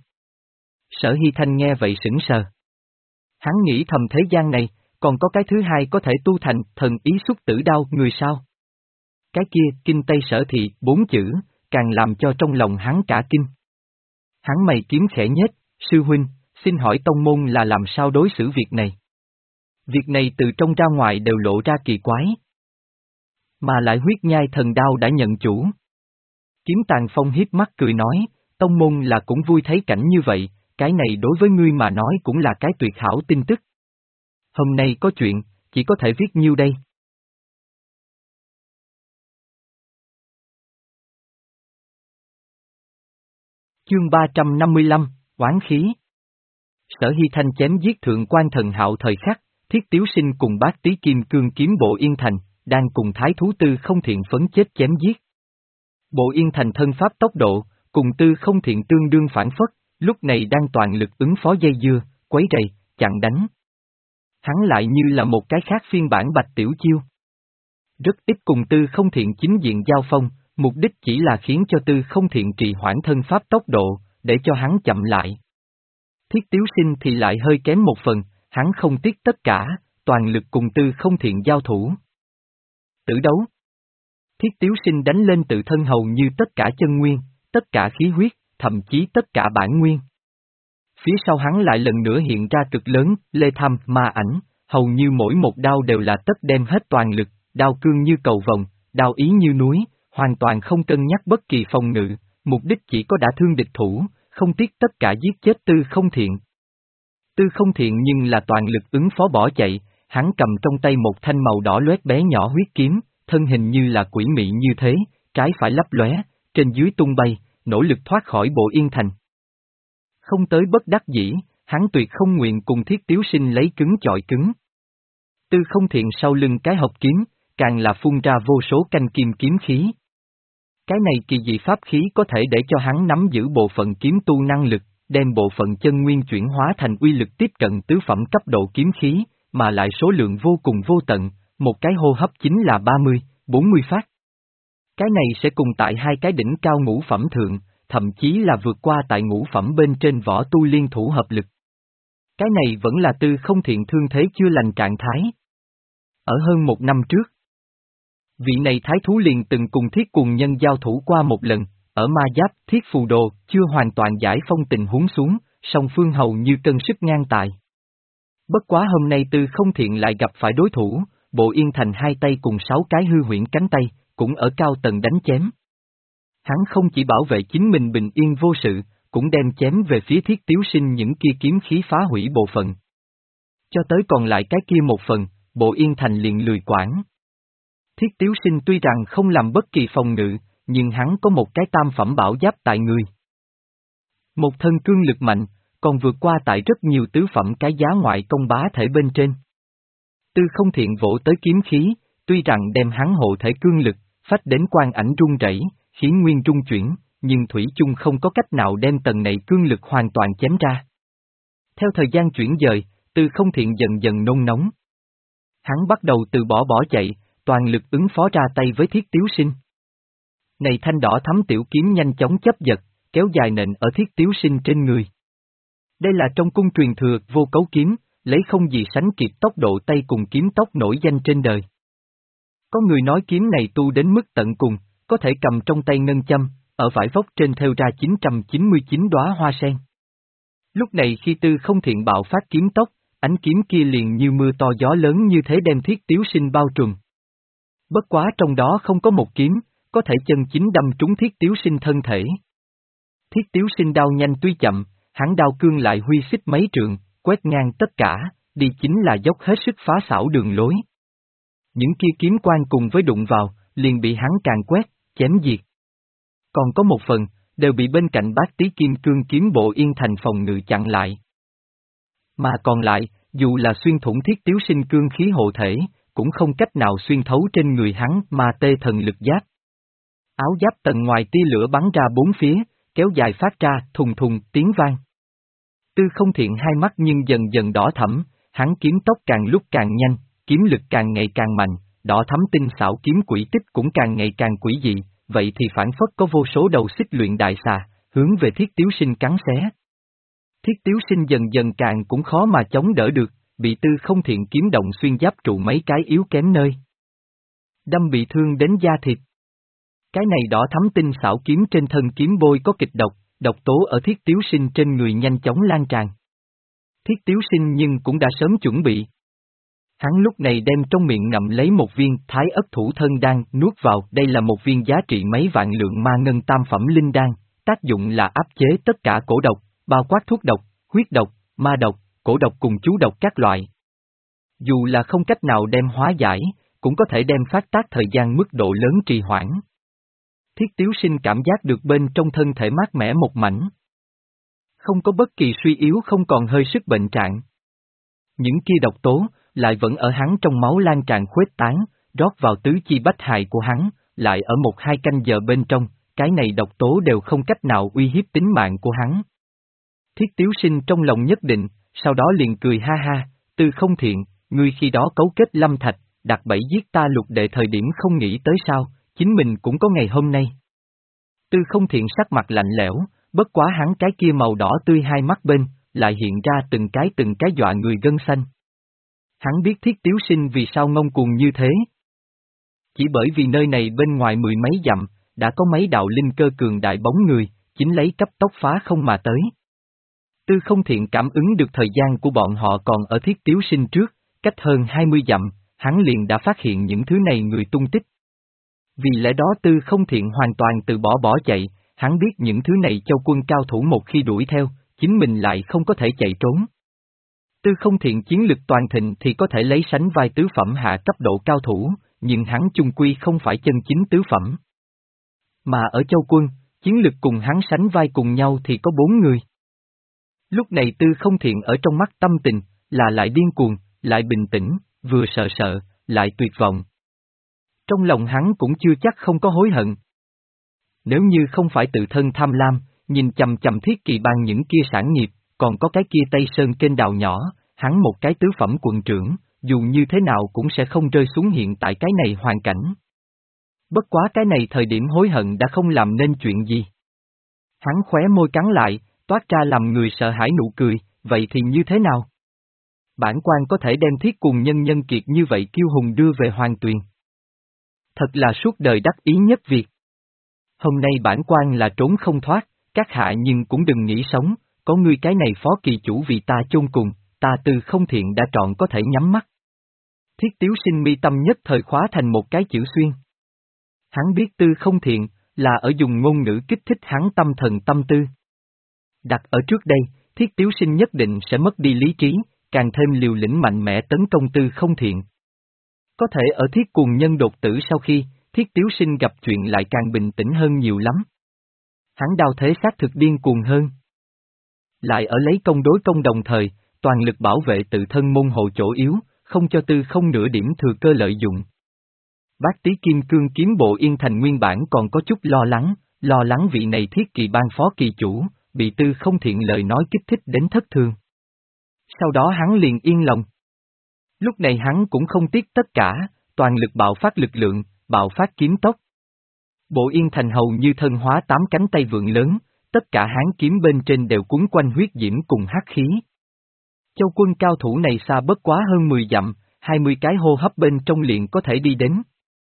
Sở Hy Thanh nghe vậy sững sờ. Hắn nghĩ thầm thế gian này, còn có cái thứ hai có thể tu thành thần ý xuất tử đao người sao? Cái kia, kinh Tây Sở Thị, bốn chữ, càng làm cho trong lòng hắn cả kinh. Hắn mày kiếm khẽ nhếch, sư huynh, xin hỏi tông môn là làm sao đối xử việc này? Việc này từ trong ra ngoài đều lộ ra kỳ quái. Mà lại huyết nhai thần đao đã nhận chủ. Kiếm tàn phong hiếp mắt cười nói, tông môn là cũng vui thấy cảnh như vậy, cái này đối với ngươi mà nói cũng là cái tuyệt hảo tin tức. Hôm nay có chuyện, chỉ có thể viết nhiêu đây. Chương ba trăm năm mươi lăm, Oán khí. Sở Hy Thanh chém giết thượng quan thần hạo thời khắc, Thiết Tiếu Sinh cùng bác tí kim cương kiếm Bộ Yên Thành, đang cùng thái thú Tư Không Thiện phấn chết chém giết. Bộ Yên Thành thân pháp tốc độ, cùng Tư Không Thiện tương đương phản phất, lúc này đang toàn lực ứng phó dây dưa, quấy rầy, chặn đánh. Hắn lại như là một cái khác phiên bản Bạch Tiểu Chiêu. Rất ít cùng Tư Không Thiện chính diện giao phong, mục đích chỉ là khiến cho Tư Không Thiện trì hoãn thân pháp tốc độ, để cho hắn chậm lại. Thiết Tiếu Sinh thì lại hơi kém một phần, hắn không tiếc tất cả, toàn lực cùng Tư Không Thiện giao thủ. Tử đấu. Thiết Tiếu Sinh đánh lên tự thân hầu như tất cả chân nguyên, tất cả khí huyết, thậm chí tất cả bản nguyên. Phía sau hắn lại lần nữa hiện ra cực lớn, lê thăm, ma ảnh, hầu như mỗi một đao đều là tất đem hết toàn lực, đao cương như cầu vồng, đao ý như núi, hoàn toàn không cân nhắc bất kỳ phòng ngự, mục đích chỉ có đả thương địch thủ, không tiếc tất cả giết chết Tư Không Thiện. Tư Không Thiện nhưng là toàn lực ứng phó bỏ chạy, hắn cầm trong tay một thanh màu đỏ loét bé nhỏ huyết kiếm, thân hình như là quỷ mị như thế, trái phải lấp lóe, trên dưới tung bay, nỗ lực thoát khỏi Bộ Yên Thành. Không tới bất đắc dĩ, hắn tuyệt không nguyện cùng Thiết Tiếu Sinh lấy cứng chọi cứng. Tư Không Thiện sau lưng cái hộp kiếm, càng là phun ra vô số canh kim kiếm khí. Cái này kỳ dị pháp khí có thể để cho hắn nắm giữ bộ phận kiếm tu năng lực, đem bộ phận chân nguyên chuyển hóa thành uy lực tiếp cận tứ phẩm cấp độ kiếm khí, mà lại số lượng vô cùng vô tận, một cái hô hấp chính là ba mươi, bốn mươi phát. Cái này sẽ cùng tại hai cái đỉnh cao ngũ phẩm thượng, thậm chí là vượt qua tại ngũ phẩm bên trên võ tu liên thủ hợp lực. Cái này vẫn là Tư Không Thiện thương thế chưa lành trạng thái. Ở hơn một năm trước, vị này thái thú liền từng cùng Thiết Cuồng Nhân giao thủ qua một lần, ở Ma Giáp, Thiết Phù Đồ, chưa hoàn toàn giải phong tình huống xuống, song phương hầu như cân sức ngang tài. Bất quá hôm nay Tư Không Thiện lại gặp phải đối thủ, Bộ Yên Thành hai tay cùng sáu cái hư huyễn cánh tay, cũng ở cao tầng đánh chém. Hắn không chỉ bảo vệ chính mình bình yên vô sự, cũng đem chém về phía Thiết Tiếu Sinh những kia kiếm khí phá hủy bộ phận. Cho tới còn lại cái kia một phần, Bộ Yên Thành liền lười quản. Thiết Tiếu Sinh tuy rằng không làm bất kỳ phòng ngự, nhưng hắn có một cái tam phẩm bảo giáp tại người. Một thân cương lực mạnh, còn vượt qua tại rất nhiều tứ phẩm cái giá ngoại công bá thể bên trên. Tư Không Thiện vỗ tới kiếm khí, tuy rằng đem hắn hộ thể cương lực, phách đến quan ảnh rung rẩy, khiến nguyên trung chuyển, nhưng thủy chung không có cách nào đem tầng này cương lực hoàn toàn chém ra. Theo thời gian chuyển dời, Tư Không Thiện dần dần nôn nóng. Hắn bắt đầu từ bỏ bỏ chạy, toàn lực ứng phó ra tay với Thiết Tiếu Sinh. Này thanh đỏ thắm tiểu kiếm nhanh chóng chấp giật, kéo dài nện ở Thiết Tiếu Sinh trên người. Đây là trong cung truyền thừa vô cấu kiếm, lấy không gì sánh kịp tốc độ tay cùng kiếm tốc nổi danh trên đời. Có người nói kiếm này tu đến mức tận cùng, có thể cầm trong tay ngân châm, ở vải vóc trên thêu ra chín trăm chín mươi chín đóa hoa sen. Lúc này khi Tư Không Thiện bạo phát kiếm tốc, ánh kiếm kia liền như mưa to gió lớn như thế đem Thiết Tiếu Sinh bao trùm. Bất quá trong đó không có một kiếm, có thể chân chính đâm trúng Thiết Tiếu Sinh thân thể. Thiết Tiếu Sinh đao nhanh tuy chậm, hắn đao cương lại huy xích mấy trượng, quét ngang tất cả, đi chính là dốc hết sức phá xảo đường lối. Những kia kiếm quan cùng với đụng vào, liền bị hắn càng quét, chém diệt. Còn có một phần, đều bị bên cạnh bác tí kim cương kiếm Bộ Yên Thành phòng ngự chặn lại. Mà còn lại, dù là xuyên thủng Thiết Tiếu Sinh cương khí hộ thể, cũng không cách nào xuyên thấu trên người hắn mà tê thần lực giáp. Áo giáp tầng ngoài tia lửa bắn ra bốn phía, kéo dài phát ra thùng thùng tiếng vang. Tư Không Thiện hai mắt nhưng dần dần đỏ thẫm, hắn kiếm tốc càng lúc càng nhanh, kiếm lực càng ngày càng mạnh, đỏ thắm tinh xảo kiếm quỷ tích cũng càng ngày càng quỷ dị, vậy thì phản phất có vô số đầu xích luyện đại xà, hướng về Thiết Tiếu Sinh cắn xé. Thiết Tiếu Sinh dần dần càng cũng khó mà chống đỡ được, bị Tư Không Thiện kiếm động xuyên giáp trụ mấy cái yếu kém nơi. Đâm bị thương đến da thịt. Cái này đỏ thắm tinh xảo kiếm trên thân kiếm bôi có kịch độc, độc tố ở Thiết Tiếu Sinh trên người nhanh chóng lan tràn. Thiết Tiếu Sinh nhưng cũng đã sớm chuẩn bị. Hắn lúc này đem trong miệng ngậm lấy một viên thái ất thủ thân đan nuốt vào, đây là một viên giá trị mấy vạn lượng ma ngân tam phẩm linh đan, tác dụng là áp chế tất cả cổ độc, bao quát thuốc độc, huyết độc, ma độc, cổ độc cùng chú độc các loại. Dù là không cách nào đem hóa giải, cũng có thể đem phát tác thời gian mức độ lớn trì hoãn. Thiết Tiếu Sinh cảm giác được bên trong thân thể mát mẻ một mảnh, Không có bất kỳ suy yếu, không còn hơi sức bệnh trạng. Những kia độc tố, lại vẫn ở hắn trong máu lan tràn khuếch tán, rót vào tứ chi bách hại của hắn, lại ở một hai canh giờ bên trong, cái này độc tố đều không cách nào uy hiếp tính mạng của hắn. Thiết Tiếu Sinh trong lòng nhất định, sau đó liền cười ha ha, Tư Không Thiện, ngươi khi đó cấu kết Lâm Thạch, đặt bẫy giết ta Lục Đệ thời điểm không nghĩ tới sao, chính mình cũng có ngày hôm nay. Tư Không Thiện sắc mặt lạnh lẽo, bất quá hắn cái kia màu đỏ tươi hai mắt bên, lại hiện ra từng cái từng cái dọa người gân xanh. Hắn biết Thiết Tiếu Sinh vì sao ngông cuồng như thế. Chỉ bởi vì nơi này bên ngoài mười mấy dặm, đã có mấy đạo linh cơ cường đại bóng người, chính lấy cấp tốc phá không mà tới. Tư Không Thiện cảm ứng được thời gian của bọn họ còn ở Thiết Tiếu Sinh trước, cách hơn hai mươi dặm, hắn liền đã phát hiện những thứ này người tung tích. Vì lẽ đó Tư Không Thiện hoàn toàn từ bỏ bỏ chạy, hắn biết những thứ này Châu quân cao thủ một khi đuổi theo, chính mình lại không có thể chạy trốn. Tư Không Thiện chiến lực toàn thịnh thì có thể lấy sánh vai tứ phẩm hạ cấp độ cao thủ, nhưng hắn chung quy không phải chân chính tứ phẩm. Mà ở Châu quân, chiến lực cùng hắn sánh vai cùng nhau thì có bốn người. Lúc này Tư Không Thiện ở trong mắt tâm tình, là lại điên cuồng, lại bình tĩnh, vừa sợ sợ, lại tuyệt vọng. Trong lòng hắn cũng chưa chắc không có hối hận. Nếu như không phải tự thân tham lam, nhìn chầm chầm Thiết Kỳ Bang những kia sản nghiệp, còn có cái kia Tây Sơn kênh đào nhỏ, hắn một cái tứ phẩm quận trưởng, dù như thế nào cũng sẽ không rơi xuống hiện tại cái này hoàn cảnh. Bất quá cái này thời điểm hối hận đã không làm nên chuyện gì. Hắn khóe môi cắn lại, toát ra làm người sợ hãi nụ cười, vậy thì như thế nào? Bản quan có thể đem Thiết Cuồng Nhân nhân kiệt như vậy kiêu hùng đưa về Hoàng Tuyền. Thật là suốt đời đắc ý nhất việc. Hôm nay bản quan là trốn không thoát, các hạ nhưng cũng đừng nghĩ sống, có ngươi cái này phó kỳ chủ vì ta chôn cùng, ta Tư Không Thiện đã trọn có thể nhắm mắt. Thiết Tiếu Sinh mi tâm nhất thời khóa thành một cái chữ xuyên. Hắn biết Tư Không Thiện, là ở dùng ngôn ngữ kích thích hắn tâm thần tâm tư. Đặt ở trước đây, Thiết Tiếu Sinh nhất định sẽ mất đi lý trí, càng thêm liều lĩnh mạnh mẽ tấn công Tư Không Thiện. Có thể ở Thiết Cuồng Nhân đột tử sau khi, Thiết Tiếu Sinh gặp chuyện lại càng bình tĩnh hơn nhiều lắm. Hắn đao thế xác thực điên cuồng hơn. Lại ở lấy công đối công đồng thời, toàn lực bảo vệ tự thân môn hộ chỗ yếu, không cho Tư Không nửa điểm thừa cơ lợi dụng. Bác Tý Kim Cương kiếm bộ Yên Thành nguyên bản còn có chút lo lắng, lo lắng vị này Thiết Kỳ Bang phó kỳ chủ, bị Tư Không Thiện lời nói kích thích đến thất thường. Sau đó hắn liền yên lòng. Lúc này hắn cũng không tiếc tất cả, toàn lực bạo phát lực lượng, bạo phát kiếm tốc. Bộ Yên Thành hầu như thân hóa tám cánh tay vượn lớn, tất cả hán kiếm bên trên đều cuốn quanh huyết diễm cùng hắc khí. Châu quân cao thủ này xa bất quá hơn mười dặm, hai mươi cái hô hấp bên trong liền có thể đi đến.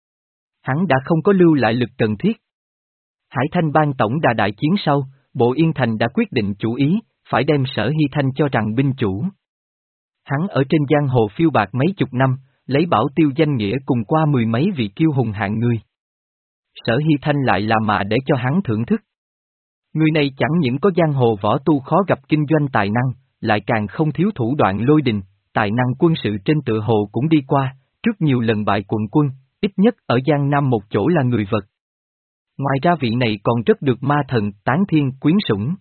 Hắn đã không có lưu lại lực cần thiết. Hải Thanh Bang tổng đà đại chiến sau, Bộ Yên Thành đã quyết định chủ ý, phải đem Sở Hy Thanh cho rằng binh chủ. Hắn ở trên giang hồ phiêu bạc mấy chục năm, lấy bảo tiêu danh nghĩa cùng qua mười mấy vị kiêu hùng hạng người. Sở Hy Thanh lại là mà để cho hắn thưởng thức. Người này chẳng những có giang hồ võ tu khó gặp kinh doanh tài năng, lại càng không thiếu thủ đoạn lôi đình, tài năng quân sự trên tựa hồ cũng đi qua, trước nhiều lần bại quận quân, ít nhất ở Giang Nam một chỗ là người vật. Ngoài ra vị này còn rất được ma thần tán thiên quyến sủng.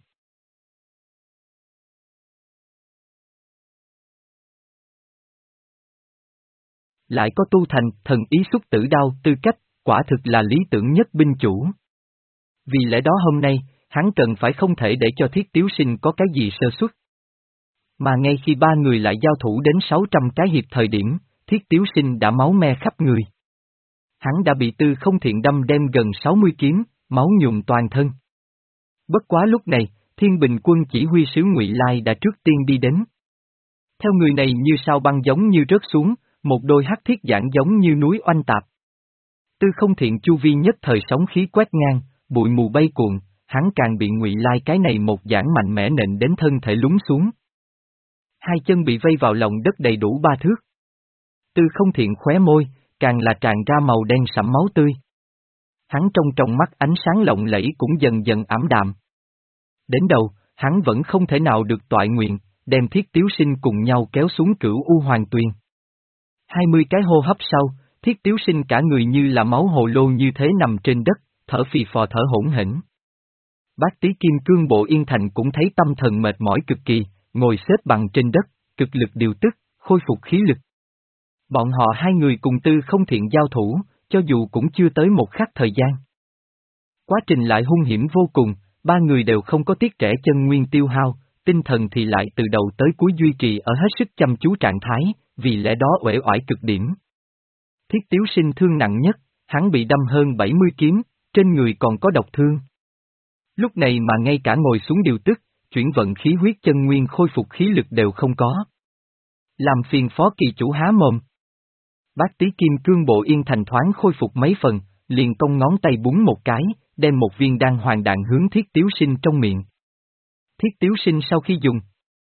Lại có tu thành thần ý xuất tử đao tư cách, quả thực là lý tưởng nhất binh chủ. Vì lẽ đó hôm nay, hắn cần phải không thể để cho Thiết Tiếu Sinh có cái gì sơ suất. Mà ngay khi ba người lại giao thủ đến sáu trăm cái hiệp thời điểm, Thiết Tiếu Sinh đã máu me khắp người. Hắn đã bị Tư Không Thiện đâm đem gần sáu mươi kiếm, máu nhuộm toàn thân. Bất quá lúc này, Thiên Bình quân chỉ huy sứ Ngụy Lai đã trước tiên đi đến. Theo người này như sao băng giống như rớt xuống, một đôi hắc thiết giản giống như núi oanh tạp. Tư Không Thiện chu vi nhất thời sóng khí quét ngang, bụi mù bay cuộn, hắn càng bị Ngụy Lai cái này một giảng mạnh mẽ nện đến thân thể lún xuống. Hai chân bị vây vào lòng đất đầy đủ ba thước. Tư Không Thiện khóe môi, càng là tràn ra màu đen sẫm máu tươi. Hắn trong trong mắt ánh sáng lộng lẫy cũng dần dần ảm đạm. Đến đầu, hắn vẫn không thể nào được toại nguyện, đem Thiết Tiếu Sinh cùng nhau kéo xuống Cửu U Hoàng Tuyền. Hai mươi cái hô hấp sau, Thiết Tiếu Sinh cả người như là máu hồ lô như thế nằm trên đất, thở phì phò thở hổn hển. Bác Tý Kim Cương Bộ Yên Thành cũng thấy tâm thần mệt mỏi cực kỳ, ngồi xếp bằng trên đất, cực lực điều tức, khôi phục khí lực. Bọn họ hai người cùng Tư Không Thiện giao thủ, cho dù cũng chưa tới một khắc thời gian. Quá trình lại hung hiểm vô cùng, ba người đều không có tiếc rẻ chân nguyên tiêu hao, tinh thần thì lại từ đầu tới cuối duy trì ở hết sức chăm chú trạng thái, vì lẽ đó uể oải cực điểm. Thiết Tiếu Sinh thương nặng nhất, hắn bị đâm hơn bảy mươi kiếm, trên người còn có độc thương. Lúc này mà ngay cả ngồi xuống điều tức, chuyển vận khí huyết chân nguyên khôi phục khí lực đều không có. Làm phiền phó kỳ chủ há mồm. Bác Tý Kim Cương Bộ Yên Thành thoáng khôi phục mấy phần, liền cong ngón tay búng một cái, đem một viên đan hoàng đạn hướng Thiết Tiếu Sinh trong miệng. Thiết Tiếu Sinh sau khi dùng,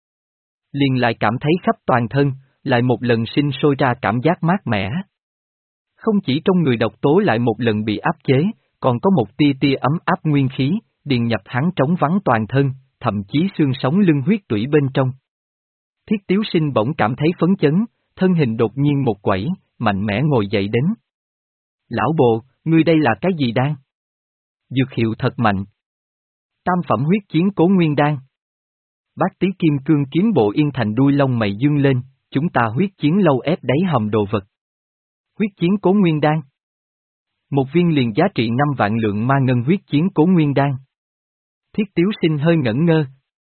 liền lại cảm thấy khắp toàn thân, lại một lần sinh sôi ra cảm giác mát mẻ. Không chỉ trong người độc tố lại một lần bị áp chế, còn có một tia tia ấm áp nguyên khí, điền nhập hắn trống vắng toàn thân, thậm chí xương sống lưng huyết tủy bên trong. Thiết Tiếu Sinh bỗng cảm thấy phấn chấn, thân hình đột nhiên một quẩy, mạnh mẽ ngồi dậy đến. Lão Bồ, ngươi đây là cái gì đan? Dược hiệu thật mạnh. Tam phẩm huyết chiến cố nguyên đan. Bác Tý Kim Cương Kiếm Bộ Yên Thành đuôi lông mày dương lên, chúng ta huyết chiến lâu ép đáy hòm đồ vật. Huyết chiến cố nguyên đan. Một viên liền giá trị năm vạn lượng ma ngân huyết chiến cố nguyên đan. Thiết Tiếu Sinh hơi ngẩn ngơ.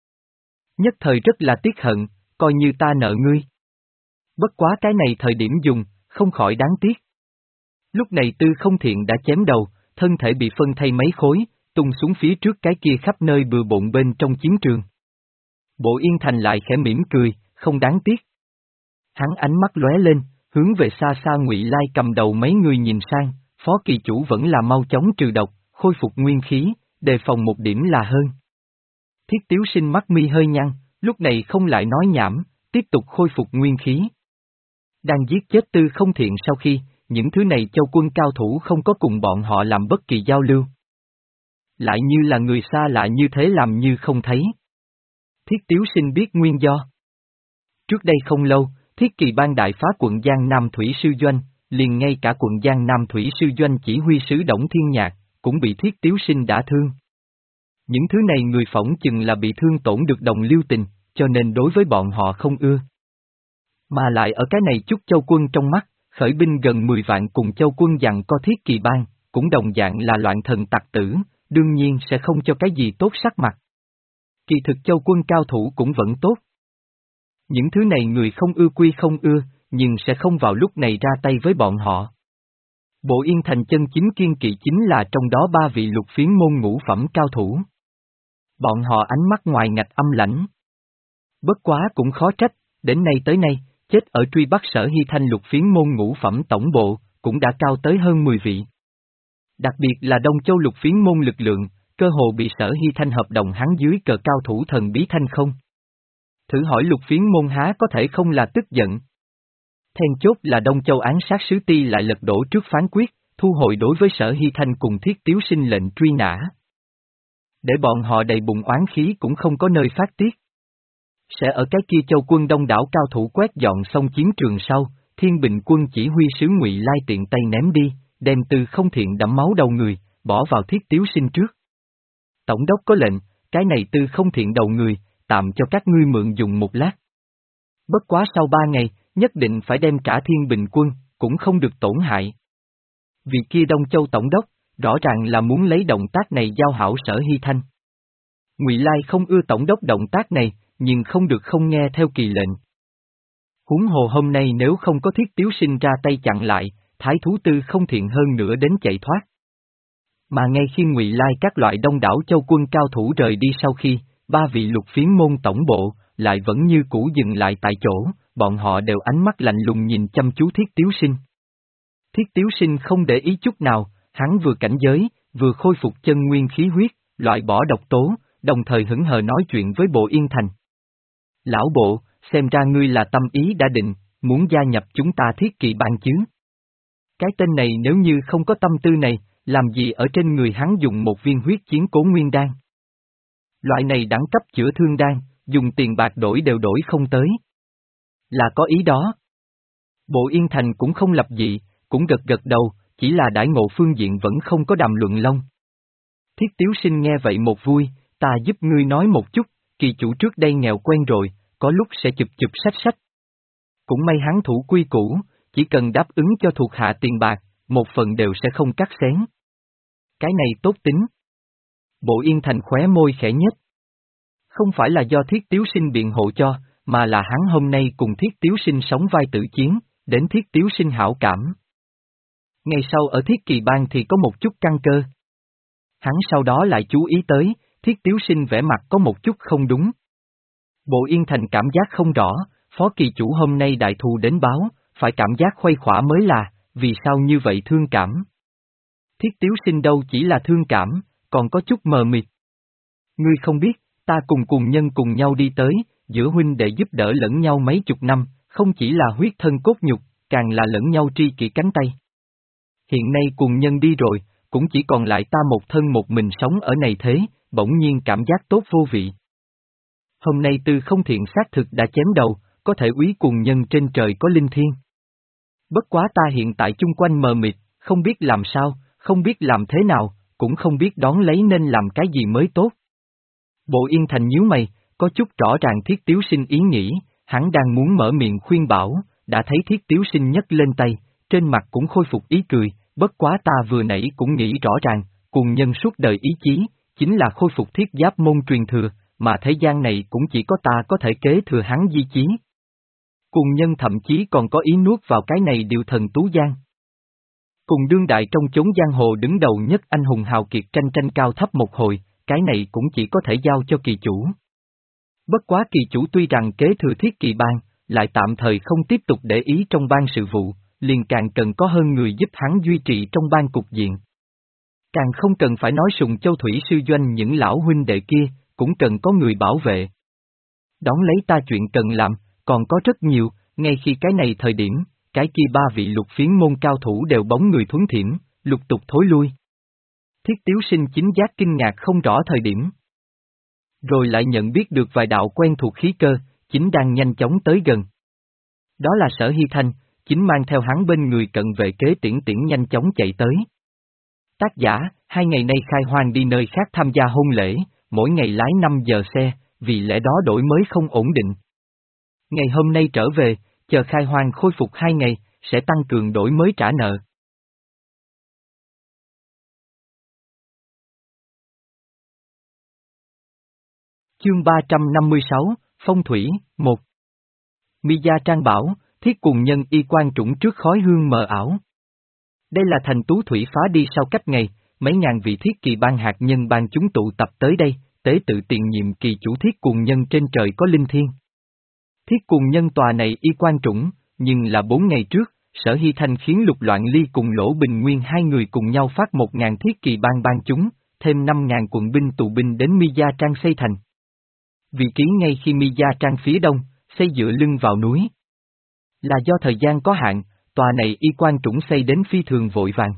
Nhất thời rất là tiếc hận, coi như ta nợ ngươi. Bất quá cái này thời điểm dùng, không khỏi đáng tiếc. Lúc này Tư Không Thiện đã chém đầu, thân thể bị phân thay mấy khối, tung xuống phía trước cái kia khắp nơi bừa bộn bên trong chiến trường. Bộ Yên Thành lại khẽ mỉm cười, không đáng tiếc. Hắn ánh mắt lóe lên, hướng về xa xa Ngụy Lai cầm đầu mấy người nhìn sang, phó kỳ chủ vẫn là mau chóng trừ độc, khôi phục nguyên khí, đề phòng một điểm là hơn. Thiết Tiếu Sinh mắt mi hơi nhăn, lúc này không lại nói nhảm, tiếp tục khôi phục nguyên khí. Đang giết chết Tư Không Thiện sau khi, những thứ này châu quân cao thủ không có cùng bọn họ làm bất kỳ giao lưu. Lại như là người xa lạ như thế làm như không thấy. Thiết Tiếu Sinh biết nguyên do. Trước đây không lâu, Thiết Kỳ Bang đại phá quận Giang Nam Thủy Sư Doanh, liền ngay cả quận Giang Nam Thủy Sư Doanh chỉ huy sứ Đổng Thiên Nhạc, cũng bị Thiết Tiếu Sinh đả thương. Những thứ này người phỏng chừng là bị thương tổn được đồng liêu tình, cho nên đối với bọn họ không ưa. Mà lại ở cái này chút châu quân trong mắt, khởi binh gần mười vạn cùng châu quân dặn co Thiết Kỳ Bang, cũng đồng dạng là loạn thần tặc tử, đương nhiên sẽ không cho cái gì tốt sắc mặt. Kỳ thực châu quân cao thủ cũng vẫn tốt. Những thứ này người không ưa quy không ưa, nhưng sẽ không vào lúc này ra tay với bọn họ. Bộ Yên Thành chân chính kiên kỵ chính là trong đó ba vị lục phiến môn ngũ phẩm cao thủ. Bọn họ ánh mắt ngoài ngạch âm lãnh. Bất quá cũng khó trách, đến nay tới nay, chết ở truy bắt Sở Hy Thanh lục phiến môn ngũ phẩm tổng bộ, cũng đã cao tới hơn mười vị. Đặc biệt là Đông Châu lục phiến môn lực lượng, cơ hồ bị Sở Hy Thanh hợp đồng hắn dưới cờ cao thủ thần bí thanh không. Thử hỏi lục phiến môn há có thể không là tức giận. Then chốt là Đông Châu án sát sứ ti lại lật đổ trước phán quyết, thu hồi đối với Sở Hy Thanh cùng Thiết Tiếu Sinh lệnh truy nã. Để bọn họ đầy bụng oán khí cũng không có nơi phát tiết. Sẽ ở cái kia châu quân đông đảo cao thủ quét dọn xong chiến trường sau, Thiên Bình quân chỉ huy sứ Ngụy Lai tiện tay ném đi, đem Tư Không Thiện đẫm máu đầu người, bỏ vào Thiết Tiếu Sinh trước. Tổng đốc có lệnh, cái này Tư Không Thiện đầu người, tạm cho các ngươi mượn dùng một lát. Bất quá sau ba ngày, nhất định phải đem trả Thiên Bình quân, cũng không được tổn hại. Vì kia Đông Châu Tổng đốc, rõ ràng là muốn lấy động tác này giao hảo Sở Hy Thanh. Ngụy Lai không ưa Tổng đốc động tác này, nhưng không được không nghe theo kỳ lệnh. Huống hồ hôm nay nếu không có Thiết Tiếu Sinh ra tay chặn lại, Thái thú Tư Không Thiện hơn nữa đến chạy thoát. Mà ngay khi Ngụy Lai các loại đông đảo châu quân cao thủ rời đi sau khi, ba vị lục phiến môn tổng bộ, lại vẫn như cũ dừng lại tại chỗ, bọn họ đều ánh mắt lạnh lùng nhìn chăm chú Thiết Tiếu Sinh. Thiết Tiếu Sinh không để ý chút nào, hắn vừa cảnh giới, vừa khôi phục chân nguyên khí huyết, loại bỏ độc tố, đồng thời hững hờ nói chuyện với Bộ Yên Thành. Lão Bộ, xem ra ngươi là tâm ý đã định, muốn gia nhập chúng ta Thiết Kỵ Bang chứ. Cái tên này nếu như không có tâm tư này, làm gì ở trên người hắn dùng một viên huyết chiến cố nguyên đan. Loại này đẳng cấp chữa thương đan, dùng tiền bạc đổi đều đổi không tới. Là có ý đó. Bộ Yên Thành cũng không lập dị, cũng gật gật đầu, chỉ là đãi ngộ phương diện vẫn không có đàm luận long. Thiết Tiếu Sinh nghe vậy một vui, ta giúp ngươi nói một chút, kỳ chủ trước đây nghèo quen rồi, có lúc sẽ chụp chụp sách sách. Cũng may hắn thủ quy củ, chỉ cần đáp ứng cho thuộc hạ tiền bạc, một phần đều sẽ không cắt xén. Cái này tốt tính. Bộ Yên Thành khóe môi khẽ nhếch. Không phải là do Thiết Tiếu Sinh biện hộ cho, mà là hắn hôm nay cùng Thiết Tiếu Sinh sống vai tử chiến, đến Thiết Tiếu Sinh hảo cảm. Ngày sau ở Thiết Kỳ Bang thì có một chút căn cơ. Hắn sau đó lại chú ý tới, Thiết Tiếu Sinh vẻ mặt có một chút không đúng. Bộ Yên Thành cảm giác không rõ, phó kỳ chủ hôm nay đại thù đến báo, phải cảm giác khuây khỏa mới là, vì sao như vậy thương cảm. Thiết Tiếu Sinh đâu chỉ là thương cảm, còn có chút mờ mịt. Ngươi không biết, ta cùng cùng nhân cùng nhau đi tới, giữa huynh đệ giúp đỡ lẫn nhau mấy chục năm, không chỉ là huyết thân cốt nhục, càng là lẫn nhau tri kỷ cánh tay. Hiện nay cùng nhân đi rồi, cũng chỉ còn lại ta một thân một mình sống ở này thế, bỗng nhiên cảm giác tốt vô vị. Hôm nay Tư Không Thiện xác thực đã chém đầu, có thể úy cùng nhân trên trời có linh thiêng. Bất quá ta hiện tại chung quanh mờ mịt, không biết làm sao, không biết làm thế nào, cũng không biết đón lấy nên làm cái gì mới tốt. Bộ Yên Thành nhíu mày, có chút rõ ràng Thiết Tiếu Sinh ý nghĩ, hắn đang muốn mở miệng khuyên bảo, đã thấy Thiết Tiếu Sinh nhấc lên tay, trên mặt cũng khôi phục ý cười, bất quá ta vừa nãy cũng nghĩ rõ ràng, cùng nhân suốt đời ý chí, chính là khôi phục thiết giáp môn truyền thừa, mà thế gian này cũng chỉ có ta có thể kế thừa hắn di chí. Cùng nhân thậm chí còn có ý nuốt vào cái này điều thần tú giang. Cùng đương đại trong chốn giang hồ đứng đầu nhất anh hùng hào kiệt tranh tranh cao thấp một hồi, cái này cũng chỉ có thể giao cho kỳ chủ. Bất quá kỳ chủ tuy rằng kế thừa Thiết Kỳ Bang, lại tạm thời không tiếp tục để ý trong ban sự vụ, liền càng cần có hơn người giúp hắn duy trì trong ban cục diện. Càng không cần phải nói Sùng Châu Thủy sư doanh những lão huynh đệ kia, cũng cần có người bảo vệ. Đón lấy ta chuyện cần làm, còn có rất nhiều, ngay khi cái này thời điểm, cái kia ba vị lục phiến môn cao thủ đều bóng người thuấn thiểm, lục tục thối lui. Thiết Tiếu Sinh chính giác kinh ngạc không rõ thời điểm. Rồi lại nhận biết được vài đạo quen thuộc khí cơ, chính đang nhanh chóng tới gần. Đó là Sở Hy Thanh, chính mang theo hắn bên người cận vệ kế tiễn tiễn nhanh chóng chạy tới. Tác giả, hai ngày nay khai hoang đi nơi khác tham gia hôn lễ, mỗi ngày lái năm giờ xe, vì lẽ đó đổi mới không ổn định. Ngày hôm nay trở về, chờ khai hoang khôi phục hai ngày, sẽ tăng cường đổi mới trả nợ. Chương ba trăm năm mươi sáu, Phong Thủy, một. Mi Gia Trang bảo, Thiết cùng nhân y quan trũng trước khói hương mờ ảo. Đây là thành tú thủy phá đi sau cách ngày, mấy ngàn vị Thiết Kỳ Bang hạt nhân ban chúng tụ tập tới đây, tế tự tiền nhiệm kỳ chủ Thiết cùng nhân trên trời có linh thiêng. Thiết cùng nhân tòa này y quan trũng, nhưng là bốn ngày trước, Sở Hy Thanh khiến Lục Loạn Ly cùng Lỗ Bình Nguyên hai người cùng nhau phát một ngàn Thiết Kỳ Bang ban chúng, thêm năm ngàn quận binh tụ binh đến Mi Gia Trang xây thành. Vị trí ngay khi Mi Gia Trang phía đông, xây dựa lưng vào núi. Là do thời gian có hạn, tòa này y quan trũng xây đến phi thường vội vàng.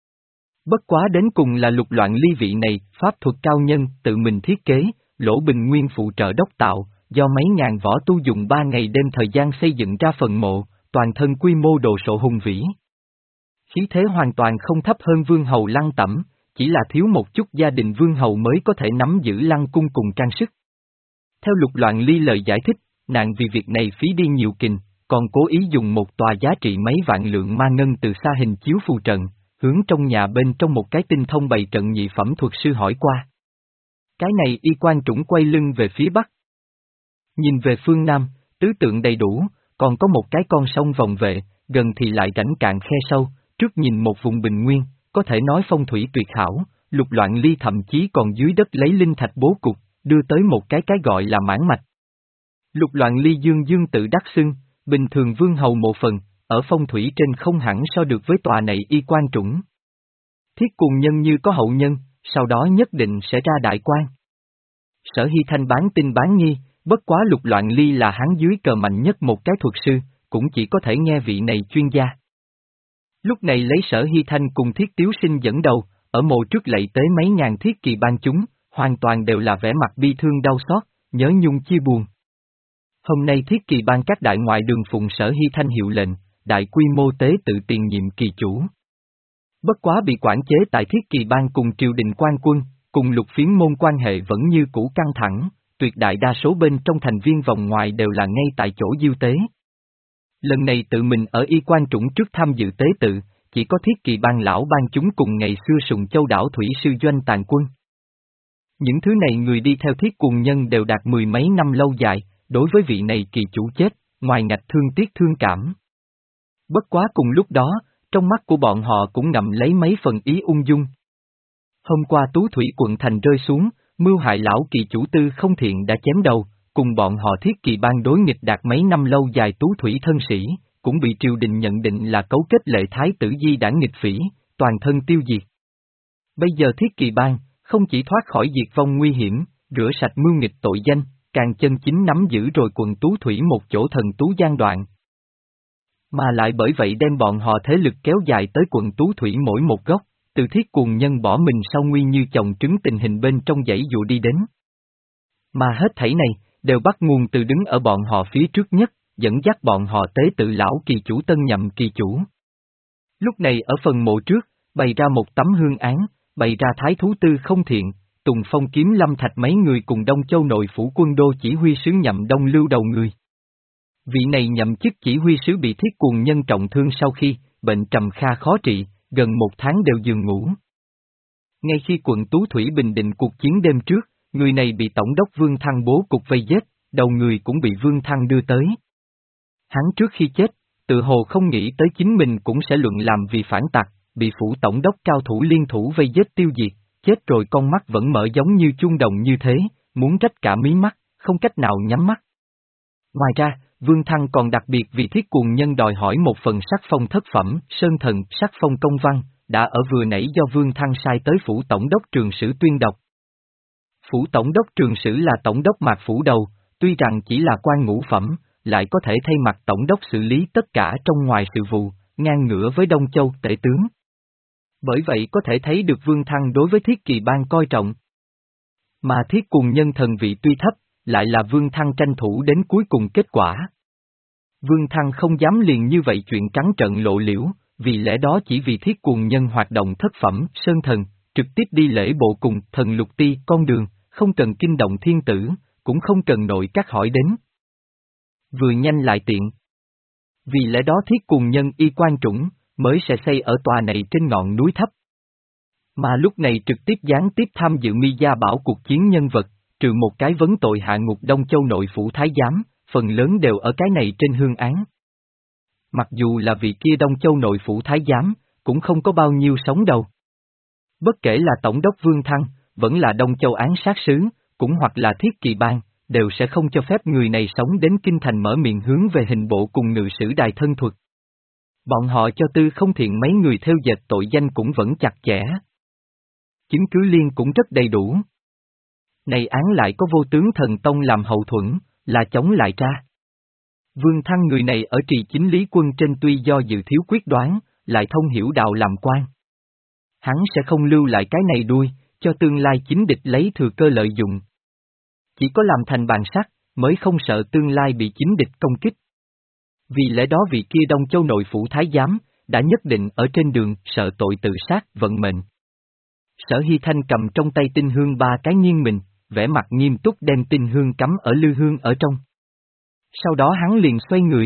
Bất quá đến cùng là Lục Loạn Ly vị này, pháp thuật cao nhân, tự mình thiết kế, Lỗ Bình Nguyên phụ trợ đốc tạo, do mấy ngàn võ tu dùng ba ngày đêm thời gian xây dựng ra phần mộ, toàn thân quy mô đồ sộ hùng vĩ. Khí thế hoàn toàn không thấp hơn Vương Hầu Lăng Tẩm, chỉ là thiếu một chút gia đình Vương Hầu mới có thể nắm giữ Lăng cung cùng trang sức. Theo Lục Loạn Ly lời giải thích, nạn vì việc này phí đi nhiều kình, còn cố ý dùng một tòa giá trị mấy vạn lượng ma ngân từ xa hình chiếu phù trận, hướng trong nhà bên trong một cái tinh thông bày trận nhị phẩm thuật sư hỏi qua. Cái này y quan trũng quay lưng về phía bắc. Nhìn về phương nam, tứ tượng đầy đủ, còn có một cái con sông vòng vệ, gần thì lại rãnh cạn khe sâu, trước nhìn một vùng bình nguyên, có thể nói phong thủy tuyệt hảo, Lục Loạn Ly thậm chí còn dưới đất lấy linh thạch bố cục, đưa tới một cái cái gọi là mãn mạch. Lục Loạn Ly dương dương tự đắc xưng, bình thường Vương Hầu một phần, ở phong thủy trên không hẳn so được với tòa này y quan trũng. Thiết cùng nhân như có hậu nhân, sau đó nhất định sẽ ra đại quan. Sở Hy Thanh bán tin bán nghi, bất quá Lục Loạn Ly là hắn dưới cờ mạnh nhất một cái thuật sư, cũng chỉ có thể nghe vị này chuyên gia. Lúc này lấy Sở Hy Thanh cùng Thiết Tiếu Sinh dẫn đầu, ở mộ trước lạy tế mấy ngàn Thiết Kỳ Bang chúng, hoàn toàn đều là vẻ mặt bi thương đau xót, nhớ nhung chia buồn. Hôm nay Thiết Kỳ Bang các đại ngoại đường phụng Sở Hy Thanh hiệu lệnh, đại quy mô tế tự tiền nhiệm kỳ chủ. Bất quá bị quản chế tại Thiết Kỳ Bang cùng triều đình quan quân, cùng Lục Phiến môn quan hệ vẫn như cũ căng thẳng, tuyệt đại đa số bên trong thành viên vòng ngoài đều là ngay tại chỗ diêu tế. Lần này tự mình ở y quan trũng trước tham dự tế tự, chỉ có Thiết Kỳ Bang lão ban chúng cùng ngày xưa Sùng Châu đảo thủy sư doanh tàn quân. Những thứ này người đi theo Thiết Cuồng Nhân đều đạt mười mấy năm lâu dài, đối với vị này kỳ chủ chết, ngoài ngạch thương tiếc thương cảm. Bất quá cùng lúc đó, trong mắt của bọn họ cũng ngậm lấy mấy phần ý ung dung. Hôm qua Tú Thủy quận thành rơi xuống, mưu hại lão kỳ chủ Tư Không Thiện đã chém đầu, cùng bọn họ Thiết Kỳ Bang đối nghịch đạt mấy năm lâu dài Tú Thủy thân sĩ, cũng bị triều đình nhận định là cấu kết lệ thái tử di đảng nghịch phỉ, toàn thân tiêu diệt. Bây giờ Thiết Kỳ Bang, không chỉ thoát khỏi diệt vong nguy hiểm, rửa sạch mưu nghịch tội danh, càng chân chính nắm giữ rồi quận Tú Thủy một chỗ thần Tú Giang đoạn. Mà lại bởi vậy đem bọn họ thế lực kéo dài tới quận Tú Thủy mỗi một góc, từ Thiết Cuồng Nhân bỏ mình sau nguy như chồng trứng tình hình bên trong dãy dụ đi đến. Mà hết thảy này, đều bắt nguồn từ đứng ở bọn họ phía trước nhất, dẫn dắt bọn họ tế tự lão kỳ chủ tân nhậm kỳ chủ. Lúc này ở phần mộ trước, bày ra một tấm hương án, bày ra Thái Thú Tư Không Thiện, Tùng Phong Kiếm Lâm Thạch mấy người cùng Đông Châu nội phủ quân đô chỉ huy sứ nhậm Đông Lưu đầu người. Vị này nhậm chức chỉ huy sứ bị Thiết Cuồng Nhân trọng thương sau khi, bệnh trầm kha khó trị, gần một tháng đều giường ngủ. Ngay khi quận Tú Thủy bình định cuộc chiến đêm trước, người này bị Tổng đốc Vương Thăng bố cục vây giết, đầu người cũng bị Vương Thăng đưa tới. Hắn trước khi chết, tự hồ không nghĩ tới chính mình cũng sẽ luận làm vì phản tặc, bị phủ tổng đốc cao thủ liên thủ vây giết tiêu diệt, chết rồi con mắt vẫn mở giống như chuông đồng như thế, muốn rách cả mí mắt, không cách nào nhắm mắt. Ngoài ra, Vương Thăng còn đặc biệt vì Thiết Cuồng Nhân đòi hỏi một phần sắc phong thất phẩm, sơn thần, sắc phong công văn, đã ở vừa nãy do Vương Thăng sai tới phủ tổng đốc Trường Sử tuyên đọc. Phủ tổng đốc Trường Sử là tổng đốc mạc phủ đầu, tuy rằng chỉ là quan ngũ phẩm, lại có thể thay mặt tổng đốc xử lý tất cả trong ngoài sự vụ, ngang ngửa với Đông Châu tể tướng. Bởi vậy có thể thấy được Vương Thăng đối với Thiết Kỳ Bang coi trọng. Mà Thiết Cuồng Nhân thần vị tuy thấp, lại là Vương Thăng tranh thủ đến cuối cùng kết quả. Vương Thăng không dám liền như vậy chuyện trắng trợn lộ liễu, vì lẽ đó chỉ vì Thiết Cuồng Nhân hoạt động thất phẩm, sơn thần, trực tiếp đi lễ bộ cùng thần lục ti con đường, không cần kinh động thiên tử, cũng không cần nội các hỏi đến. Vừa nhanh lại tiện. Vì lẽ đó Thiết Cuồng Nhân y quan trũng, mới sẽ xây ở tòa này trên ngọn núi thấp. Mà lúc này trực tiếp gián tiếp tham dự mi gia bảo cuộc chiến nhân vật, trừ một cái vấn tội hạ ngục Đông Châu nội phủ thái giám, phần lớn đều ở cái này trên hương án. Mặc dù là vị kia Đông Châu nội phủ thái giám, cũng không có bao nhiêu sống đâu. Bất kể là Tổng đốc Vương Thăng, vẫn là Đông Châu án sát sứ, cũng hoặc là Thiết Kỳ Bang, đều sẽ không cho phép người này sống đến kinh thành mở miệng hướng về hình bộ cùng ngự sử đài thân thuật. Bọn họ cho Tư Không Thiện mấy người theo dệt tội danh cũng vẫn chặt chẽ. Chứng cứ liên cũng rất đầy đủ. Này án lại có vô tướng thần tông làm hậu thuẫn, là chống lại ra. Vương Thăng người này ở trì chính lý quân trên tuy do dự thiếu quyết đoán, lại thông hiểu đạo làm quan. Hắn sẽ không lưu lại cái này đuôi, cho tương lai chính địch lấy thừa cơ lợi dụng. Chỉ có làm thành bàn sắt, mới không sợ tương lai bị chính địch công kích. Vì lẽ đó vị kia Đông Châu nội phủ thái giám, đã nhất định ở trên đường sợ tội tự sát vận mệnh. Sở Hy Thanh cầm trong tay tinh hương ba cái nghiêng mình, vẻ mặt nghiêm túc đem tinh hương cắm ở lư hương ở trong. Sau đó hắn liền xoay người.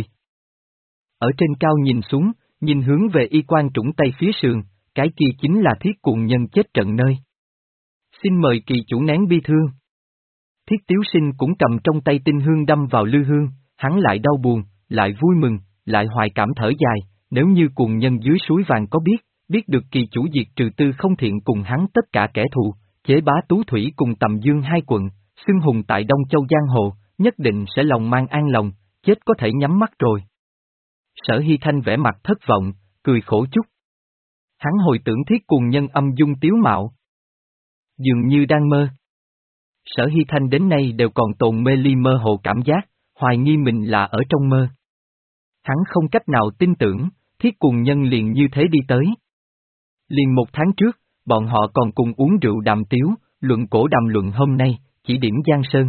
Ở trên cao nhìn xuống, nhìn hướng về y quan trũng tay phía sườn, cái kia chính là Thiết Cuồng Nhân chết trận nơi. Xin mời kỳ chủ nén bi thương. Thiết Tiếu Sinh cũng cầm trong tay tinh hương đâm vào lư hương, hắn lại đau buồn, lại vui mừng, lại hoài cảm thở dài, nếu như Cuồng Nhân dưới suối vàng có biết, biết được kỳ chủ diệt trừ Tư Không Thiện cùng hắn tất cả kẻ thù, chế bá Tú Thủy cùng Tầm Dương hai quận, xưng hùng tại Đông Châu Giang Hồ, nhất định sẽ lòng mang an lòng, chết có thể nhắm mắt rồi. Sở Hy Thanh vẻ mặt thất vọng, cười khổ chút. Hắn hồi tưởng Thiết Cuồng Nhân âm dung tiếu mạo. Dường như đang mơ. Sở Hy Thanh đến nay đều còn tồn mê ly mơ hồ cảm giác, hoài nghi mình là ở trong mơ. Hắn không cách nào tin tưởng, Thiết Cuồng Nhân liền như thế đi tới. Liền một tháng trước, bọn họ còn cùng uống rượu đàm tiếu, luận cổ đàm luận hôm nay, chỉ điểm Giang Sơn.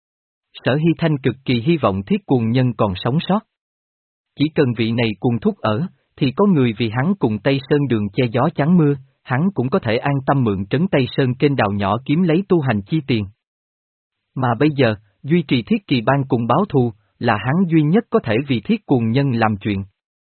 Sở Hy Thanh cực kỳ hy vọng Thiết Cuồng Nhân còn sống sót. Chỉ cần vị này cùng thúc ở, thì có người vì hắn cùng Tây Sơn đường che gió chắn mưa, hắn cũng có thể an tâm mượn trấn Tây Sơn kênh đào nhỏ kiếm lấy tu hành chi tiền. Mà bây giờ, duy trì thiết kỳ bang cùng báo thù, là hắn duy nhất có thể vì thiết cuồng nhân làm chuyện.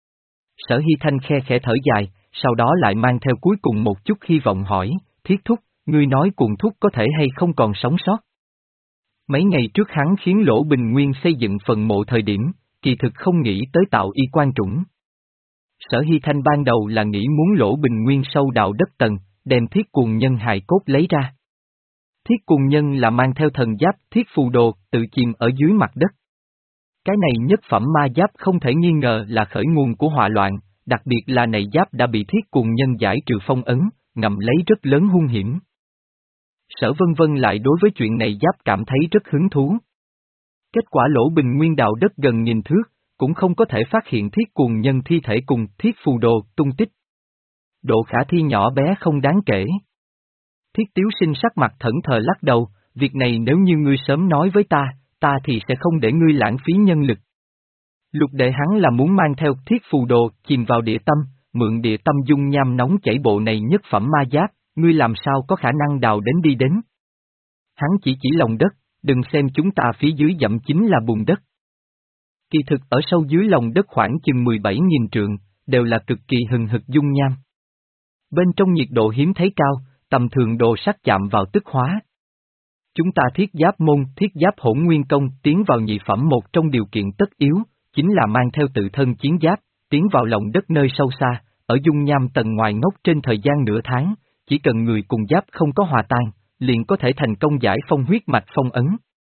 Sở Hy Thanh khe khẽ thở dài, sau đó lại mang theo cuối cùng một chút hy vọng hỏi, thiết thúc, ngươi nói cuồng thúc có thể hay không còn sống sót? Mấy ngày trước hắn khiến Lỗ Bình Nguyên xây dựng phần mộ thời điểm, kỳ thực không nghĩ tới tạo y quan trũng. Sở Hy Thanh ban đầu là nghĩ muốn Lỗ Bình Nguyên sâu đào đất tầng, đem thiết cuồng nhân hài cốt lấy ra. Thiết cuồng nhân là mang theo thần giáp thiết phù đồ, tự chìm ở dưới mặt đất. Cái này nhất phẩm ma giáp không thể nghi ngờ là khởi nguồn của họa loạn, đặc biệt là này giáp đã bị thiết cuồng nhân giải trừ phong ấn, ngầm lấy rất lớn hung hiểm. Sở Vân Vân lại đối với chuyện này giáp cảm thấy rất hứng thú. Kết quả Lỗ Bình Nguyên đào đất gần nghìn thước, cũng không có thể phát hiện thiết cuồng nhân thi thể cùng thiết phù đồ tung tích. Độ khả thi nhỏ bé không đáng kể. Thiết Tiếu Sinh sắc mặt thẫn thờ lắc đầu, việc này nếu như ngươi sớm nói với ta, ta thì sẽ không để ngươi lãng phí nhân lực. Lục đệ hắn là muốn mang theo thiết phù đồ chìm vào địa tâm, mượn địa tâm dung nham nóng chảy bộ này nhất phẩm ma giáp, ngươi làm sao có khả năng đào đến đi đến. Hắn chỉ chỉ lòng đất, đừng xem chúng ta phía dưới dặm chính là bùn đất. Kỳ thực ở sâu dưới lòng đất khoảng chừng mười bảy nghìn trượng, đều là cực kỳ hừng hực dung nham. Bên trong nhiệt độ hiếm thấy cao, tầm thường đồ sắt chạm vào tức hóa. Chúng ta thiết giáp môn, thiết giáp hỗn nguyên công tiến vào nhị phẩm một trong điều kiện tất yếu, chính là mang theo tự thân chiến giáp, tiến vào lòng đất nơi sâu xa, ở dung nham tầng ngoài ngốc trên thời gian nửa tháng, chỉ cần người cùng giáp không có hòa tan, liền có thể thành công giải phong huyết mạch phong ấn.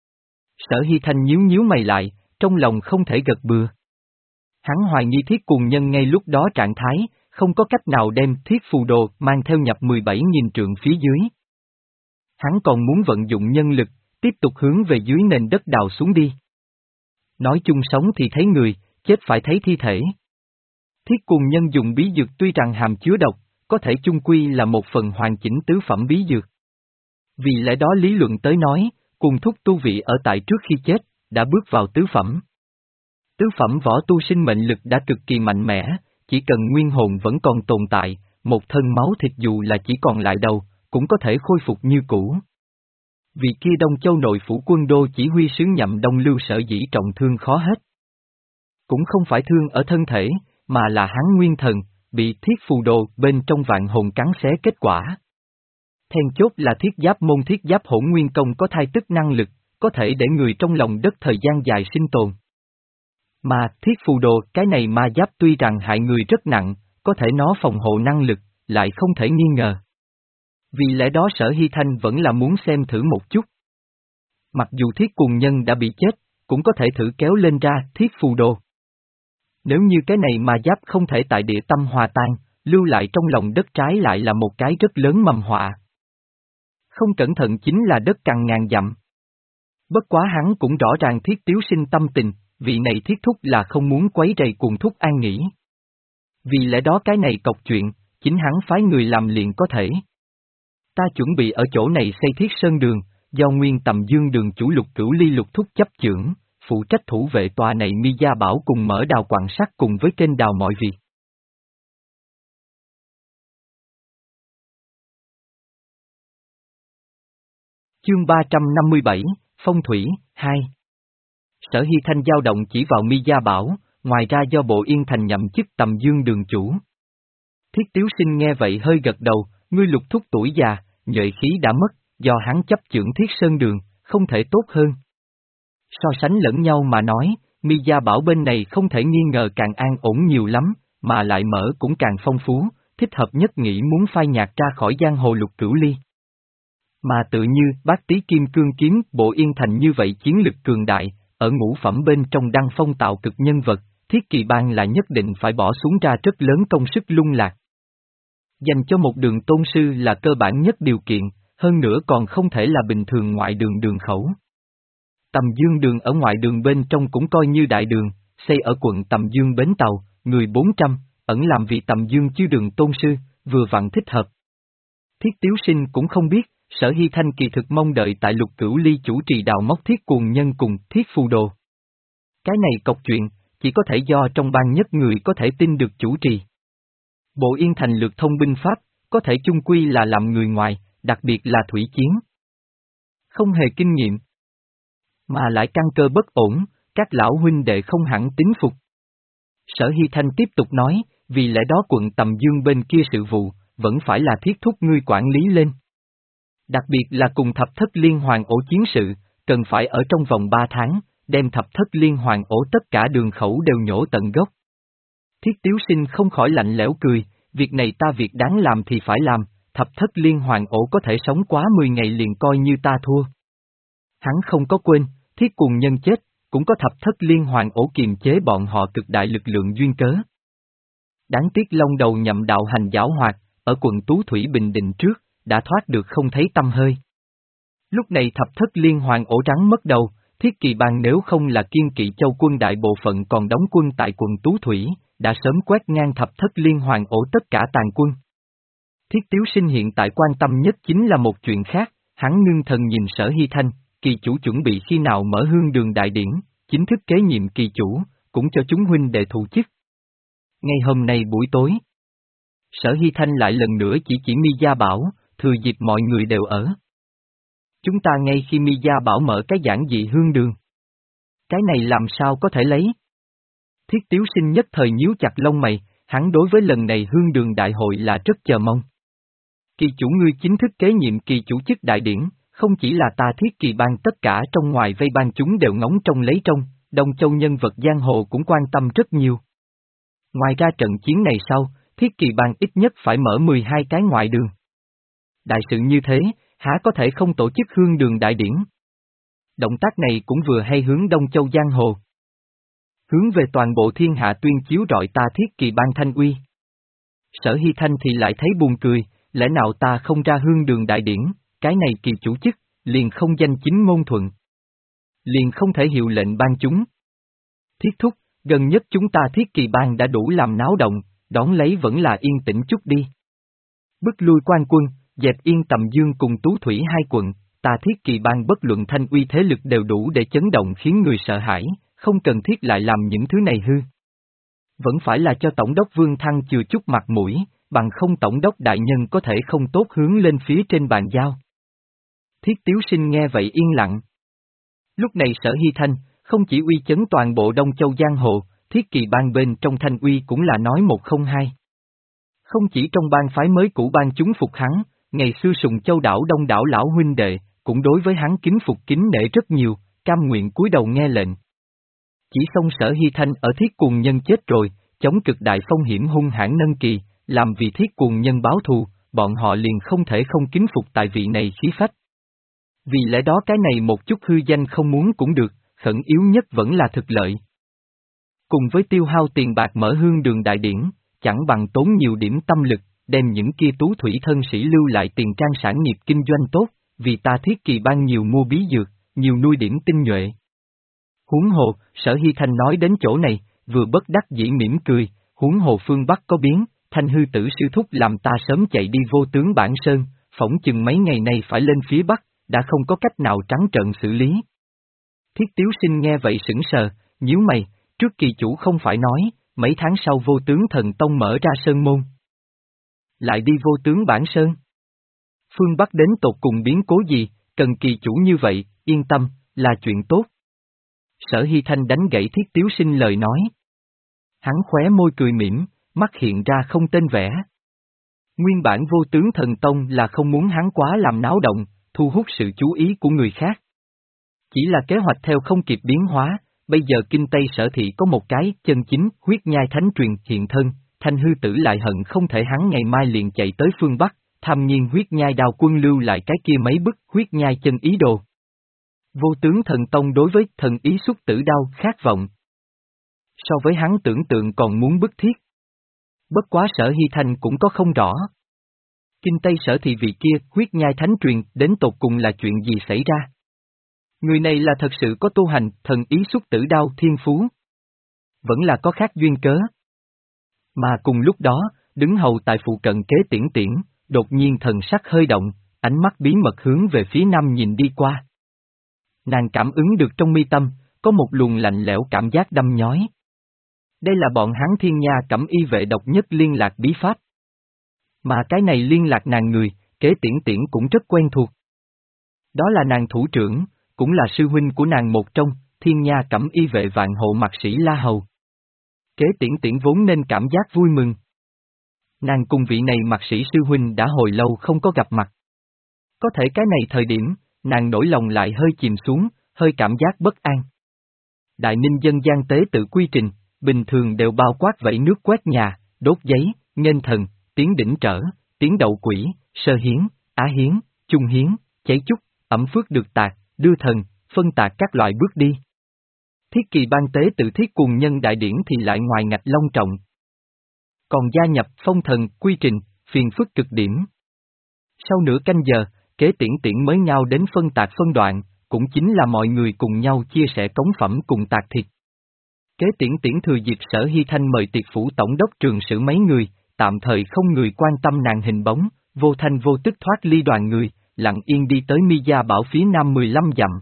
Sở Hy Thanh nhíu nhíu mày lại, trong lòng không thể gật bừa. Hắn hoài nghi thiết cuồng nhân ngay lúc đó trạng thái, không có cách nào đem thiết phù đồ mang theo nhập mười bảy nghìn trượng phía dưới. Hắn còn muốn vận dụng nhân lực, tiếp tục hướng về dưới nền đất đào xuống đi. Nói chung sống thì thấy người, chết phải thấy thi thể. Thiết cuồng nhân dùng bí dược tuy rằng hàm chứa độc, có thể chung quy là một phần hoàn chỉnh tứ phẩm bí dược. Vì lẽ đó lý luận tới nói, cùng thúc tu vị ở tại trước khi chết, đã bước vào tứ phẩm. Tứ phẩm võ tu sinh mệnh lực đã cực kỳ mạnh mẽ, chỉ cần nguyên hồn vẫn còn tồn tại, một thân máu thịt dù là chỉ còn lại đầu, cũng có thể khôi phục như cũ. Vì kia Đông Châu nội phủ quân đô chỉ huy sứ Nhậm Đông Lưu sở dĩ trọng thương khó hết. Cũng không phải thương ở thân thể, mà là hắn nguyên thần, bị thiết phù đồ bên trong vạn hồn cắn xé kết quả. Then chốt là thiết giáp môn thiết giáp hỗn nguyên công có thai tức năng lực, có thể để người trong lòng đất thời gian dài sinh tồn. Mà thiết phù đồ cái này ma giáp tuy rằng hại người rất nặng, có thể nó phòng hộ năng lực, lại không thể nghi ngờ. Vì lẽ đó Sở Hy Thanh vẫn là muốn xem thử một chút. Mặc dù thiết cuồng nhân đã bị chết, cũng có thể thử kéo lên ra thiết phù đồ. Nếu như cái này ma giáp không thể tại địa tâm hòa tan, lưu lại trong lòng đất trái lại là một cái rất lớn mầm họa. Không cẩn thận chính là đất cằn ngàn dặm. Bất quá hắn cũng rõ ràng Thiết Tiếu Sinh tâm tình, vị này thiết thúc là không muốn quấy rầy cuồng thúc an nghỉ. Vì lẽ đó cái này cọc chuyện, chính hắn phái người làm liền có thể. Ta chuẩn bị ở chỗ này xây Thiết Sơn Đường, do Nguyên Tầm Dương Đường chủ Lục Cửu Ly Lục thúc chấp chưởng, phụ trách thủ vệ tòa này Mi Gia Bảo cùng mở đào quặng sắt cùng với kênh đào mọi việc. Chương ba trăm năm mươi bảy, Phong Thủy, hai. Sở Hy Thanh dao động chỉ vào Mi Gia Bảo, ngoài ra do Bộ Yên Thành nhậm chức Tầm Dương Đường chủ. Thiết Tiếu Sinh nghe vậy hơi gật đầu, ngươi Lục thúc tuổi già, nhuệ khí đã mất, do hắn chấp chưởng Thiết Sơn Đường, không thể tốt hơn. So sánh lẫn nhau mà nói, Mi Gia Bảo bên này không thể nghi ngờ càng an ổn nhiều lắm, mà lại mở cũng càng phong phú, thích hợp nhất nghĩ muốn phai nhạt ra khỏi giang hồ Lục Cửu Ly. Mà tự như Bát Tý Kim Cương Kiếm Bộ Yên Thành như vậy chiến lực cường đại, ở ngũ phẩm bên trong đăng phong tạo cực nhân vật, Thiết Kỳ Bang là nhất định phải bỏ xuống ra rất lớn công sức lung lạc. Dành cho một đường tôn sư là cơ bản nhất điều kiện, hơn nữa còn không thể là bình thường ngoại đường đường khẩu. Tầm Dương Đường ở ngoại đường bên trong cũng coi như đại đường, xây ở quận Tầm Dương Bến Tàu, người bốn trăm, ẩn làm vị Tầm Dương chư đường tôn sư, vừa vặn thích hợp. Thiết Tiếu Sinh cũng không biết, Sở Hy Thanh kỳ thực mong đợi tại Lục Cửu Ly chủ trì đào móc thiết cuồng nhân cùng thiết phù đồ. Cái này cọc chuyện, chỉ có thể do trong ban nhất người có thể tin được chủ trì. Bộ Yên Thành lược thông binh pháp, có thể chung quy là làm người ngoài, đặc biệt là thủy chiến. Không hề kinh nghiệm. Mà lại căn cơ bất ổn, các lão huynh đệ không hẳn tín phục. Sở Hy Thanh tiếp tục nói, vì lẽ đó quận Tầm Dương bên kia sự vụ, vẫn phải là thiết thúc ngươi quản lý lên. Đặc biệt là cùng thập thất liên hoàng ổ chiến sự, cần phải ở trong vòng ba tháng, đem thập thất liên hoàng ổ tất cả đường khẩu đều nhổ tận gốc. Thiết Tiếu Sinh không khỏi lạnh lẽo cười, việc này ta việc đáng làm thì phải làm, thập thất liên hoàng ổ có thể sống quá mười ngày liền coi như ta thua. Hắn không có quên, thiết cùng nhân chết, cũng có thập thất liên hoàng ổ kiềm chế bọn họ cực đại lực lượng duyên cớ. Đáng tiếc Long Đầu nhậm đạo hành giảo hoạt, ở quận Tú Thủy Bình Định trước, đã thoát được không thấy tăm hơi. Lúc này thập thất liên hoàng ổ rắn mất đầu, Thiết Kỳ Bang nếu không là kiên kỵ châu quân đại bộ phận còn đóng quân tại quận Tú Thủy, đã sớm quét ngang thập thất liên hoàng ổ tất cả tàn quân. Thiết Tiếu Sinh hiện tại quan tâm nhất chính là một chuyện khác, hắn ngưng thần nhìn Sở Hy Thanh, kỳ chủ chuẩn bị khi nào mở hương đường đại điển, chính thức kế nhiệm kỳ chủ, cũng cho chúng huynh đệ thụ chức. Ngay hôm nay buổi tối, Sở Hy Thanh lại lần nữa chỉ chỉ Mi Gia Bảo, thừa dịp mọi người đều ở. Chúng ta ngay khi Mi Gia Bảo mở cái giảng dị hương đường. Cái này làm sao có thể lấy? Thiết Tiếu Sinh nhất thời nhíu chặt lông mày, hắn đối với lần này hương đường đại hội là rất chờ mong. Kỳ chủ ngươi chính thức kế nhiệm kỳ chủ chức đại điển, không chỉ là ta Thiết Kỳ Bang tất cả trong ngoài vây bang chúng đều ngóng trông lấy trông, Đông Châu nhân vật giang hồ cũng quan tâm rất nhiều. Ngoài ra trận chiến này sau, Thiết Kỳ Bang ít nhất phải mở mười hai cái ngoại đường. Đại sự như thế, há có thể không tổ chức hương đường đại điển. Động tác này cũng vừa hay hướng Đông Châu giang hồ. Hướng về toàn bộ thiên hạ tuyên chiếu rọi ta Thiết Kỳ Bang thanh uy. Sở Hy Thanh thì lại thấy buồn cười, lẽ nào ta không ra hương đường đại điển, cái này kỳ chủ chức, liền không danh chính ngôn thuận. Liền không thể hiệu lệnh ban chúng. Thiết thúc, gần nhất chúng ta Thiết Kỳ Bang đã đủ làm náo động, đón lấy vẫn là yên tĩnh chút đi. Bức lui quan quân, dẹp yên Tầm Dương cùng Tú Thủy hai quận, ta Thiết Kỳ Bang bất luận thanh uy thế lực đều đủ để chấn động khiến người sợ hãi, không cần thiết lại làm những thứ này hư. Vẫn phải là cho Tổng đốc Vương Thăng chừa chút mặt mũi, bằng không Tổng đốc đại nhân có thể không tốt hướng lên phía trên bàn giao. Thiết Tiếu Sinh nghe vậy yên lặng. Lúc này Sở Hy Thanh, không chỉ uy chấn toàn bộ Đông Châu giang hồ, Thiết Kỳ Bang bên trong thanh uy cũng là nói một không hai. Không chỉ trong bang phái mới cũ bang chúng phục hắn, ngày xưa Sùng Châu đảo đông đảo lão huynh đệ, cũng đối với hắn kính phục kính nể rất nhiều, cam nguyện cúi đầu nghe lệnh. Chỉ xong Sở Hy Thanh ở Thiết Cuồng Nhân chết rồi, chống cực đại phong hiểm hung hãn nâng kỳ, làm vì Thiết Cuồng Nhân báo thù, bọn họ liền không thể không kính phục tại vị này khí phách. Vì lẽ đó cái này một chút hư danh không muốn cũng được, khẩn yếu nhất vẫn là thực lợi. Cùng với tiêu hao tiền bạc mở hương đường đại điển, chẳng bằng tốn nhiều điểm tâm lực, đem những kia tú thủy thân sĩ lưu lại tiền trang sản nghiệp kinh doanh tốt, vì ta Thiết Kỳ Bang nhiều mua bí dược, nhiều nuôi điểm tinh nhuệ. Huống hồ, Sở Hy Thanh nói đến chỗ này, vừa bất đắc dĩ mỉm cười, huống hồ phương Bắc có biến, Thanh hư tử sư thúc làm ta sớm chạy đi vô tướng Bản Sơn, phỏng chừng mấy ngày nay phải lên phía Bắc, đã không có cách nào trắng trợn xử lý. Thiết Tiếu Sinh nghe vậy sững sờ, nhíu mày, trước kỳ chủ không phải nói, mấy tháng sau vô tướng thần tông mở ra sơn môn. Lại đi vô tướng Bản Sơn. Phương Bắc đến tột cùng biến cố gì, cần kỳ chủ như vậy, yên tâm, là chuyện tốt. Sở Hy Thanh đánh gãy Thiết Tiếu Sinh lời nói. Hắn khóe môi cười mỉm, mắt hiện ra không tên vẻ. Nguyên bản vô tướng thần tông là không muốn hắn quá làm náo động, thu hút sự chú ý của người khác. Chỉ là kế hoạch theo không kịp biến hóa, bây giờ Kinh Tây Sở Thị có một cái chân chính huyết nhai thánh truyền hiện thân, Thanh hư tử lại hận không thể hắn ngày mai liền chạy tới phương Bắc, tham nhiên huyết nhai đào quân lưu lại cái kia mấy bức huyết nhai chân ý đồ. Vô tướng thần tông đối với thần ý xuất tử đao khát vọng. So với hắn tưởng tượng còn muốn bức thiết. Bất quá Sở Hy Thanh cũng có không rõ. Kinh Tây Sở Thị vị kia huyết nhai thánh truyền đến tột cùng là chuyện gì xảy ra? Người này là thật sự có tu hành thần ý xuất tử đao thiên phú. Vẫn là có khác duyên cớ. Mà cùng lúc đó, đứng hầu tại phụ cận kế tiễn tiễn, đột nhiên thần sắc hơi động, ánh mắt bí mật hướng về phía nam nhìn đi qua. Nàng cảm ứng được trong mi tâm, có một luồng lạnh lẽo cảm giác đâm nhói. Đây là bọn hắn Thiên Nha Cẩm Y vệ độc nhất liên lạc bí pháp. Mà cái này liên lạc nàng người, Kế Tiễn Tiễn cũng rất quen thuộc. Đó là nàng thủ trưởng, cũng là sư huynh của nàng một trong, Thiên Nha Cẩm Y vệ vạn hộ mạc sĩ La Hầu. Kế Tiễn Tiễn vốn nên cảm giác vui mừng. Nàng cùng vị này mạc sĩ sư huynh đã hồi lâu không có gặp mặt. Có thể cái này thời điểm, nàng nỗi lòng lại hơi chìm xuống, hơi cảm giác bất an. Đại Ninh dân gian tế tự quy trình, bình thường đều bao quát vẩy nước quét nhà, đốt giấy, nghênh thần, tiến đỉnh trở, tiến đậu quỷ, sơ hiến, á hiến, chung hiến, cháy chúc, ẩm phước được tạc, đưa thần, phân tạc các loại bước đi. Thiết kỳ ban tế tự thiết cùng nhân đại điển thì lại ngoài ngạch long trọng. Còn gia nhập phong thần, quy trình, phiền phức cực điểm. Sau nửa canh giờ, Kế Tiễn Tiễn mới nhau đến phân tạc phân đoạn, cũng chính là mọi người cùng nhau chia sẻ cống phẩm cùng tạc thịt. Kế Tiễn Tiễn thừa dịp Sở Hy Thanh mời tiệc phủ tổng đốc trường sử mấy người, tạm thời không người quan tâm nàng hình bóng, vô thanh vô tức thoát ly đoàn người, lặng yên đi tới Mi Gia Bảo phía nam mười lăm dặm.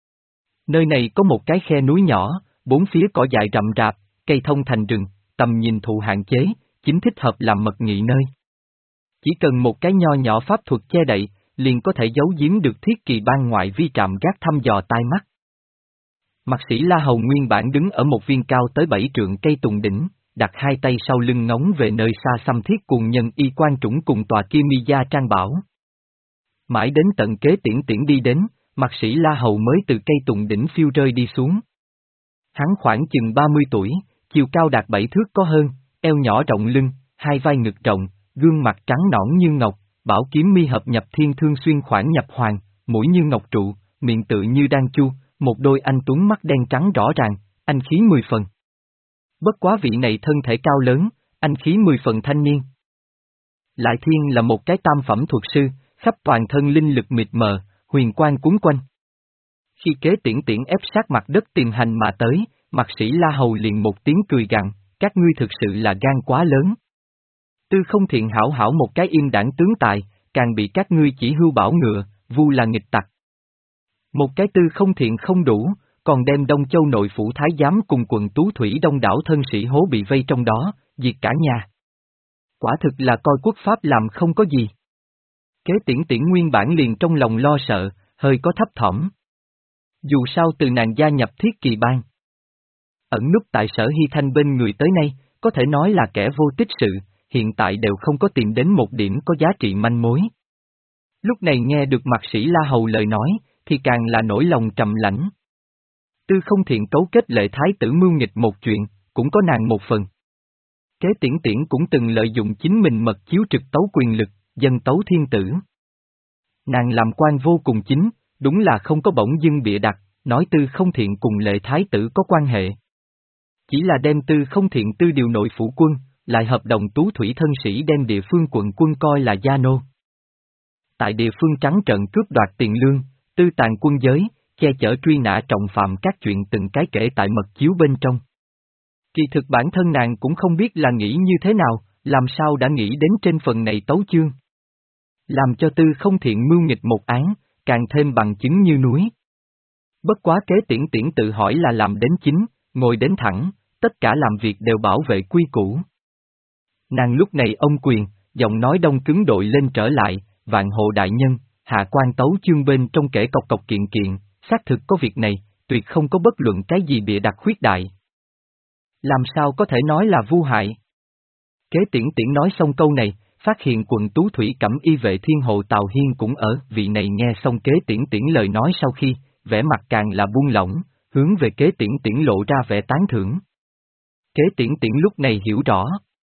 Nơi này có một cái khe núi nhỏ, bốn phía cỏ dại rậm rạp, cây thông thành rừng, tầm nhìn thụ hạn chế, chính thích hợp làm mật nghị nơi. Chỉ cần một cái nho nhỏ pháp thuật che đậy, liền có thể giấu giếm được thiết kỳ ban ngoại vi trạm gác thăm dò tai mắt. Mạc sĩ La Hầu nguyên bản đứng ở một viên cao tới bảy trượng cây tùng đỉnh, đặt hai tay sau lưng ngóng về nơi xa xăm thiết cùng nhân y quan trũng cùng tòa kia Mi Gia Trang Bảo. Mãi đến tận Kế Tiễn Tiễn đi đến, Mạc sĩ La Hầu mới từ cây tùng đỉnh phiêu rơi đi xuống. Hắn khoảng chừng ba mươi tuổi, chiều cao đạt bảy thước có hơn, eo nhỏ rộng lưng, hai vai ngực rộng, gương mặt trắng nõn như ngọc, bảo kiếm mi hợp nhập thiên thương xuyên khoản nhập hoàng, mũi như ngọc trụ, miệng tự như đan chu, một đôi anh tuấn mắt đen trắng rõ ràng, anh khí mười phần. Bất quá vị này thân thể cao lớn, anh khí mười phần thanh niên. Lại Thiên là một cái tam phẩm thuật sư, khắp toàn thân linh lực mịt mờ, huyền quang cuốn quanh. Khi Kế Tiễn Tiễn ép sát mặt đất tìm hành mà tới, Mạc sĩ La Hầu liền một tiếng cười gằn, các ngươi thực sự là gan quá lớn. Tư Không Thiện hảo hảo một cái im đảng tướng tài, càng bị các ngươi chỉ hưu bảo ngựa, vu là nghịch tặc. Một cái Tư Không Thiện không đủ, còn đem Đông Châu nội phủ thái giám cùng quần tú thủy đông đảo thân sĩ hố bị vây trong đó, diệt cả nhà. Quả thực là coi quốc pháp làm không có gì. Kế Tiễn Tiễn nguyên bản liền trong lòng lo sợ, hơi có thấp thỏm. Dù sao từ nàng gia nhập thiết kỳ bang, ẩn núp tại Sở Hy Thanh bên người tới nay, có thể nói là kẻ vô tích sự, hiện tại đều không có tìm đến một điểm có giá trị manh mối. Lúc này nghe được Mạc sĩ La Hầu lời nói, thì càng là nỗi lòng trầm lãnh. Tư Không Thiện cấu kết Lệ Thái tử mưu nghịch một chuyện, cũng có nàng một phần. Kế Tiễn Tiễn cũng từng lợi dụng chính mình mật chiếu trực tấu quyền lực, dân tấu thiên tử. Nàng làm quan vô cùng chính, đúng là không có bỗng dưng bịa đặt, nói Tư Không Thiện cùng Lệ Thái tử có quan hệ. Chỉ là đem Tư Không Thiện tư điều nội phủ quân, lại hợp đồng tú thủy thân sĩ đem địa phương quận quân coi là gia nô. Tại địa phương trắng trợn cướp đoạt tiền lương, tư tàn quân giới, che chở truy nã trọng phạm các chuyện từng cái kể tại mật chiếu bên trong. Kỳ thực bản thân nàng cũng không biết là nghĩ như thế nào, làm sao đã nghĩ đến trên phần này tấu chương. Làm cho Tư Không Thiện mưu nghịch một án, càng thêm bằng chứng như núi. Bất quá Kế Tiễn Tiễn tự hỏi là làm đến chính, ngồi đến thẳng, tất cả làm việc đều bảo vệ quy củ. Nàng lúc này ông quyền, giọng nói đông cứng đội lên trở lại, vạn hộ đại nhân, hạ quan tấu chương bên trong kể cọc cọc kiện kiện, xác thực có việc này, tuyệt không có bất luận cái gì bịa đặt khuyết đại. Làm sao có thể nói là vu hại? Kế Tiễn Tiễn nói xong câu này, phát hiện quần tú thủy cẩm y vệ thiên hộ Tào Hiên cũng ở, vị này nghe xong Kế Tiễn Tiễn lời nói sau khi, vẻ mặt càng là buông lỏng, hướng về Kế Tiễn Tiễn lộ ra vẻ tán thưởng. Kế Tiễn Tiễn lúc này hiểu rõ.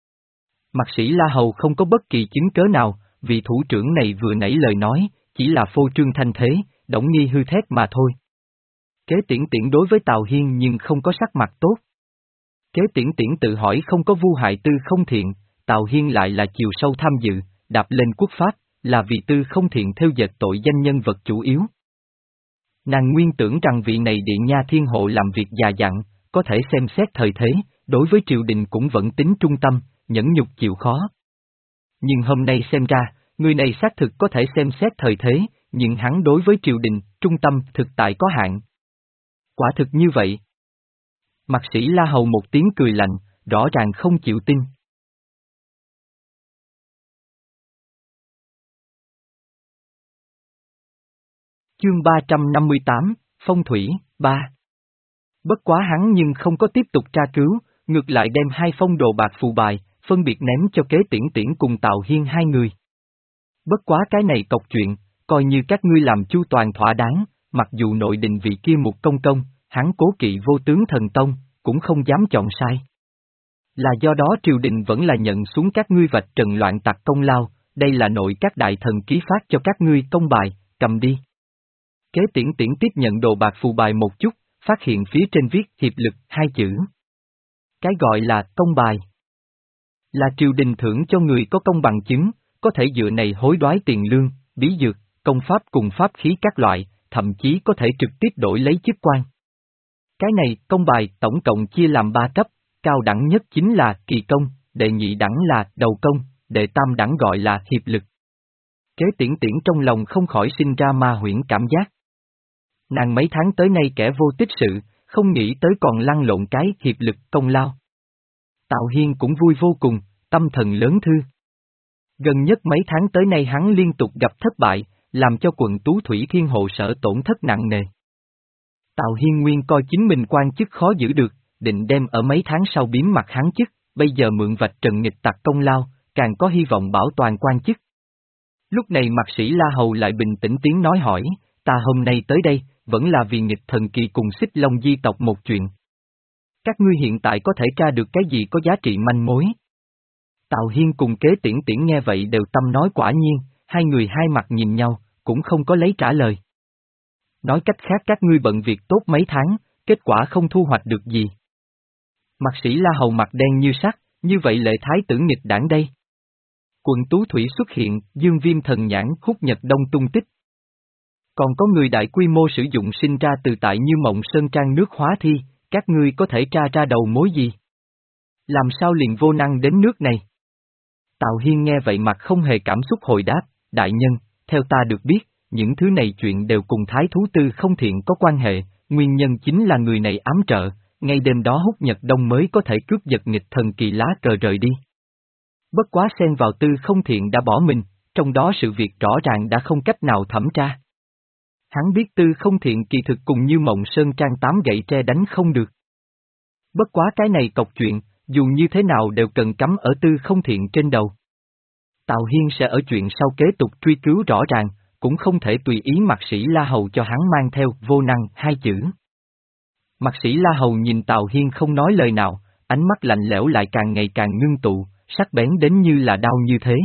Mạc sĩ La Hầu không có bất kỳ chứng cớ nào, vị thủ trưởng này vừa nãy lời nói, chỉ là phô trương thanh thế, đổng nghi hư thét mà thôi. Kế Tiễn Tiễn đối với Tào Hiên nhưng không có sắc mặt tốt. Kế Tiễn Tiễn tự hỏi không có vu hại Tư Không Thiện, Tào Hiên lại là chiều sâu tham dự, đạp lên quốc pháp, là vì Tư Không Thiện theo dệt tội danh nhân vật chủ yếu. Nàng nguyên tưởng rằng vị này Điện Nha Thiên Hộ làm việc già dặn, có thể xem xét thời thế, đối với triều đình cũng vẫn tính trung tâm, nhẫn nhục chịu khó. Nhưng hôm nay xem ra, người này xác thực có thể xem xét thời thế, nhưng hắn đối với triều đình, trung tâm thực tại có hạn. Quả thực như vậy. Mạc sĩ La Hầu một tiếng cười lạnh, rõ ràng không chịu tin. Chương ba trăm năm mươi tám, Phong thủy, ba. Bất quá hắn nhưng không có tiếp tục tra cứu, ngược lại đem hai phong đồ bạc phù bài, phân biệt ném cho Kế Tiễn Tiễn cùng Tào Hiên hai người. Bất quá cái này cọc chuyện, coi như các ngươi làm chu toàn thỏa đáng, mặc dù nội định vị kia một công công, hắn cố kỵ vô tướng thần tông, cũng không dám chọn sai. Là do đó triều đình vẫn là nhận xuống các ngươi vạch trần loạn tặc công lao, đây là nội các đại thần ký phát cho các ngươi công bài, cầm đi. Kế Tiễn Tiễn tiếp nhận đồ bạc phù bài một chút, phát hiện phía trên viết hiệp lực hai chữ. Cái gọi là công bài là triều đình thưởng cho người có công bằng chứng, có thể dựa này hối đoái tiền lương, bí dược, công pháp cùng pháp khí các loại, thậm chí có thể trực tiếp đổi lấy chức quan. Cái này, công bài, tổng cộng chia làm ba cấp, cao đẳng nhất chính là kỳ công, đệ nhị đẳng là đầu công, đệ tam đẳng gọi là hiệp lực. Kế Tiễn Tiễn trong lòng không khỏi sinh ra ma huyễn cảm giác. Nàng mấy tháng tới nay kẻ vô tích sự, không nghĩ tới còn lăn lộn cái hiệp lực công lao. Tào Hiên cũng vui vô cùng, tâm thần lớn thư. Gần nhất mấy tháng tới nay hắn liên tục gặp thất bại, làm cho quận Tú Thủy Thiên Hộ sở tổn thất nặng nề. Tào Hiên nguyên coi chính mình quan chức khó giữ được, định đem ở mấy tháng sau biếm mặt hắn chức, bây giờ mượn vạch trần nghịch tặc công lao, càng có hy vọng bảo toàn quan chức. Lúc này Mạc Sĩ La Hầu lại bình tĩnh tiếng nói hỏi, ta hôm nay tới đây, vẫn là vì nghịch thần kỳ cùng Xích Long di tộc một chuyện. Các ngươi hiện tại có thể tra được cái gì có giá trị manh mối? Tào Hiên cùng Kế Tiễn Tiễn nghe vậy đều tâm nói quả nhiên, hai người hai mặt nhìn nhau, cũng không có lấy trả lời. Nói cách khác các ngươi bận việc tốt mấy tháng, kết quả không thu hoạch được gì. Mạc Sĩ La Hầu mặt đen như sắt, như vậy lệ thái tử nghịch đảng đây. Quận Tú Thủy xuất hiện, Dương Viêm thần nhãn hút Nhật Đông tung tích. Còn có người đại quy mô sử dụng sinh ra từ tại Như Mộng Sơn Trang nước hóa thi, các ngươi có thể tra ra đầu mối gì? Làm sao liền vô năng đến nước này? Tào Hiên nghe vậy mặt không hề cảm xúc hồi đáp, đại nhân, theo ta được biết, những thứ này chuyện đều cùng Thái Thú Tư không thiện có quan hệ, nguyên nhân chính là người này ám trợ, ngay đêm đó hút Nhật Đông mới có thể cướp giật nghịch thần kỳ lá cờ rời đi. Bất quá xen vào Tư không thiện đã bỏ mình, trong đó sự việc rõ ràng đã không cách nào thẩm tra. Hắn biết Tư không thiện kỳ thực cùng Như Mộng Sơn Trang tám gậy tre đánh không được. Bất quá cái này cọc chuyện, dù như thế nào đều cần cắm ở Tư không thiện trên đầu. Tào Hiên sẽ ở chuyện sau kế tục truy cứu rõ ràng, cũng không thể tùy ý Mạc Sĩ La Hầu cho hắn mang theo vô năng hai chữ. Mạc Sĩ La Hầu nhìn Tào Hiên không nói lời nào, ánh mắt lạnh lẽo lại càng ngày càng ngưng tụ, sắc bén đến như là đao như thế.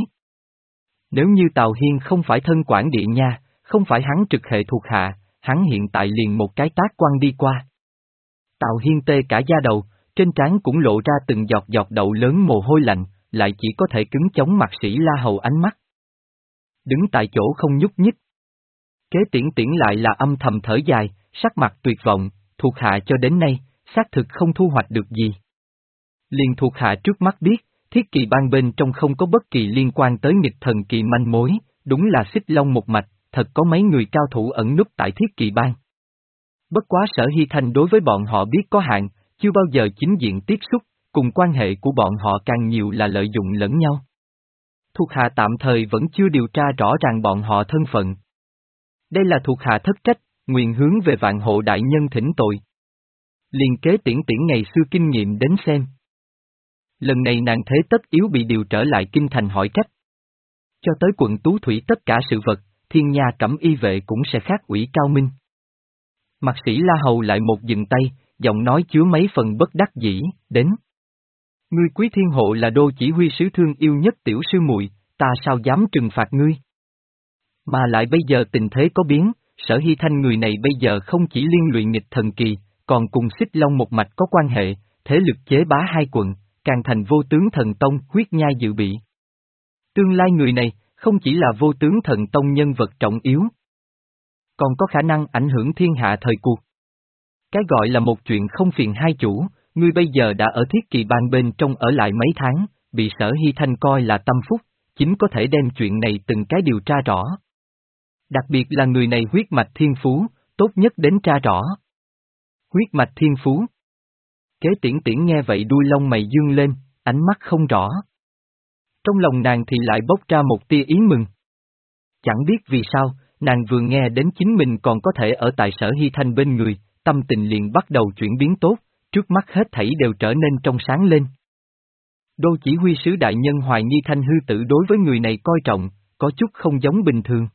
Nếu như Tào Hiên không phải thân quản địa nha, không phải hắn trực hệ thuộc hạ, hắn hiện tại liền một cái tác quan đi qua. Tào Hiên tê cả da đầu, trên trán cũng lộ ra từng giọt giọt đậu lớn mồ hôi lạnh, lại chỉ có thể cứng chống Mạc Sĩ La Hầu ánh mắt. Đứng tại chỗ không nhúc nhích. Kế Tiễn Tiễn lại là âm thầm thở dài, sắc mặt tuyệt vọng, thuộc hạ cho đến nay, xác thực không thu hoạch được gì. Liền thuộc hạ trước mắt biết, thiết kỳ ban bên trong không có bất kỳ liên quan tới nghịch thần kỳ manh mối, đúng là Xích Long một mạch, thật có mấy người cao thủ ẩn núp tại thiết kỳ ban. Bất quá Sở Hy Thanh đối với bọn họ biết có hạn, chưa bao giờ chính diện tiếp xúc, cùng quan hệ của bọn họ càng nhiều là lợi dụng lẫn nhau. Thuộc hạ tạm thời vẫn chưa điều tra rõ ràng bọn họ thân phận. Đây là thuộc hạ thất trách, nguyện hướng về Vạn Hộ đại nhân thỉnh tội. Liền Kế Tiễn Tiễn ngày xưa kinh nghiệm đến xem. Lần này nàng thế tất yếu bị điều trở lại kinh thành hỏi trách. Cho tới quận Tú Thủy tất cả sự vật, Thiên Nha Cẩm Y vệ cũng sẽ khác ủy cao minh. Mạc Sĩ La Hầu lại một dừng tay, giọng nói chứa mấy phần bất đắc dĩ, đến. Ngươi Quý Thiên Hộ là đô chỉ huy sứ thương yêu nhất tiểu sư muội, ta sao dám trừng phạt ngươi? Mà lại bây giờ tình thế có biến, Sở Hy Thanh người này bây giờ không chỉ liên lụy nghịch thần kỳ, còn cùng Xích Long một mạch có quan hệ, thế lực chế bá hai quận, càng thành vô tướng thần tông huyết nhai dự bị. Tương lai người này, không chỉ là vô tướng thần tông nhân vật trọng yếu, còn có khả năng ảnh hưởng thiên hạ thời cuộc. Cái gọi là một chuyện không phiền hai chủ, ngươi bây giờ đã ở thiết kỳ ban bên trong ở lại mấy tháng, bị Sở Hy Thanh coi là tâm phúc, chính có thể đem chuyện này từng cái điều tra rõ. Đặc biệt là người này huyết mạch thiên phú, tốt nhất đến tra rõ. Huyết mạch thiên phú. Kế Tiễn Tiễn nghe vậy đuôi lông mày dương lên, ánh mắt không rõ. Trong lòng nàng thì lại bốc ra một tia ý mừng. Chẳng biết vì sao, nàng vừa nghe đến chính mình còn có thể ở tại Sở Hy Thanh bên người, tâm tình liền bắt đầu chuyển biến tốt, trước mắt hết thảy đều trở nên trong sáng lên. Đô chỉ huy sứ đại nhân hoài nghi Thanh hư tử đối với người này coi trọng, có chút không giống bình thường.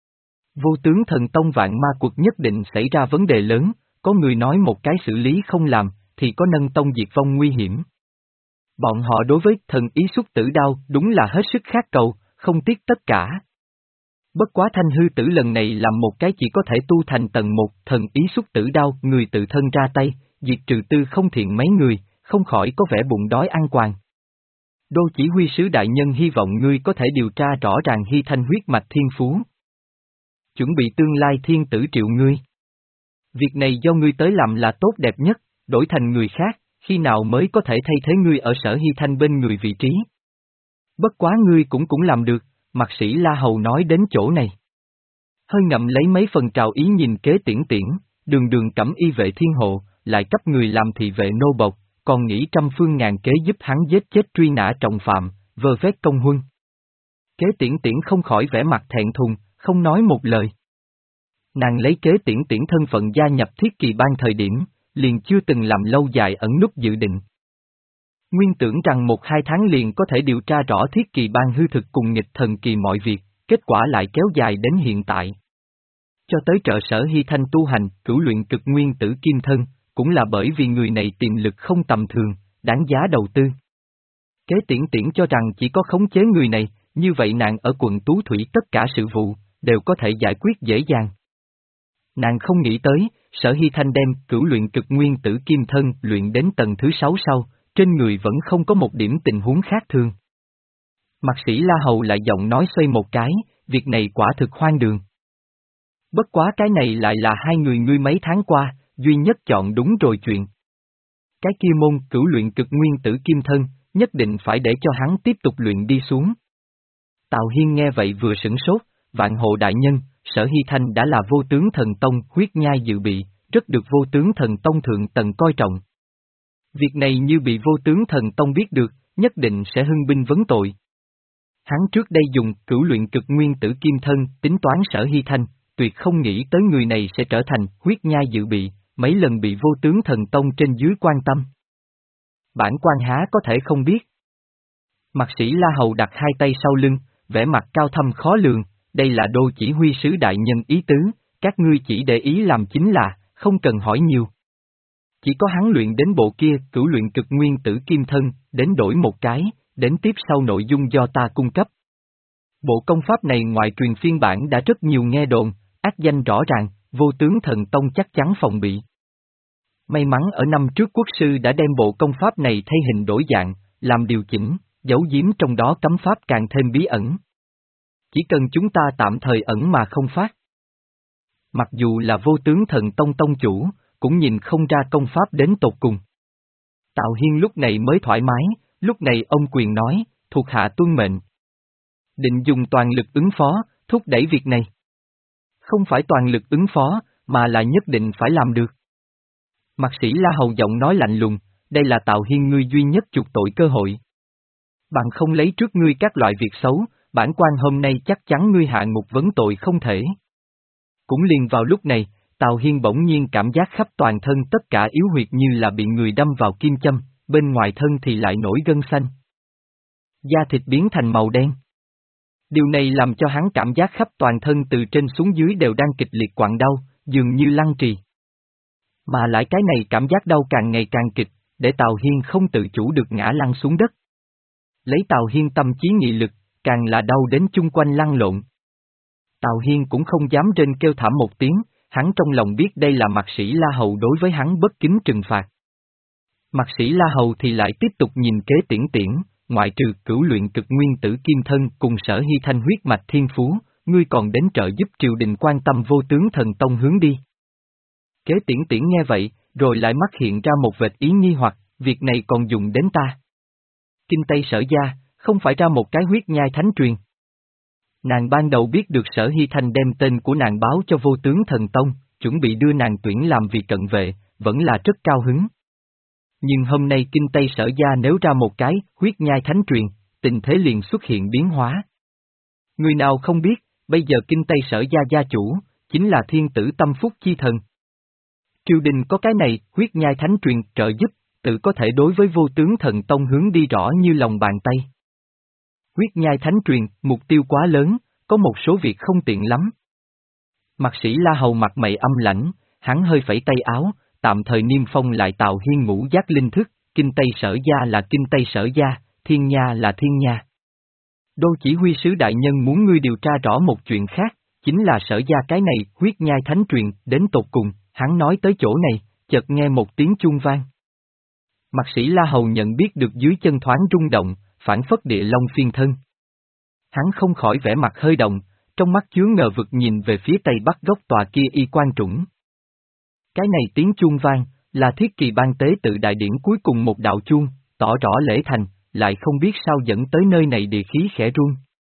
Vô tướng thần tông vạn ma quật nhất định xảy ra vấn đề lớn, có người nói một cái xử lý không làm, thì có nâng tông diệt vong nguy hiểm. Bọn họ đối với thần ý xuất tử đao đúng là hết sức khát cầu, không tiếc tất cả. Bất quá Thanh hư tử lần này làm một cái chỉ có thể tu thành tầng một thần ý xuất tử đao, người tự thân ra tay, diệt trừ tư không thiện mấy người, không khỏi có vẻ bụng đói ăn quàng. Đô chỉ huy sứ đại nhân hy vọng ngươi có thể điều tra rõ ràng Hy Thanh huyết mạch thiên phú. Chuẩn bị tương lai thiên tử triệu ngươi. Việc này do ngươi tới làm là tốt đẹp nhất, đổi thành người khác, khi nào mới có thể thay thế ngươi ở Sở Hy Thanh bên người vị trí. Bất quá ngươi cũng cũng làm được, mạc sĩ La Hầu nói đến chỗ này. Hơi ngậm lấy mấy phần trào ý nhìn kế tiễn tiễn, đường đường cẩm y vệ thiên hộ, lại cấp người làm thị vệ nô bộc, còn nghĩ trăm phương ngàn kế giúp hắn giết chết truy nã trọng phạm, vơ vét công huân. Kế tiễn tiễn không khỏi vẻ mặt thẹn thùng, không nói một lời. Nàng lấy kế tiễn tiễn thân phận gia nhập thiết kỳ ban thời điểm, liền chưa từng làm lâu dài ẩn núp dự định. Nguyên tưởng rằng một hai tháng liền có thể điều tra rõ thiết kỳ ban hư thực cùng nghịch thần kỳ mọi việc, kết quả lại kéo dài đến hiện tại. Cho tới trợ Sở Hy Thanh tu hành, cửu luyện cực nguyên tử kim thân, cũng là bởi vì người này tiềm lực không tầm thường, đáng giá đầu tư. Kế tiễn tiễn cho rằng chỉ có khống chế người này, như vậy nàng ở quận Tú Thủy tất cả sự vụ, đều có thể giải quyết dễ dàng. Nàng không nghĩ tới, Sở Hy Thanh đem cửu luyện cực nguyên tử kim thân luyện đến tầng thứ sáu sau, trên người vẫn không có một điểm tình huống khác thường. Mạc sĩ La Hầu lại giọng nói xoay một cái, việc này quả thực hoang đường. Bất quá cái này lại là hai người ngươi mấy tháng qua, duy nhất chọn đúng rồi chuyện. Cái kia môn cửu luyện cực nguyên tử kim thân, nhất định phải để cho hắn tiếp tục luyện đi xuống. Tào Hiên nghe vậy vừa sửng sốt, vạn hộ đại nhân, Sở Hy Thanh đã là vô tướng thần tông huyết nhai dự bị, rất được vô tướng thần tông thượng tầng coi trọng. Việc này như bị vô tướng thần tông biết được, nhất định sẽ hưng binh vấn tội. Hắn trước đây dùng cửu luyện cực nguyên tử kim thân tính toán Sở Hy Thanh, tuyệt không nghĩ tới người này sẽ trở thành huyết nhai dự bị, mấy lần bị vô tướng thần tông trên dưới quan tâm. Bản quan há có thể không biết. Mạc sĩ La Hầu đặt hai tay sau lưng, vẻ mặt cao thâm khó lường, đây là đô chỉ huy sứ đại nhân ý tứ, các ngươi chỉ để ý làm chính là, không cần hỏi nhiều. Chỉ có hắn luyện đến bộ kia cửu luyện cực nguyên tử kim thân, đến đổi một cái, đến tiếp sau nội dung do ta cung cấp. Bộ công pháp này ngoài truyền phiên bản đã rất nhiều nghe đồn, ác danh rõ ràng, vô tướng thần tông chắc chắn phòng bị. May mắn ở năm trước quốc sư đã đem bộ công pháp này thay hình đổi dạng, làm điều chỉnh, giấu giếm trong đó cấm pháp càng thêm bí ẩn. Chỉ cần chúng ta tạm thời ẩn mà không phát. Mặc dù là vô tướng thần tông tông chủ, cũng nhìn không ra công pháp đến tột cùng. Tào Hiên lúc này mới thoải mái, lúc này ông quyền nói, thuộc hạ tuân mệnh. Định dùng toàn lực ứng phó, thúc đẩy việc này. Không phải toàn lực ứng phó, mà là nhất định phải làm được. Mạc sĩ La Hầu giọng nói lạnh lùng, đây là Tào Hiên ngươi duy nhất chuộc tội cơ hội. Bạn không lấy trước ngươi các loại việc xấu, bản quan hôm nay chắc chắn ngươi hạ ngục vấn tội không thể. Cũng liền vào lúc này, Tào Hiên bỗng nhiên cảm giác khắp toàn thân tất cả yếu huyệt như là bị người đâm vào kim châm, bên ngoài thân thì lại nổi gân xanh. Da thịt biến thành màu đen. Điều này làm cho hắn cảm giác khắp toàn thân từ trên xuống dưới đều đang kịch liệt quặn đau, dường như lăng trì. Mà lại cái này cảm giác đau càng ngày càng kịch, để Tào Hiên không tự chủ được ngã lăn xuống đất. Lấy Tào Hiên tâm trí nghị lực, càng là đau đến chung quanh lăn lộn. Tào Hiên cũng không dám rên kêu thảm một tiếng, hắn trong lòng biết đây là Mạc sĩ La Hầu đối với hắn bất kính trừng phạt. Mạc sĩ La Hầu thì lại tiếp tục nhìn kế tiễn tiễn, ngoại trừ cửu luyện cực nguyên tử kim thân cùng Sở Hy Thanh huyết mạch thiên phú, ngươi còn đến trợ giúp triều đình quan tâm vô tướng thần tông hướng đi. Kế tiễn tiễn nghe vậy, rồi lại mắt hiện ra một vệt ý nghi hoặc, việc này còn dùng đến ta. Kinh Tây Sở gia, không phải ra một cái huyết nhai thánh truyền. Nàng ban đầu biết được Sở Hy Thanh đem tên của nàng báo cho vô tướng thần tông, chuẩn bị đưa nàng tuyển làm vị cận vệ, vẫn là rất cao hứng. Nhưng hôm nay Kinh Tây Sở gia nếu ra một cái huyết nhai thánh truyền, tình thế liền xuất hiện biến hóa. Người nào không biết, bây giờ kinh Tây Sở gia gia chủ, chính là thiên tử tâm phúc chi thần. Triều đình có cái này, huyết nhai thánh truyền trợ giúp, tự có thể đối với vô tướng thần tông hướng đi rõ như lòng bàn tay. Huyết nhai thánh truyền, mục tiêu quá lớn, có một số việc không tiện lắm. Mạc Sĩ La Hầu mặt mày âm lãnh, hắn hơi phẩy tay áo, tạm thời niêm phong lại Tào Hiên ngũ giác linh thức, kinh Tây Sở gia là kinh Tây Sở gia, thiên nha là thiên nha. Đô chỉ huy sứ đại nhân muốn ngươi điều tra rõ một chuyện khác, chính là Sở gia cái này, huyết nhai thánh truyền, đến tột cùng, hắn nói tới chỗ này, chợt nghe một tiếng chuông vang. Mạc Sĩ La Hầu nhận biết được dưới chân thoáng rung động, phản phất địa long phiên thân. Hắn không khỏi vẻ mặt hơi động, trong mắt chứa ngờ vực nhìn về phía tây bắc góc tòa kia y quan trũng. Cái này tiếng chuông vang, là thiết kỳ ban tế tự đại điển cuối cùng một đạo chuông, tỏ rõ lễ thành, lại không biết sao dẫn tới nơi này địa khí khẽ run.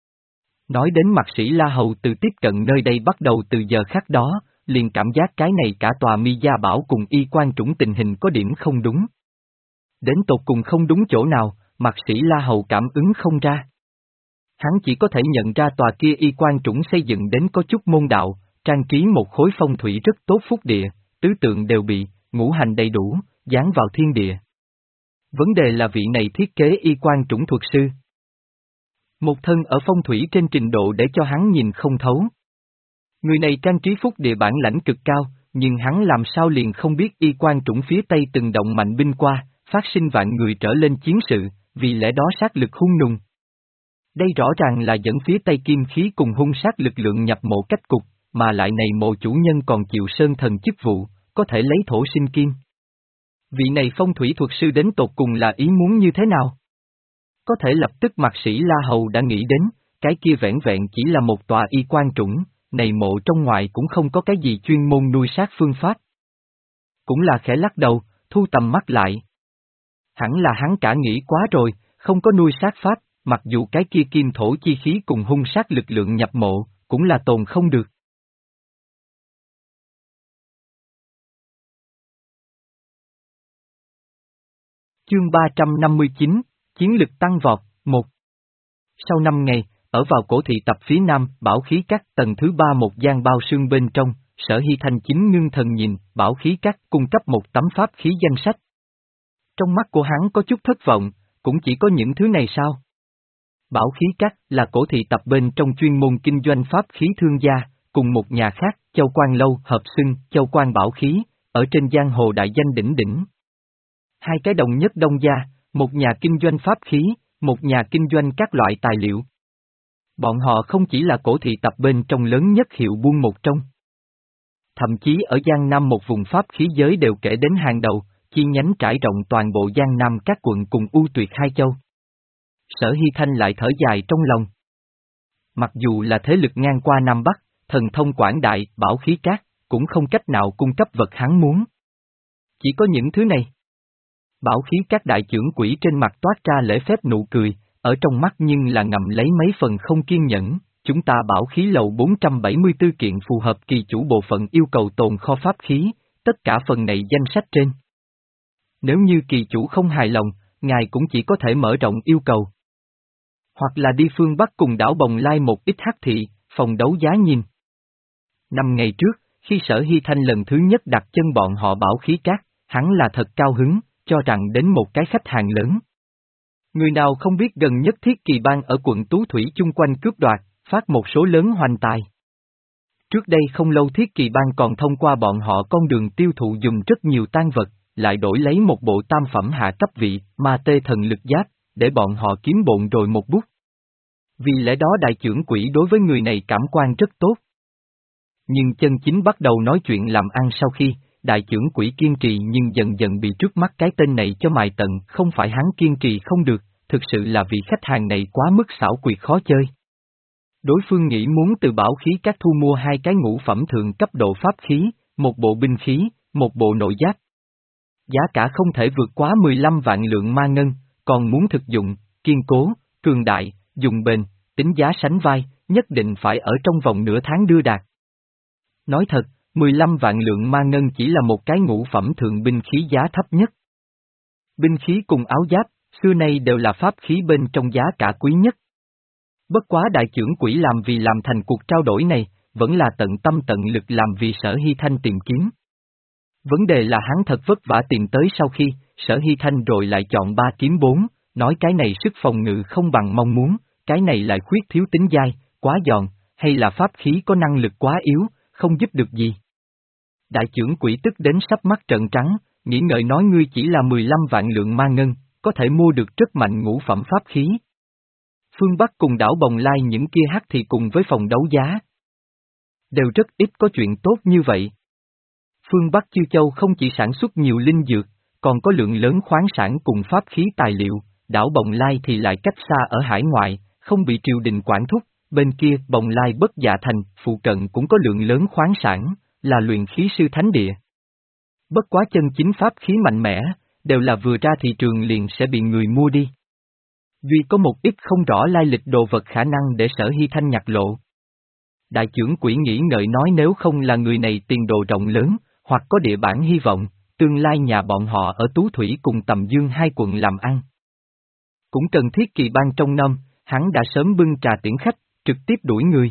Nói đến Mạc Sĩ La Hầu từ tiếp cận nơi đây bắt đầu từ giờ khắc đó, liền cảm giác cái này cả tòa Mi Gia Bảo cùng y quan trũng tình hình có điểm không đúng. Đến tột cùng không đúng chỗ nào, Mạc Sĩ La Hầu cảm ứng không ra. Hắn chỉ có thể nhận ra tòa kia y quan trũng xây dựng đến có chút môn đạo, trang trí một khối phong thủy rất tốt phúc địa, tứ tượng đều bị, ngũ hành đầy đủ, dán vào thiên địa. Vấn đề là vị này thiết kế y quan trũng thuật sư. Một thân ở phong thủy trên trình độ để cho hắn nhìn không thấu. Người này trang trí phúc địa bản lãnh cực cao, nhưng hắn làm sao liền không biết y quan trũng phía tây từng động mạnh binh qua, phát sinh vạn người trở lên chiến sự, vì lẽ đó sát lực hung nùng. Đây rõ ràng là dẫn phía tây kim khí cùng hung sát lực lượng nhập mộ cách cục, mà lại này mộ chủ nhân còn chịu sơn thần chức vụ, có thể lấy thổ sinh kim. Vị này phong thủy thuật sư đến tột cùng là ý muốn như thế nào? Có thể lập tức Mạc Sĩ La Hầu đã nghĩ đến, cái kia vẻn vẹn chỉ là một tòa y quan trũng, này mộ trong ngoài cũng không có cái gì chuyên môn nuôi sát phương pháp. Cũng là khẽ lắc đầu, thu tầm mắt lại. Hẳn là hắn cả nghĩ quá rồi, không có nuôi sát pháp, mặc dù cái kia kim thổ chi khí cùng hung sát lực lượng nhập mộ, cũng là tồn không được. Chương ba trăm năm mươi chín, Chiến lực tăng vọt, một. Sau năm ngày, ở vào cổ thị tập phía nam, bảo khí các tầng thứ ba một gian bao sương bên trong, Sở Hy Thanh chính ngưng thần nhìn, bảo khí các cung cấp một tấm pháp khí danh sách. Trong mắt của hắn có chút thất vọng, cũng chỉ có những thứ này sao? Bảo khí các là cổ thị tập bên trong chuyên môn kinh doanh pháp khí thương gia, cùng một nhà khác, Châu Quan Lâu hợp xưng, Châu Quan Bảo Khí, ở trên giang hồ đại danh đỉnh đỉnh. Hai cái đồng nhất đông gia, một nhà kinh doanh pháp khí, một nhà kinh doanh các loại tài liệu. Bọn họ không chỉ là cổ thị tập bên trong lớn nhất hiệu buôn một trong. Thậm chí ở Giang Nam một vùng pháp khí giới đều kể đến hàng đầu, chi nhánh trải rộng toàn bộ Giang Nam các quận cùng ưu tuyệt hai châu. Sở Hy Thanh lại thở dài trong lòng. Mặc dù là thế lực ngang qua Nam Bắc, thần thông quảng đại, bảo khí cát, cũng không cách nào cung cấp vật hắn muốn. Chỉ có những thứ này. Bảo khí các đại trưởng quỹ trên mặt toát ra lễ phép nụ cười, ở trong mắt nhưng là ngầm lấy mấy phần không kiên nhẫn, chúng ta bảo khí lầu bốn trăm bảy mươi tư kiện phù hợp kỳ chủ bộ phận yêu cầu tồn kho pháp khí, tất cả phần này danh sách trên. Nếu như kỳ chủ không hài lòng, ngài cũng chỉ có thể mở rộng yêu cầu. Hoặc là đi phương Bắc cùng đảo Bồng Lai một ít hắc thị, phòng đấu giá nhìn. Năm ngày trước, khi Sở Hy Thanh lần thứ nhất đặt chân bọn họ bảo khí cát, hắn là thật cao hứng, cho rằng đến một cái khách hàng lớn. Người nào không biết gần nhất Thiết Kỳ Bang ở quận Tú Thủy chung quanh cướp đoạt, phát một số lớn hoành tài. Trước đây không lâu Thiết Kỳ Bang còn thông qua bọn họ con đường tiêu thụ dùng rất nhiều tang vật, lại đổi lấy một bộ tam phẩm hạ cấp vị, ma tê thần lực giáp, để bọn họ kiếm bộn rồi một bút. Vì lẽ đó đại trưởng quỹ đối với người này cảm quan rất tốt. Nhưng chân chính bắt đầu nói chuyện làm ăn sau khi, đại trưởng quỹ kiên trì nhưng dần dần bị trước mắt cái tên này cho mài tận, không phải hắn kiên trì không được, thực sự là vị khách hàng này quá mức xảo quyệt khó chơi. Đối phương nghĩ muốn từ bảo khí các thu mua hai cái ngũ phẩm thượng cấp độ pháp khí, một bộ binh khí, một bộ nội giáp. Giá cả không thể vượt quá mười lăm vạn lượng ma ngân, còn muốn thực dụng, kiên cố, cường đại, dùng bền, tính giá sánh vai, nhất định phải ở trong vòng nửa tháng đưa đạt. Nói thật, mười lăm vạn lượng ma ngân chỉ là một cái ngũ phẩm thượng binh khí giá thấp nhất. Binh khí cùng áo giáp, xưa nay đều là pháp khí bên trong giá cả quý nhất. Bất quá đại trưởng quỹ làm vì làm thành cuộc trao đổi này, vẫn là tận tâm tận lực làm vì Sở Hy Thanh tìm kiếm. Vấn đề là hắn thật vất vả tìm tới sau khi, Sở Hy Thanh rồi lại chọn ba kiếm bốn, nói cái này sức phòng ngự không bằng mong muốn, cái này lại khuyết thiếu tính dai, quá giòn, hay là pháp khí có năng lực quá yếu, không giúp được gì. Đại trưởng quỹ tức đến sắp mắt trợn trắng, nghĩ ngợi nói ngươi chỉ là mười lăm vạn lượng ma ngân, có thể mua được rất mạnh ngũ phẩm pháp khí. Phương Bắc cùng đảo Bồng Lai những kia hắc thì cùng với phòng đấu giá. Đều rất ít có chuyện tốt như vậy. Phương Bắc Chiêu Châu không chỉ sản xuất nhiều linh dược, còn có lượng lớn khoáng sản cùng pháp khí tài liệu, đảo Bồng Lai thì lại cách xa ở hải ngoại, không bị triều đình quản thúc, bên kia Bồng Lai Bất Dạ Thành, phụ cận cũng có lượng lớn khoáng sản, là luyện khí sư thánh địa. Bất quá chân chính pháp khí mạnh mẽ, đều là vừa ra thị trường liền sẽ bị người mua đi. Duy có một ít không rõ lai lịch đồ vật khả năng để Sở Hy Thanh nhặt lộ. Đại trưởng quỹ nghĩ ngợi nói nếu không là người này tiền đồ rộng lớn, hoặc có địa bản hy vọng, tương lai nhà bọn họ ở Tú Thủy cùng Tầm Dương hai quận làm ăn. Cũng cần thiết kỳ ban trong năm, hắn đã sớm bưng trà tiễn khách, trực tiếp đuổi người.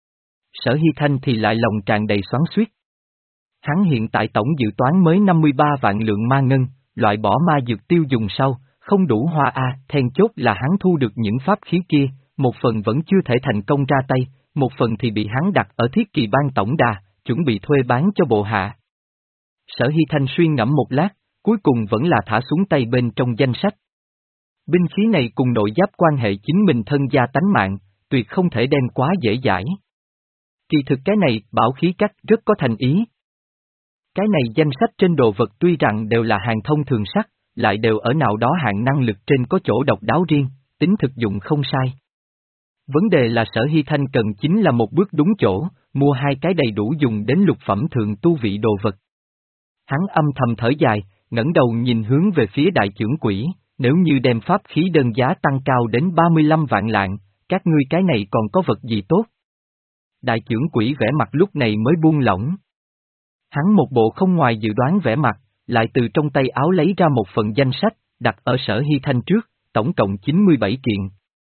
Sở Hy Thanh thì lại lòng tràn đầy xoắn xuýt. Hắn hiện tại tổng dự toán mới năm mươi ba vạn lượng ma ngân, loại bỏ ma dược tiêu dùng sau, không đủ hoa a, then chốt là hắn thu được những pháp khí kia, một phần vẫn chưa thể thành công ra tay, một phần thì bị hắn đặt ở thiết kỳ ban tổng đà, chuẩn bị thuê bán cho bộ hạ. Sở Hy Thanh suy ngẫm một lát, cuối cùng vẫn là thả xuống tay bên trong danh sách. Binh khí này cùng nội giáp quan hệ chính mình thân gia tánh mạng, tuyệt không thể đem quá dễ dãi. Kỳ thực cái này, bảo khí cắt rất có thành ý. Cái này danh sách trên đồ vật tuy rằng đều là hàng thông thường sắc, lại đều ở nào đó hạng năng lực trên có chỗ độc đáo riêng, tính thực dụng không sai. Vấn đề là Sở Hy Thanh cần chính là một bước đúng chỗ, mua hai cái đầy đủ dùng đến lục phẩm thượng tu vị đồ vật. Hắn âm thầm thở dài, ngẩng đầu nhìn hướng về phía đại trưởng quỹ, nếu như đem pháp khí đơn giá tăng cao đến ba mươi lăm vạn lạng, các ngươi cái này còn có vật gì tốt? Đại trưởng quỹ vẻ mặt lúc này mới buông lỏng. Hắn một bộ không ngoài dự đoán vẻ mặt, lại từ trong tay áo lấy ra một phần danh sách, đặt ở Sở Hy Thanh trước, tổng cộng chín mươi bảy kiện.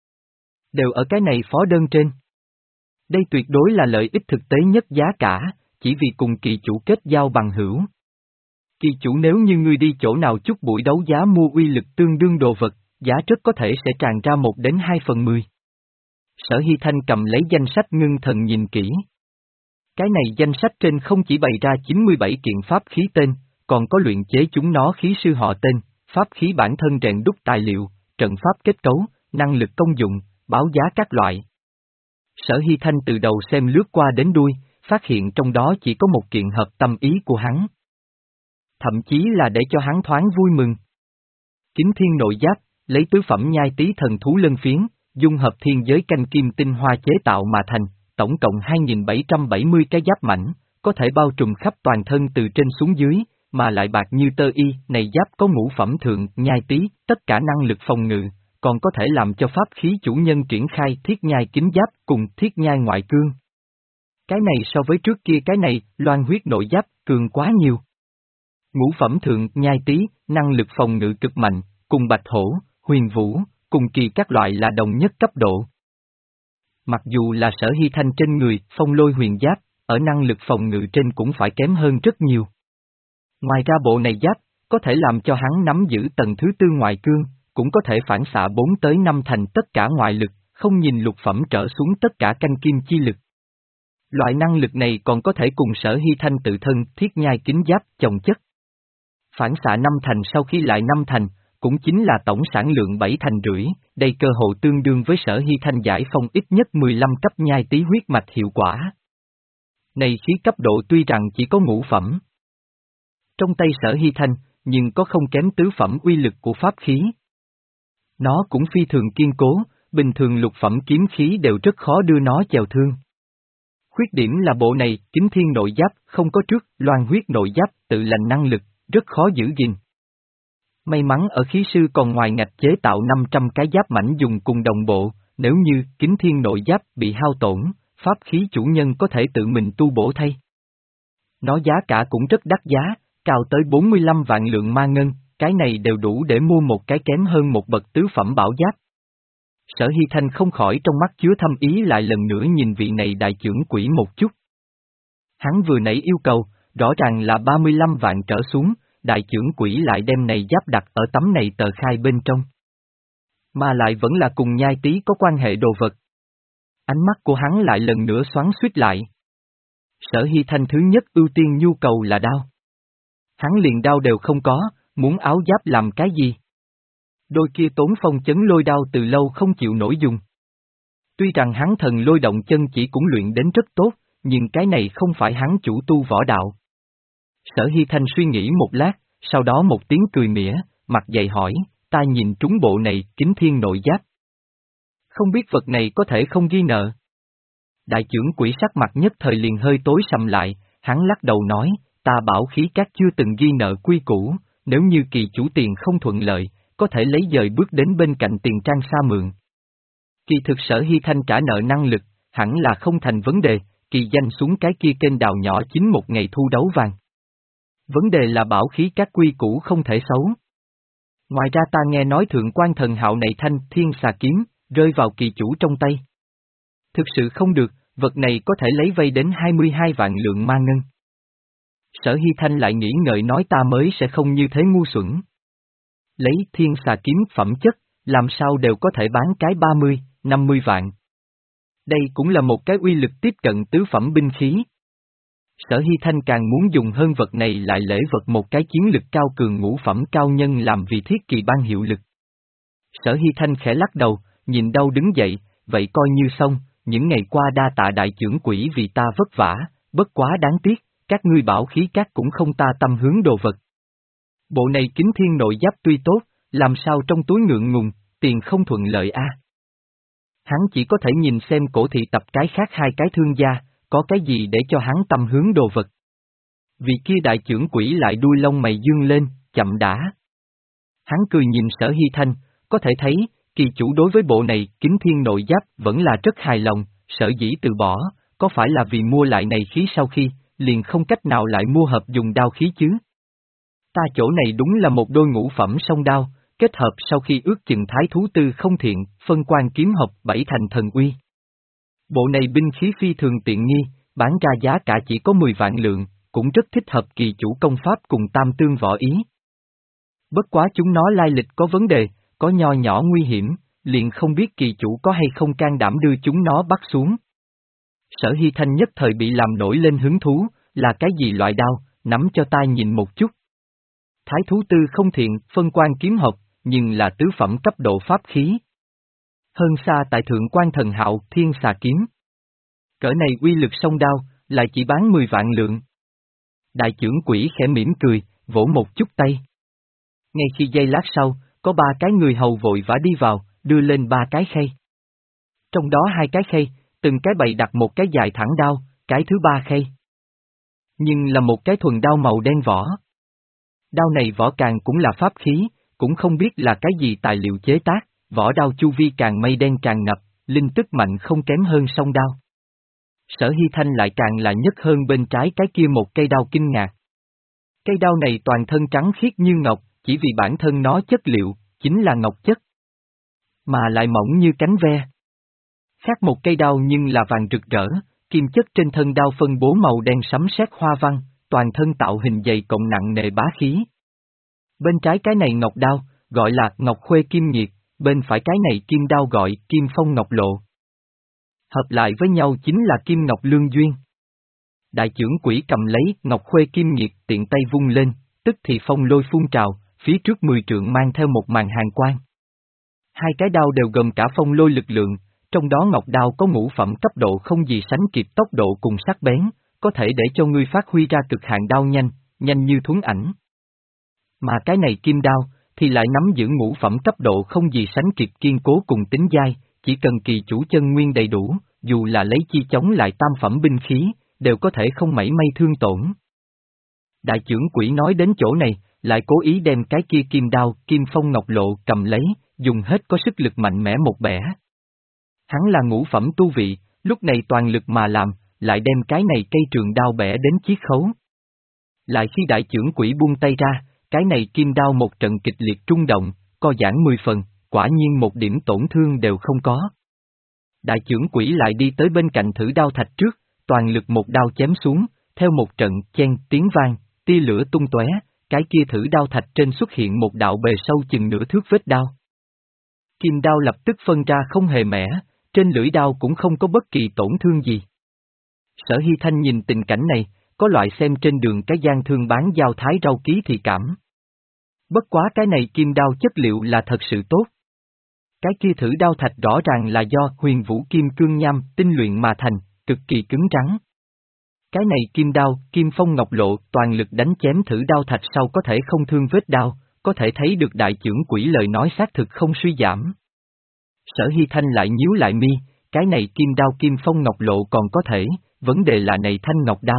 Đều ở cái này phó đơn trên. Đây tuyệt đối là lợi ích thực tế nhất giá cả, chỉ vì cùng kỳ chủ kết giao bằng hữu. Kỳ chủ nếu như ngươi đi chỗ nào chút buổi đấu giá mua uy lực tương đương đồ vật, giá rất có thể sẽ tràn ra một đến hai phần mười. Sở Hy Thanh cầm lấy danh sách ngưng thần nhìn kỹ. Cái này danh sách trên không chỉ bày ra chín mươi bảy kiện pháp khí tên, còn có luyện chế chúng nó khí sư họ tên, pháp khí bản thân rèn đúc tài liệu, trận pháp kết cấu, năng lực công dụng, báo giá các loại. Sở Hy Thanh từ đầu xem lướt qua đến đuôi, phát hiện trong đó chỉ có một kiện hợp tâm ý của hắn. Thậm chí là để cho hắn thoáng vui mừng. Kính thiên nội giáp, lấy tứ phẩm nhai tí thần thú lân phiến, dung hợp thiên giới canh kim tinh hoa chế tạo mà thành, tổng cộng hai nghìn bảy trăm bảy mươi cái giáp mảnh, có thể bao trùm khắp toàn thân từ trên xuống dưới, mà lại bạc như tơ y, này giáp có ngũ phẩm thượng, nhai tí, tất cả năng lực phòng ngự, còn có thể làm cho pháp khí chủ nhân triển khai thiết nhai kính giáp cùng thiết nhai ngoại cương. Cái này so với trước kia cái này, loan huyết nội giáp, cường quá nhiều. Ngũ phẩm thượng, nhai tí, năng lực phòng ngự cực mạnh, cùng bạch hổ, huyền vũ, cùng kỳ các loại là đồng nhất cấp độ. Mặc dù là Sở Hy Thanh trên người, phong lôi huyền giáp, ở năng lực phòng ngự trên cũng phải kém hơn rất nhiều. Ngoài ra bộ này giáp, có thể làm cho hắn nắm giữ tầng thứ tư ngoại cương, cũng có thể phản xạ bốn tới năm thành tất cả ngoại lực, không nhìn lục phẩm trở xuống tất cả canh kim chi lực. Loại năng lực này còn có thể cùng Sở Hy Thanh tự thân thiết nhai kính giáp chồng chất. Phản xạ năm thành sau khi lại năm thành, cũng chính là tổng sản lượng bảy thành rưỡi, đây cơ hội tương đương với Sở Hy Thanh giải phong ít nhất mười lăm cấp nhai tí huyết mạch hiệu quả. Này khí cấp độ tuy rằng chỉ có ngũ phẩm. Trong tay Sở Hy Thanh, nhưng có không kém tứ phẩm uy lực của pháp khí. Nó cũng phi thường kiên cố, bình thường lục phẩm kiếm khí đều rất khó đưa nó chèo thương. Khuyết điểm là bộ này, kính thiên nội giáp, không có trước, loan huyết nội giáp, tự lành năng lực, rất khó giữ gìn. May mắn ở khí sư còn ngoài ngạch chế tạo năm trăm cái giáp mảnh dùng cùng đồng bộ, nếu như kính thiên nội giáp bị hao tổn, pháp khí chủ nhân có thể tự mình tu bổ thay. Nó giá cả cũng rất đắt giá, cao tới bốn mươi lăm vạn lượng ma ngân, cái này đều đủ để mua một cái kém hơn một bậc tứ phẩm bảo giáp. Sở Hy Thanh không khỏi trong mắt chứa thâm ý lại lần nữa nhìn vị này đại trưởng quỹ một chút. Hắn vừa nãy yêu cầu, rõ ràng là ba mươi lăm vạn trở xuống, đại trưởng quỹ lại đem này giáp đặt ở tấm này tờ khai bên trong. Mà lại vẫn là cùng Nhai Tý có quan hệ đồ vật. Ánh mắt của hắn lại lần nữa xoắn xuýt lại. Sở Hy Thanh thứ nhất ưu tiên nhu cầu là đao. Hắn liền đao đều không có, muốn áo giáp làm cái gì? Đôi kia tốn phong chấn lôi đao từ lâu không chịu nổi dùng. Tuy rằng hắn thần lôi động chân chỉ cũng luyện đến rất tốt, nhưng cái này không phải hắn chủ tu võ đạo. Sở Hy Thanh suy nghĩ một lát, sau đó một tiếng cười mỉa, mặt dày hỏi, ta nhìn trúng bộ này kính thiên nội giáp. Không biết vật này có thể không ghi nợ. Đại trưởng quỹ sắc mặt nhất thời liền hơi tối sầm lại, hắn lắc đầu nói, ta bảo khí các chưa từng ghi nợ quy củ, nếu như kỳ chủ tiền không thuận lợi, có thể lấy dời bước đến bên cạnh tiền trang xa mượn. Kỳ thực Sở Hy Thanh trả nợ năng lực, hẳn là không thành vấn đề, kỳ danh xuống cái kia kênh đào nhỏ chính một ngày thu đấu vàng. Vấn đề là bảo khí các quy củ không thể xấu. Ngoài ra ta nghe nói thượng quan thần hạo này thanh thiên xà kiếm, rơi vào kỳ chủ trong tay. Thực sự không được, vật này có thể lấy vay đến hai mươi hai vạn lượng ma ngân. Sở Hy Thanh lại nghĩ ngợi nói ta mới sẽ không như thế ngu xuẩn. Lấy thiên xà kiếm phẩm chất, làm sao đều có thể bán cái ba mươi, năm mươi vạn. Đây cũng là một cái uy lực tiếp cận tứ phẩm binh khí. Sở Hy Thanh càng muốn dùng hơn vật này lại lễ vật một cái chiến lực cao cường ngũ phẩm cao nhân làm vì thiết kỳ ban hiệu lực. Sở Hy Thanh khẽ lắc đầu, nhìn đâu đứng dậy, vậy coi như xong, những ngày qua đa tạ đại trưởng quỹ vì ta vất vả, bất quá đáng tiếc, các ngươi bảo khí các cũng không ta tâm hướng đồ vật. Bộ này kính thiên nội giáp tuy tốt, làm sao trong túi ngượng ngùng, tiền không thuận lợi a. À? Hắn chỉ có thể nhìn xem cổ thị tập cái khác hai cái thương gia, có cái gì để cho hắn tâm hướng đồ vật. Vì kia đại trưởng quỹ lại đuôi lông mày dương lên, chậm đã. Hắn cười nhìn Sở Hy Thanh, có thể thấy, kỳ chủ đối với bộ này kính thiên nội giáp vẫn là rất hài lòng, sở dĩ từ bỏ, có phải là vì mua lại này khí sau khi, liền không cách nào lại mua hợp dùng đao khí chứ? Ta chỗ này đúng là một đôi ngũ phẩm song đao, kết hợp sau khi ước chừng thái thú tư không thiện, phân quan kiếm hợp bảy thành thần uy. Bộ này binh khí phi thường tiện nghi, bán ra giá cả chỉ có mười vạn lượng, cũng rất thích hợp kỳ chủ công pháp cùng tam tương võ ý. Bất quá chúng nó lai lịch có vấn đề, có nho nhỏ nguy hiểm, liền không biết kỳ chủ có hay không can đảm đưa chúng nó bắt xuống. Sở Hy Thanh nhất thời bị làm nổi lên hứng thú, là cái gì loại đao, nắm cho ta nhìn một chút. Thái thú tư không thiện, phân quan kiếm hợp, nhưng là tứ phẩm cấp độ pháp khí. Hơn xa tại thượng quan thần hạo, thiên xà kiếm. Cỡ này uy lực song đao, lại chỉ bán mười vạn lượng. Đại trưởng quỹ khẽ mỉm cười, vỗ một chút tay. Ngay khi giây lát sau, có ba cái người hầu vội vã đi vào, đưa lên ba cái khay. Trong đó hai cái khay, từng cái bày đặt một cái dài thẳng đao, cái thứ ba khay. Nhưng là một cái thuần đao màu đen vỏ. Đao này vỏ càng cũng là pháp khí, cũng không biết là cái gì tài liệu chế tác, vỏ đao chu vi càng mây đen càng ngập, linh tức mạnh không kém hơn song đao. Sở Hy Thanh lại càng là nhất hơn bên trái cái kia một cây đao kinh ngạc. Cây đao này toàn thân trắng khiết như ngọc, chỉ vì bản thân nó chất liệu, chính là ngọc chất. Mà lại mỏng như cánh ve. Khác một cây đao nhưng là vàng rực rỡ, kim chất trên thân đao phân bố màu đen sấm sét hoa văn, toàn thân tạo hình dày cộng nặng nề bá khí. Bên trái cái này ngọc đao, gọi là ngọc khuê kim nhiệt, bên phải cái này kim đao gọi kim phong ngọc lộ. Hợp lại với nhau chính là kim ngọc lương duyên. Đại trưởng quỹ cầm lấy ngọc khuê kim nhiệt tiện tay vung lên, tức thì phong lôi phun trào, phía trước mười trượng mang theo một màn hàn quang. Hai cái đao đều gồm cả phong lôi lực lượng, trong đó ngọc đao có ngũ phẩm cấp độ không gì sánh kịp tốc độ cùng sắc bén, có thể để cho ngươi phát huy ra cực hạn đao nhanh, nhanh như thuấn ảnh. Mà cái này kim đao, thì lại nắm giữ ngũ phẩm cấp độ không gì sánh kịp kiên cố cùng tính dai, chỉ cần kỳ chủ chân nguyên đầy đủ, dù là lấy chi chống lại tam phẩm binh khí, đều có thể không mảy may thương tổn. Đại trưởng quỹ nói đến chỗ này, lại cố ý đem cái kia kim đao, kim phong ngọc lộ cầm lấy, dùng hết có sức lực mạnh mẽ một bẻ. Hắn là ngũ phẩm tu vị, lúc này toàn lực mà làm, lại đem cái này cây trường đao bẻ đến chiết khấu. Lại khi đại trưởng quỹ buông tay ra, cái này kim đao một trận kịch liệt trung động, co giãn mười phần, quả nhiên một điểm tổn thương đều không có. Đại chưởng quỷ lại đi tới bên cạnh thử đao thạch trước, toàn lực một đao chém xuống, theo một trận chen tiếng vang, tia lửa tung tóe, cái kia thử đao thạch trên xuất hiện một đạo bề sâu chừng nửa thước vết đao. Kim đao lập tức phân ra không hề mẻ, trên lưỡi đao cũng không có bất kỳ tổn thương gì. Sở Hy Thanh nhìn tình cảnh này, có loại xem trên đường cái gian thương bán dao thái rau ký thì cảm. Bất quá cái này kim đao chất liệu là thật sự tốt. Cái kia thử đao thạch rõ ràng là do huyền vũ kim cương nham tinh luyện mà thành, cực kỳ cứng rắn. Cái này kim đao, kim phong ngọc lộ, toàn lực đánh chém thử đao thạch sau có thể không thương vết đao, có thể thấy được đại chưởng quỷ lời nói xác thực không suy giảm. Sở Hy Thanh lại nhíu lại mi, cái này kim đao kim phong ngọc lộ còn có thể, vấn đề là này thanh ngọc đao.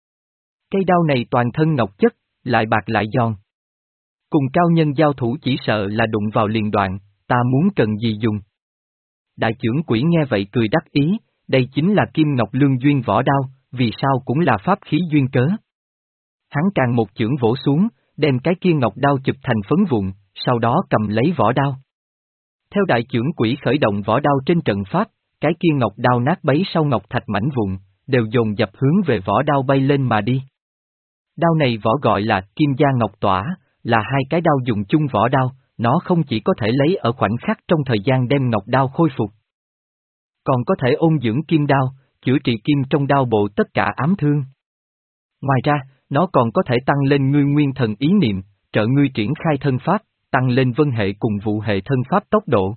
Cây đao này toàn thân ngọc chất, lại bạc lại giòn. Cùng cao nhân giao thủ chỉ sợ là đụng vào liền đoạn, ta muốn cần gì dùng. Đại chưởng quỷ nghe vậy cười đắc ý, đây chính là kim ngọc lương duyên võ đao, vì sao cũng là pháp khí duyên cớ. Hắn càng một chưởng vỗ xuống, đem cái kia ngọc đao chụp thành phấn vụn, sau đó cầm lấy võ đao. Theo đại chưởng quỷ khởi động võ đao trên trận pháp, cái kia ngọc đao nát bấy sau ngọc thạch mảnh vụn, đều dồn dập hướng về võ đao bay lên mà đi. Đao này võ gọi là kim gia ngọc tỏa, là hai cái đao dùng chung võ đao, nó không chỉ có thể lấy ở khoảnh khắc trong thời gian đem ngọc đao khôi phục, còn có thể ôn dưỡng kim đao, chữa trị kim trong đao bộ tất cả ám thương. Ngoài ra, nó còn có thể tăng lên ngươi nguyên thần ý niệm, trợ ngươi triển khai thân pháp, tăng lên vân hệ cùng vụ hệ thân pháp tốc độ.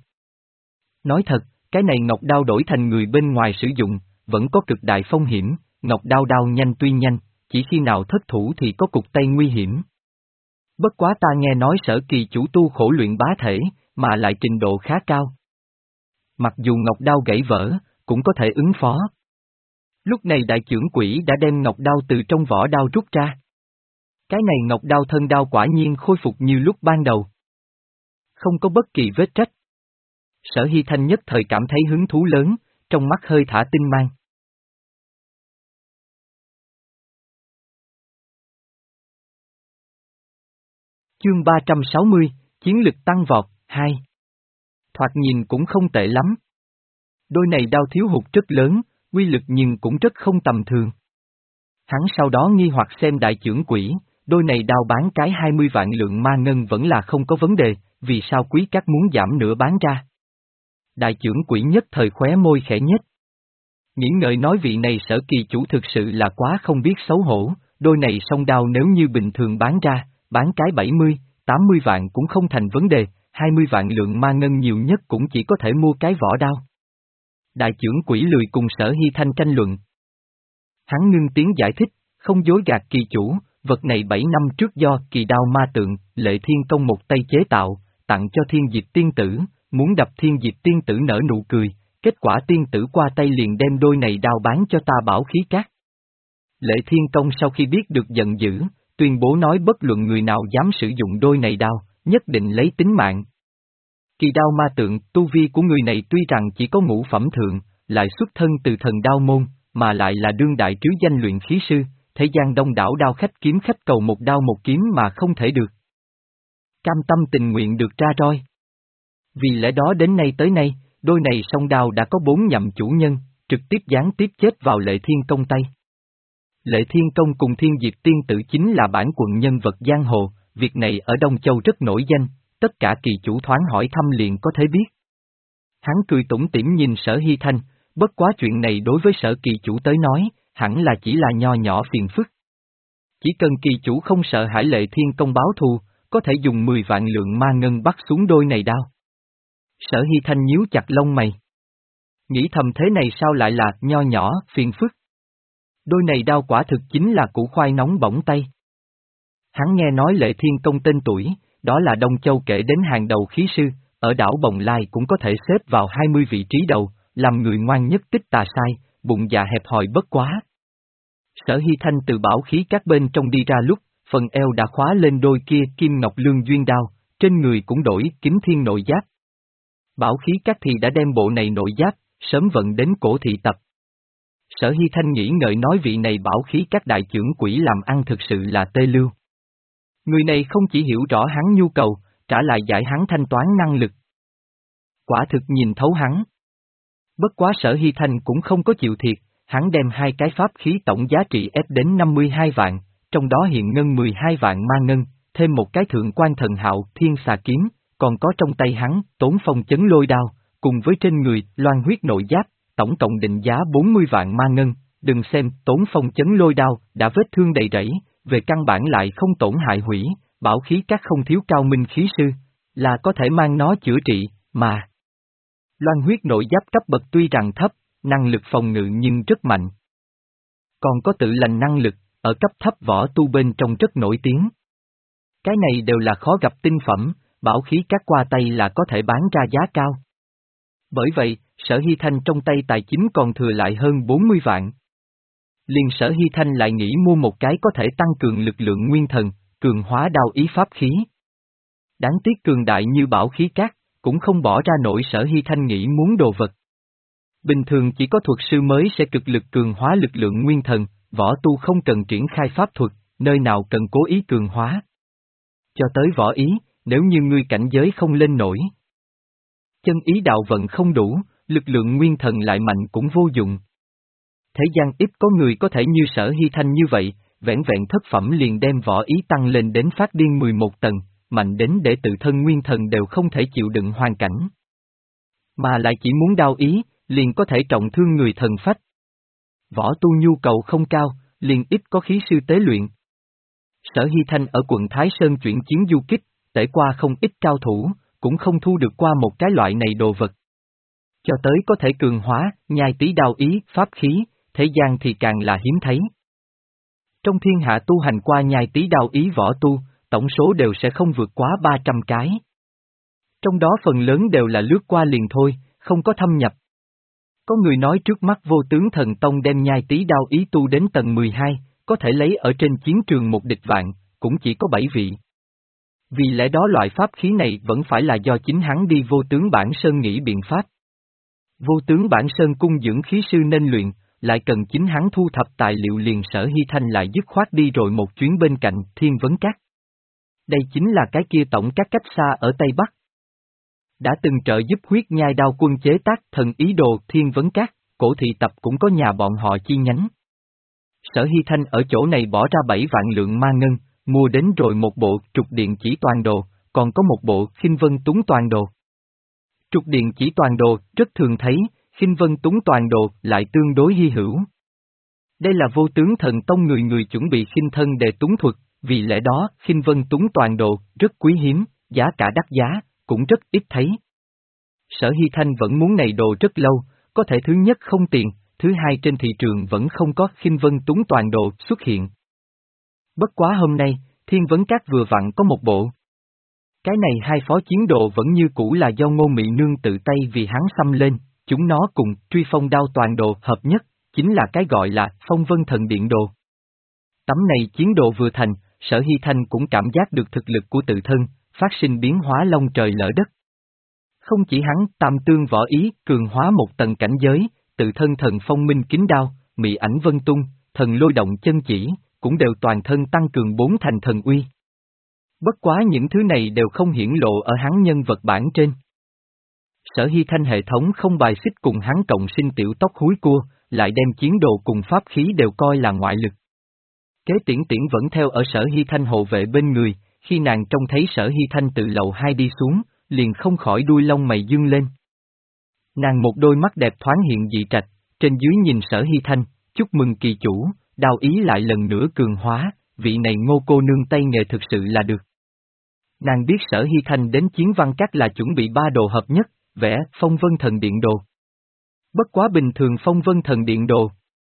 Nói thật, cái này ngọc đao đổi thành người bên ngoài sử dụng, vẫn có cực đại phong hiểm, ngọc đao đao nhanh tuy nhanh, chỉ khi nào thất thủ thì có cục tay nguy hiểm. Bất quá ta nghe nói Sở Kỳ chủ tu khổ luyện bá thể, mà lại trình độ khá cao. Mặc dù ngọc đao gãy vỡ, cũng có thể ứng phó. Lúc này đại chưởng quỷ đã đem ngọc đao từ trong vỏ đao rút ra. Cái này ngọc đao thân đao quả nhiên khôi phục như lúc ban đầu. Không có bất kỳ vết rách. Sở Hy Thanh nhất thời cảm thấy hứng thú lớn, trong mắt hơi thả tinh mang. Chương ba trăm sáu mươi, Chiến lực tăng vọt, hai. Thoạt nhìn cũng không tệ lắm. Đôi này đao thiếu hụt rất lớn, uy lực nhưng cũng rất không tầm thường. Hắn sau đó nghi hoặc xem đại chưởng quỷ, đôi này đao bán cái hai mươi vạn lượng ma ngân vẫn là không có vấn đề, vì sao quý các muốn giảm nửa bán ra. Đại chưởng quỷ nhất thời khóe môi khẽ nhếch. Nghĩ ngợi nói vị này Sở Kỳ chủ thực sự là quá không biết xấu hổ, đôi này song đao nếu như bình thường bán ra, bán cái bảy mươi, tám mươi vạn cũng không thành vấn đề, hai mươi vạn lượng ma ngân nhiều nhất cũng chỉ có thể mua cái vỏ đao. Đại chưởng quỷ lười cùng Sở Hy Thanh tranh luận. Hắn ngưng tiếng giải thích, không dối gạt kỳ chủ, vật này bảy năm trước do kỳ đao ma tượng, Lệ Thiên Công một tay chế tạo, tặng cho Thiên Diệp tiên tử, muốn đập Thiên Diệp tiên tử nở nụ cười, kết quả tiên tử qua tay liền đem đôi này đao bán cho ta bảo khí cát. Lệ Thiên Công sau khi biết được giận dữ, tuyên bố nói bất luận người nào dám sử dụng đôi này đao, nhất định lấy tính mạng. Kỳ đao ma tượng, tu vi của người này tuy rằng chỉ có ngũ phẩm thượng, lại xuất thân từ thần đao môn, mà lại là đương đại trứ danh luyện khí sư, thế gian đông đảo đao khách kiếm khách cầu một đao một kiếm mà không thể được. Cam tâm tình nguyện được ra roi. Vì lẽ đó đến nay tới nay, đôi này song đao đã có bốn nhậm chủ nhân, trực tiếp gián tiếp chết vào Lệ Thiên Công tay. Lệ Thiên Công cùng Thiên Diệp tiên tử chính là bản quận nhân vật giang hồ, việc này ở Đông Châu rất nổi danh, tất cả kỳ chủ thoáng hỏi thăm liền có thể biết. Hắn cười tủm tỉm nhìn Sở Hy Thanh, bất quá chuyện này đối với Sở kỳ chủ tới nói, hẳn là chỉ là nho nhỏ phiền phức. Chỉ cần kỳ chủ không sợ hãi Lệ Thiên Công báo thù, có thể dùng mười vạn lượng ma ngân bắt xuống đôi này đao. Sở Hy Thanh nhíu chặt lông mày. Nghĩ thầm thế này sao lại là nho nhỏ, phiền phức. Đôi này đao quả thực chính là củ khoai nóng bỏng tay. Hắn nghe nói Lệ Thiên Công tên tuổi, đó là Đông Châu kể đến hàng đầu khí sư, ở đảo Bồng Lai cũng có thể xếp vào hai mươi vị trí đầu, làm người ngoan nhất tích tà sai, bụng dạ hẹp hòi bất quá. Sở Hy Thanh từ bảo khí các bên trong đi ra lúc, phần eo đã khóa lên đôi kia kim ngọc lương duyên đao, trên người cũng đổi kính thiên nội giáp. Bảo khí các thì đã đem bộ này nội giáp, sớm vận đến cổ thị tập. Sở Hy Thanh nghĩ ngợi nói vị này bảo khí các đại chưởng quỷ làm ăn thực sự là tê lưu. Người này không chỉ hiểu rõ hắn nhu cầu, trả lại giải hắn thanh toán năng lực. Quả thực nhìn thấu hắn. Bất quá Sở Hy Thanh cũng không có chịu thiệt, hắn đem hai cái pháp khí tổng giá trị ép đến năm mươi hai vạn, trong đó hiện ngân mười hai vạn ma ngân, thêm một cái thượng quan thần hạo thiên xà kiếm, còn có trong tay hắn tốn phong chấn lôi đao, cùng với trên người loan huyết nội giáp, tổng cộng định giá bốn mươi vạn ma ngân. Đừng xem tốn phong chấn lôi đao đã vết thương đầy rẫy, về căn bản lại không tổn hại hủy, bảo khí các không thiếu cao minh khí sư, là có thể mang nó chữa trị, mà. Loan huyết nội giáp cấp bậc tuy rằng thấp, năng lực phòng ngự nhưng rất mạnh. Còn có tự lành năng lực, ở cấp thấp võ tu bên trong rất nổi tiếng. Cái này đều là khó gặp tinh phẩm, bảo khí các qua tay là có thể bán ra giá cao. Bởi vậy, Sở Hy Thanh trong tay tài chính còn thừa lại hơn bốn mươi vạn. Liền Sở Hy Thanh lại nghĩ mua một cái có thể tăng cường lực lượng nguyên thần, cường hóa đao ý pháp khí. Đáng tiếc cường đại như bảo khí cát, cũng không bỏ ra nổi Sở Hy Thanh nghĩ muốn đồ vật. Bình thường chỉ có thuật sư mới sẽ cực lực cường hóa lực lượng nguyên thần, võ tu không cần triển khai pháp thuật, nơi nào cần cố ý cường hóa. Cho tới võ ý, nếu như ngươi cảnh giới không lên nổi. Chân ý đạo vận không đủ, lực lượng nguyên thần lại mạnh cũng vô dụng. Thế gian ít có người có thể như Sở Hy Thanh như vậy, vẻn vẹn thất phẩm liền đem võ ý tăng lên đến phát điên mười một tầng, mạnh đến để tự thân nguyên thần đều không thể chịu đựng hoàn cảnh. Mà lại chỉ muốn đao ý, liền có thể trọng thương người thần phách. Võ tu nhu cầu không cao, liền ít có khí sư tế luyện. Sở Hy Thanh ở quận Thái Sơn chuyển chiến du kích, tể qua không ít cao thủ, cũng không thu được qua một cái loại này đồ vật. Cho tới có thể cường hóa, nhai tí đao ý, pháp khí, thế gian thì càng là hiếm thấy. Trong thiên hạ tu hành qua nhai tí đao ý võ tu, tổng số đều sẽ không vượt quá ba trăm cái. Trong đó phần lớn đều là lướt qua liền thôi, không có thâm nhập. Có người nói trước mắt Vô Tướng Thần Tông đem nhai tí đao ý tu đến tầng mười hai, có thể lấy ở trên chiến trường một địch vạn, cũng chỉ có bảy vị. Vì lẽ đó loại pháp khí này vẫn phải là do chính hắn đi Vô Tướng Bản Sơn nghĩ biện pháp. Vô Tướng Bản Sơn cung dưỡng khí sư nên luyện, lại cần chính hắn thu thập tài liệu, liền Sở Hy Thanh lại dứt khoát đi rồi một chuyến bên cạnh Thiên Vấn Các. Đây chính là cái kia tổng các cách xa ở Tây Bắc. Đã từng trợ giúp huyết nhai đao quân chế tác thần ý đồ Thiên Vấn Các, cổ thị tập cũng có nhà bọn họ chi nhánh. Sở Hy Thanh ở chỗ này bỏ ra bảy vạn lượng ma ngân, mua đến rồi một bộ trục điện chỉ toàn đồ, còn có một bộ khinh vân túng toàn đồ. Trục điện chỉ toàn đồ rất thường thấy, khinh vân túng toàn đồ lại tương đối hy hữu. Đây là Vô Tướng Thần Tông người người chuẩn bị khinh thân để túng thuật, vì lẽ đó khinh vân túng toàn đồ rất quý hiếm, giá cả đắt giá, cũng rất ít thấy. Sở Hy Thanh vẫn muốn này đồ rất lâu, có thể thứ nhất không tiền, thứ hai trên thị trường vẫn không có khinh vân túng toàn đồ xuất hiện. Bất quá hôm nay, Thiên Vấn Các vừa vặn có một bộ. Cái này hai phó chiến đồ vẫn như cũ là do Ngô Mị Nương tự tay vì hắn xăm lên, chúng nó cùng truy phong đao toàn đồ hợp nhất, chính là cái gọi là phong vân thần điện đồ. Tấm này chiến đồ vừa thành, Sở Hy Thanh cũng cảm giác được thực lực của tự thân, phát sinh biến hóa long trời lỡ đất. Không chỉ hắn tam tương võ ý cường hóa một tầng cảnh giới, tự thân thần phong minh kính đao, mị ảnh vân tung, thần lôi động chân chỉ, cũng đều toàn thân tăng cường bốn thành thần uy. Bất quá những thứ này đều không hiển lộ ở hắn nhân vật bản trên. Sở Hy Thanh hệ thống không bài xích cùng hắn cộng sinh tiểu tóc húi cua, lại đem chiến đồ cùng pháp khí đều coi là ngoại lực. Kế Tiễn Tiễn vẫn theo ở Sở Hy Thanh hộ vệ bên người, khi nàng trông thấy Sở Hy Thanh từ lầu hai đi xuống, liền không khỏi đuôi lông mày dương lên. Nàng một đôi mắt đẹp thoáng hiện dị trạch, trên dưới nhìn Sở Hy Thanh, chúc mừng kỳ chủ, đao ý lại lần nữa cường hóa, vị này Ngô cô nương tay nghề thực sự là được. Nàng biết Sở Hy Thanh đến Chiến Văn Các là chuẩn bị ba đồ hợp nhất, vẽ phong vân thần điện đồ. Bất quá bình thường phong vân thần điện đồ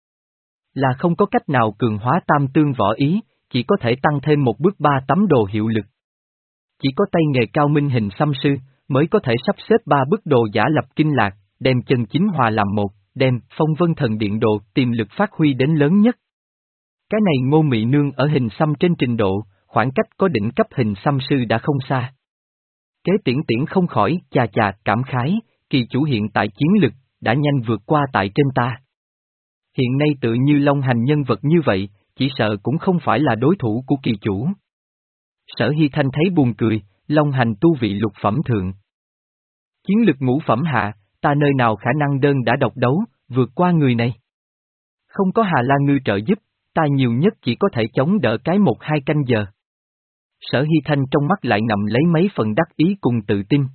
là không có cách nào cường hóa tam tương võ ý, chỉ có thể tăng thêm một bước ba tấm đồ hiệu lực. Chỉ có tay nghề cao minh hình xăm sư, mới có thể sắp xếp ba bức đồ giả lập kinh lạc, đem chân chính hòa làm một, đem phong vân thần điện đồ tiềm lực phát huy đến lớn nhất. Cái này Ngô Mị Nương ở hình xăm trên trình độ, khoảng cách có đỉnh cấp hình xăm sư đã không xa. Kế Tiễn Tiễn không khỏi chà chà cảm khái, kỳ chủ hiện tại chiến lực, đã nhanh vượt qua tại trên ta. Hiện nay tự như Long Hành nhân vật như vậy, chỉ sợ cũng không phải là đối thủ của kỳ chủ. Sở Hy Thanh thấy buồn cười, Long Hành tu vị lục phẩm thượng. Chiến lực ngũ phẩm hạ, ta nơi nào khả năng đơn đã độc đấu, vượt qua người này. Không có Hà La Ngư trợ giúp, ta nhiều nhất chỉ có thể chống đỡ cái một hai canh giờ. Sở Hy Thanh trong mắt lại ngậm lấy mấy phần đắc ý cùng tự tin.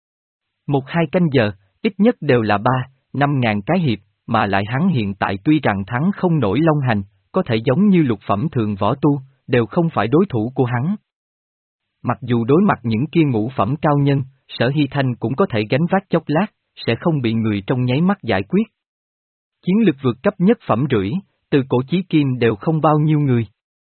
Một hai canh giờ, ít nhất đều là ba, năm ngàn cái hiệp, mà lại hắn hiện tại tuy rằng thắng không nổi Long Hành, có thể giống như lục phẩm thường võ tu, đều không phải đối thủ của hắn. Mặc dù đối mặt những kia ngũ phẩm cao nhân, Sở Hy Thanh cũng có thể gánh vác chốc lát, sẽ không bị người trong nháy mắt giải quyết. Chiến lực vượt cấp nhất phẩm rưỡi, từ cổ chí kim đều không bao nhiêu người.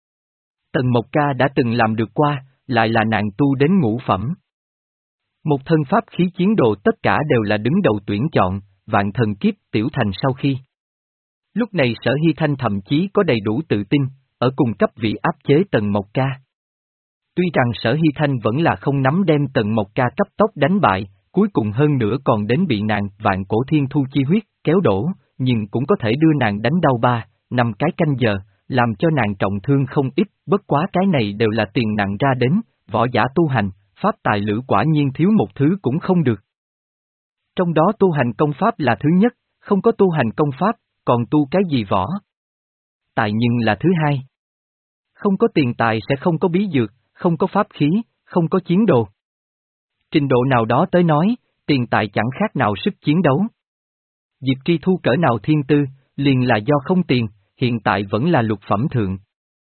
Tần Mộc Ca đã từng làm được qua, lại là nàng tu đến ngũ phẩm. Một thân pháp khí chiến đồ tất cả đều là đứng đầu tuyển chọn, vạn thần kiếp tiểu thành sau khi. Lúc này Sở Hy Thanh thậm chí có đầy đủ tự tin, ở cùng cấp vị áp chế Tần Mộc Ca. Tuy rằng Sở Hy Thanh vẫn là không nắm đem Tần Mộc Ca cấp tốc đánh bại, cuối cùng hơn nữa còn đến bị nàng vạn cổ thiên thu chi huyết kéo đổ, nhưng cũng có thể đưa nàng đánh đau ba, năm cái canh giờ, làm cho nàng trọng thương không ít, bất quá cái này đều là tiền nặng ra đến, võ giả tu hành, pháp tài lữ quả nhiên thiếu một thứ cũng không được. Trong đó tu hành công pháp là thứ nhất, không có tu hành công pháp, còn tu cái gì võ? Tài nhưng là thứ hai. Không có tiền tài sẽ không có bí dược, không có pháp khí, không có chiến đồ. Trình độ nào đó tới nói, tiền tài chẳng khác nào sức chiến đấu. Diệp Tri Thu cỡ nào thiên tư, liền là do không tiền, hiện tại vẫn là lục phẩm thượng.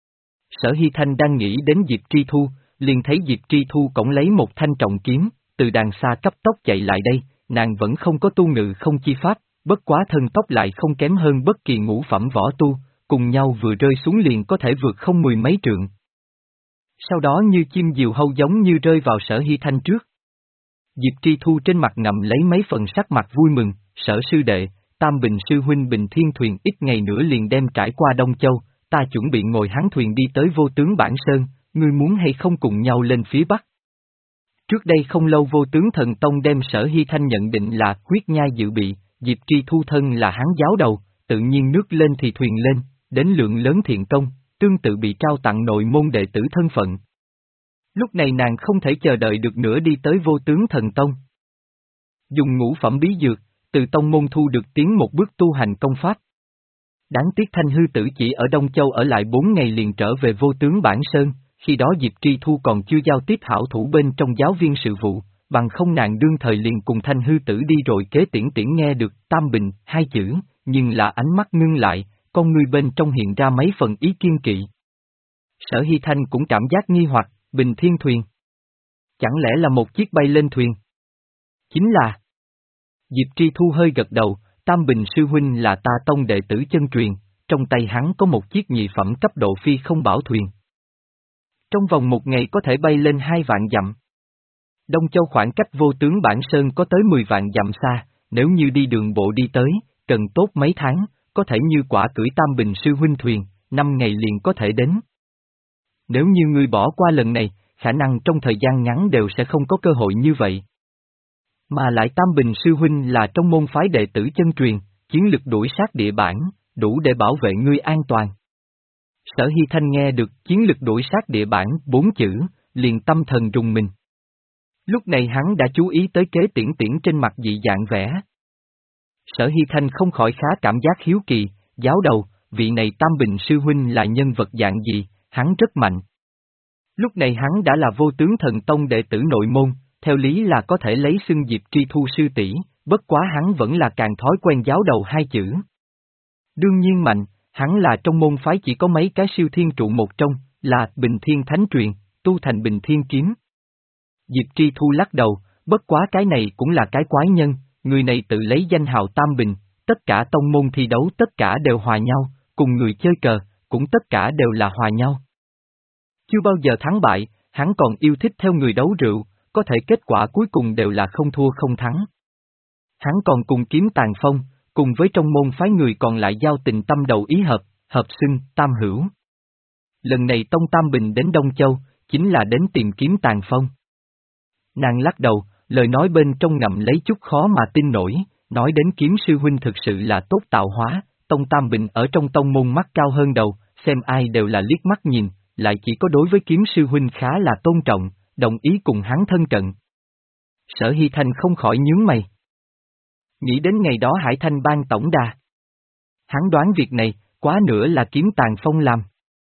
Sở Hy Thanh đang nghĩ đến Diệp Tri Thu, liền thấy Diệp Tri Thu cổng lấy một thanh trọng kiếm, từ đàn xa cấp tốc chạy lại đây, nàng vẫn không có tu ngự không chi pháp, bất quá thân tốc lại không kém hơn bất kỳ ngũ phẩm võ tu, cùng nhau vừa rơi xuống liền có thể vượt không mười mấy trượng. Sau đó như chim diều hâu giống như rơi vào Sở Hy Thanh trước. Diệp Tri Thu trên mặt ngậm lấy mấy phần sắc mặt vui mừng, Sở sư đệ, Tam Bình sư huynh Bình Thiên thuyền ít ngày nữa liền đem trải qua Đông Châu, ta chuẩn bị ngồi hắn thuyền đi tới Vô Tướng Bản Sơn, ngươi muốn hay không cùng nhau lên phía Bắc? Trước đây không lâu Vô Tướng Thần Tông đem Sở Hy Thanh nhận định là huyết nhai dự bị, Diệp Tri Thu thân là hắn giáo đầu, tự nhiên nước lên thì thuyền lên, đến lượng lớn thiện công, tương tự bị trao tặng nội môn đệ tử thân phận. Lúc này nàng không thể chờ đợi được nữa đi tới Vô Tướng Thần Tông. Dùng ngũ phẩm bí dược, từ tông môn thu được tiến một bước tu hành công pháp. Đáng tiếc Thanh hư tử chỉ ở Đông Châu ở lại bốn ngày liền trở về Vô Tướng Bản Sơn, khi đó Diệp Tri Thu còn chưa giao tiếp hảo thủ bên trong giáo viên sự vụ, bằng không nàng đương thời liền cùng Thanh hư tử đi rồi kế tiễn tiễn nghe được Tam Bình hai chữ, nhưng là ánh mắt ngưng lại, con người bên trong hiện ra mấy phần ý kiên kỵ. Sở Hy Thanh cũng cảm giác nghi hoặc, Bình Thiên thuyền. Chẳng lẽ là một chiếc bay lên thuyền? Chính là. Diệp Tri Thu hơi gật đầu, Tam Bình sư huynh là ta tông đệ tử chân truyền, trong tay hắn có một chiếc nhị phẩm cấp độ phi không bảo thuyền. Trong vòng một ngày có thể bay lên hai vạn dặm. Đông Châu khoảng cách Vô Tướng Bản Sơn có tới mười vạn dặm xa, nếu như đi đường bộ đi tới, cần tốt mấy tháng, có thể như quả cưỡi Tam Bình sư huynh thuyền, năm ngày liền có thể đến. Nếu như ngươi bỏ qua lần này, khả năng trong thời gian ngắn đều sẽ không có cơ hội như vậy. Mà lại Tam Bình sư huynh là trong môn phái đệ tử chân truyền, chiến lực đuổi sát địa bản, đủ để bảo vệ ngươi an toàn. Sở Hy Thanh nghe được chiến lực đuổi sát địa bản bốn chữ, liền tâm thần rùng mình. Lúc này hắn đã chú ý tới kế tiễn tiễn trên mặt dị dạng vẻ. Sở Hy Thanh không khỏi khá cảm giác hiếu kỳ, giáo đầu, vị này Tam Bình sư huynh là nhân vật dạng gì, hắn rất mạnh. Lúc này hắn đã là Vô Tướng Thần Tông đệ tử nội môn, theo lý là có thể lấy xưng Diệp Tri Thu sư tỷ, bất quá hắn vẫn là càng thói quen giáo đầu hai chữ. Đương nhiên mạnh, hắn là trong môn phái chỉ có mấy cái siêu thiên trụ một trong, là Bình Thiên Thánh Truyền, tu thành Bình Thiên Kiếm. Diệp Tri Thu lắc đầu, bất quá cái này cũng là cái quái nhân, người này tự lấy danh hào Tam Bình, tất cả tông môn thi đấu tất cả đều hòa nhau, cùng người chơi cờ, cũng tất cả đều là hòa nhau. Chưa bao giờ thắng bại, hắn còn yêu thích theo người đấu rượu, có thể kết quả cuối cùng đều là không thua không thắng. Hắn còn cùng Kiếm Tàn Phong, cùng với trong môn phái người còn lại giao tình tâm đầu ý hợp, hợp xưng, tam hữu. Lần này Tông Tam Bình đến Đông Châu, chính là đến tìm Kiếm Tàn Phong. Nàng lắc đầu, lời nói bên trong ngậm lấy chút khó mà tin nổi, nói đến Kiếm sư huynh thực sự là tốt tạo hóa, Tông Tam Bình ở trong tông môn mắt cao hơn đầu, xem ai đều là liếc mắt nhìn, lại chỉ có đối với Kiếm sư huynh khá là tôn trọng, đồng ý cùng hắn thân cận. Sở Hy Thanh không khỏi nhướng mày. Nghĩ đến ngày đó Hải Thanh ban tổng đà. Hắn đoán việc này, quá nữa là kiếm tàn phong làm.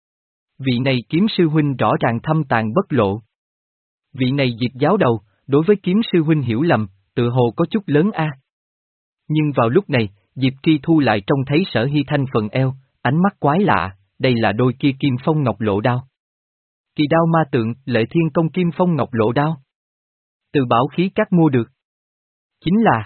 Vị này kiếm sư huynh rõ ràng thâm tàn bất lộ. Vị này Diệp giáo đầu, đối với kiếm sư huynh hiểu lầm, tự hồ có chút lớn a. Nhưng vào lúc này, Diệp Tri Thu lại trông thấy Sở Hy Thanh phần eo, ánh mắt quái lạ, đây là đôi kia kim phong ngọc lộ đao. Kỳ đao ma tượng, Lệ Thiên Công kim phong ngọc lộ đao. Từ bảo khí các mua được. Chính là.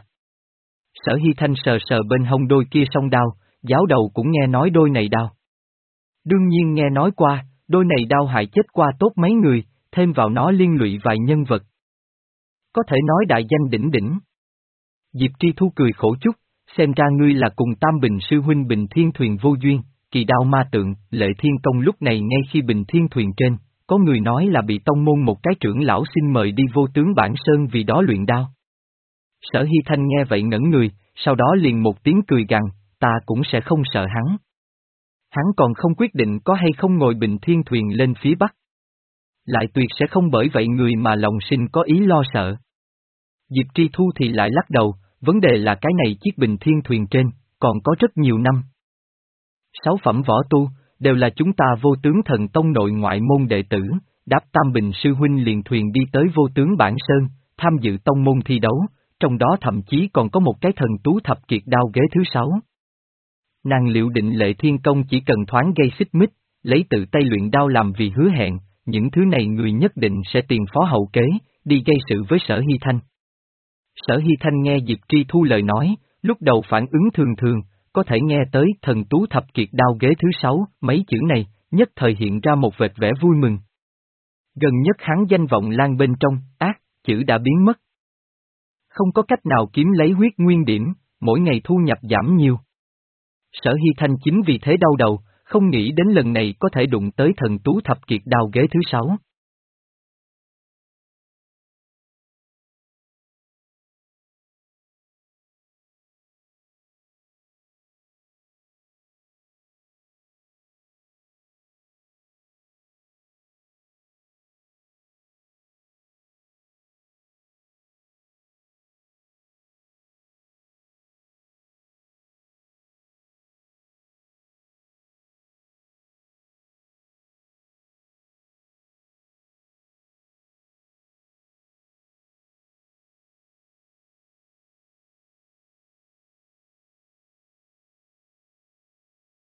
Sở Hy Thanh sờ sờ bên hông đôi kia song đao, giáo đầu cũng nghe nói đôi này đao. Đương nhiên nghe nói qua, đôi này đao hại chết qua tốt mấy người, thêm vào nó liên lụy vài nhân vật. Có thể nói đại danh đỉnh đỉnh. Diệp Tri Thu cười khổ chút, xem ra ngươi là cùng Tam Bình sư huynh Bình Thiên Thuyền vô duyên, kỳ đao ma tượng, Lệ Thiên Công lúc này ngay khi Bình Thiên Thuyền trên, có người nói là bị tông môn một cái trưởng lão xin mời đi vô tướng bản sơn vì đó luyện đao. Sở Hy Thanh nghe vậy ngẩn người, sau đó liền một tiếng cười gằn, ta cũng sẽ không sợ hắn. Hắn còn không quyết định có hay không ngồi Bình Thiên Thuyền lên phía Bắc. Lại tuyệt sẽ không bởi vậy người mà lòng sinh có ý lo sợ. Diệp Tri Thu thì lại lắc đầu, vấn đề là cái này chiếc Bình Thiên Thuyền trên, còn có rất nhiều năm. Sáu phẩm võ tu, đều là chúng ta vô tướng thần tông nội ngoại môn đệ tử, đáp Tam Bình sư huynh liền thuyền đi tới vô tướng bản sơn, tham dự tông môn thi đấu, trong đó thậm chí còn có một cái thần tú thập kiệt đao ghế thứ sáu. Nàng liệu định Lệ Thiên Công chỉ cần thoáng gây xích mích, lấy tự tay luyện đao làm vì hứa hẹn, những thứ này người nhất định sẽ tiền phó hậu kế, đi gây sự với Sở Hy Thanh. Sở Hy Thanh nghe Diệp Tri Thu lời nói, lúc đầu phản ứng thường thường, có thể nghe tới thần tú thập kiệt đao ghế thứ sáu, mấy chữ này, nhất thời hiện ra một vệt vẻ vui mừng. Gần nhất hắn danh vọng lan bên trong, ác, chữ đã biến mất. Không có cách nào kiếm lấy huyết nguyên điểm, mỗi ngày thu nhập giảm nhiều. Sở Hy Thanh chính vì thế đau đầu, không nghĩ đến lần này có thể đụng tới thần tú thập kiệt đao ghế thứ sáu.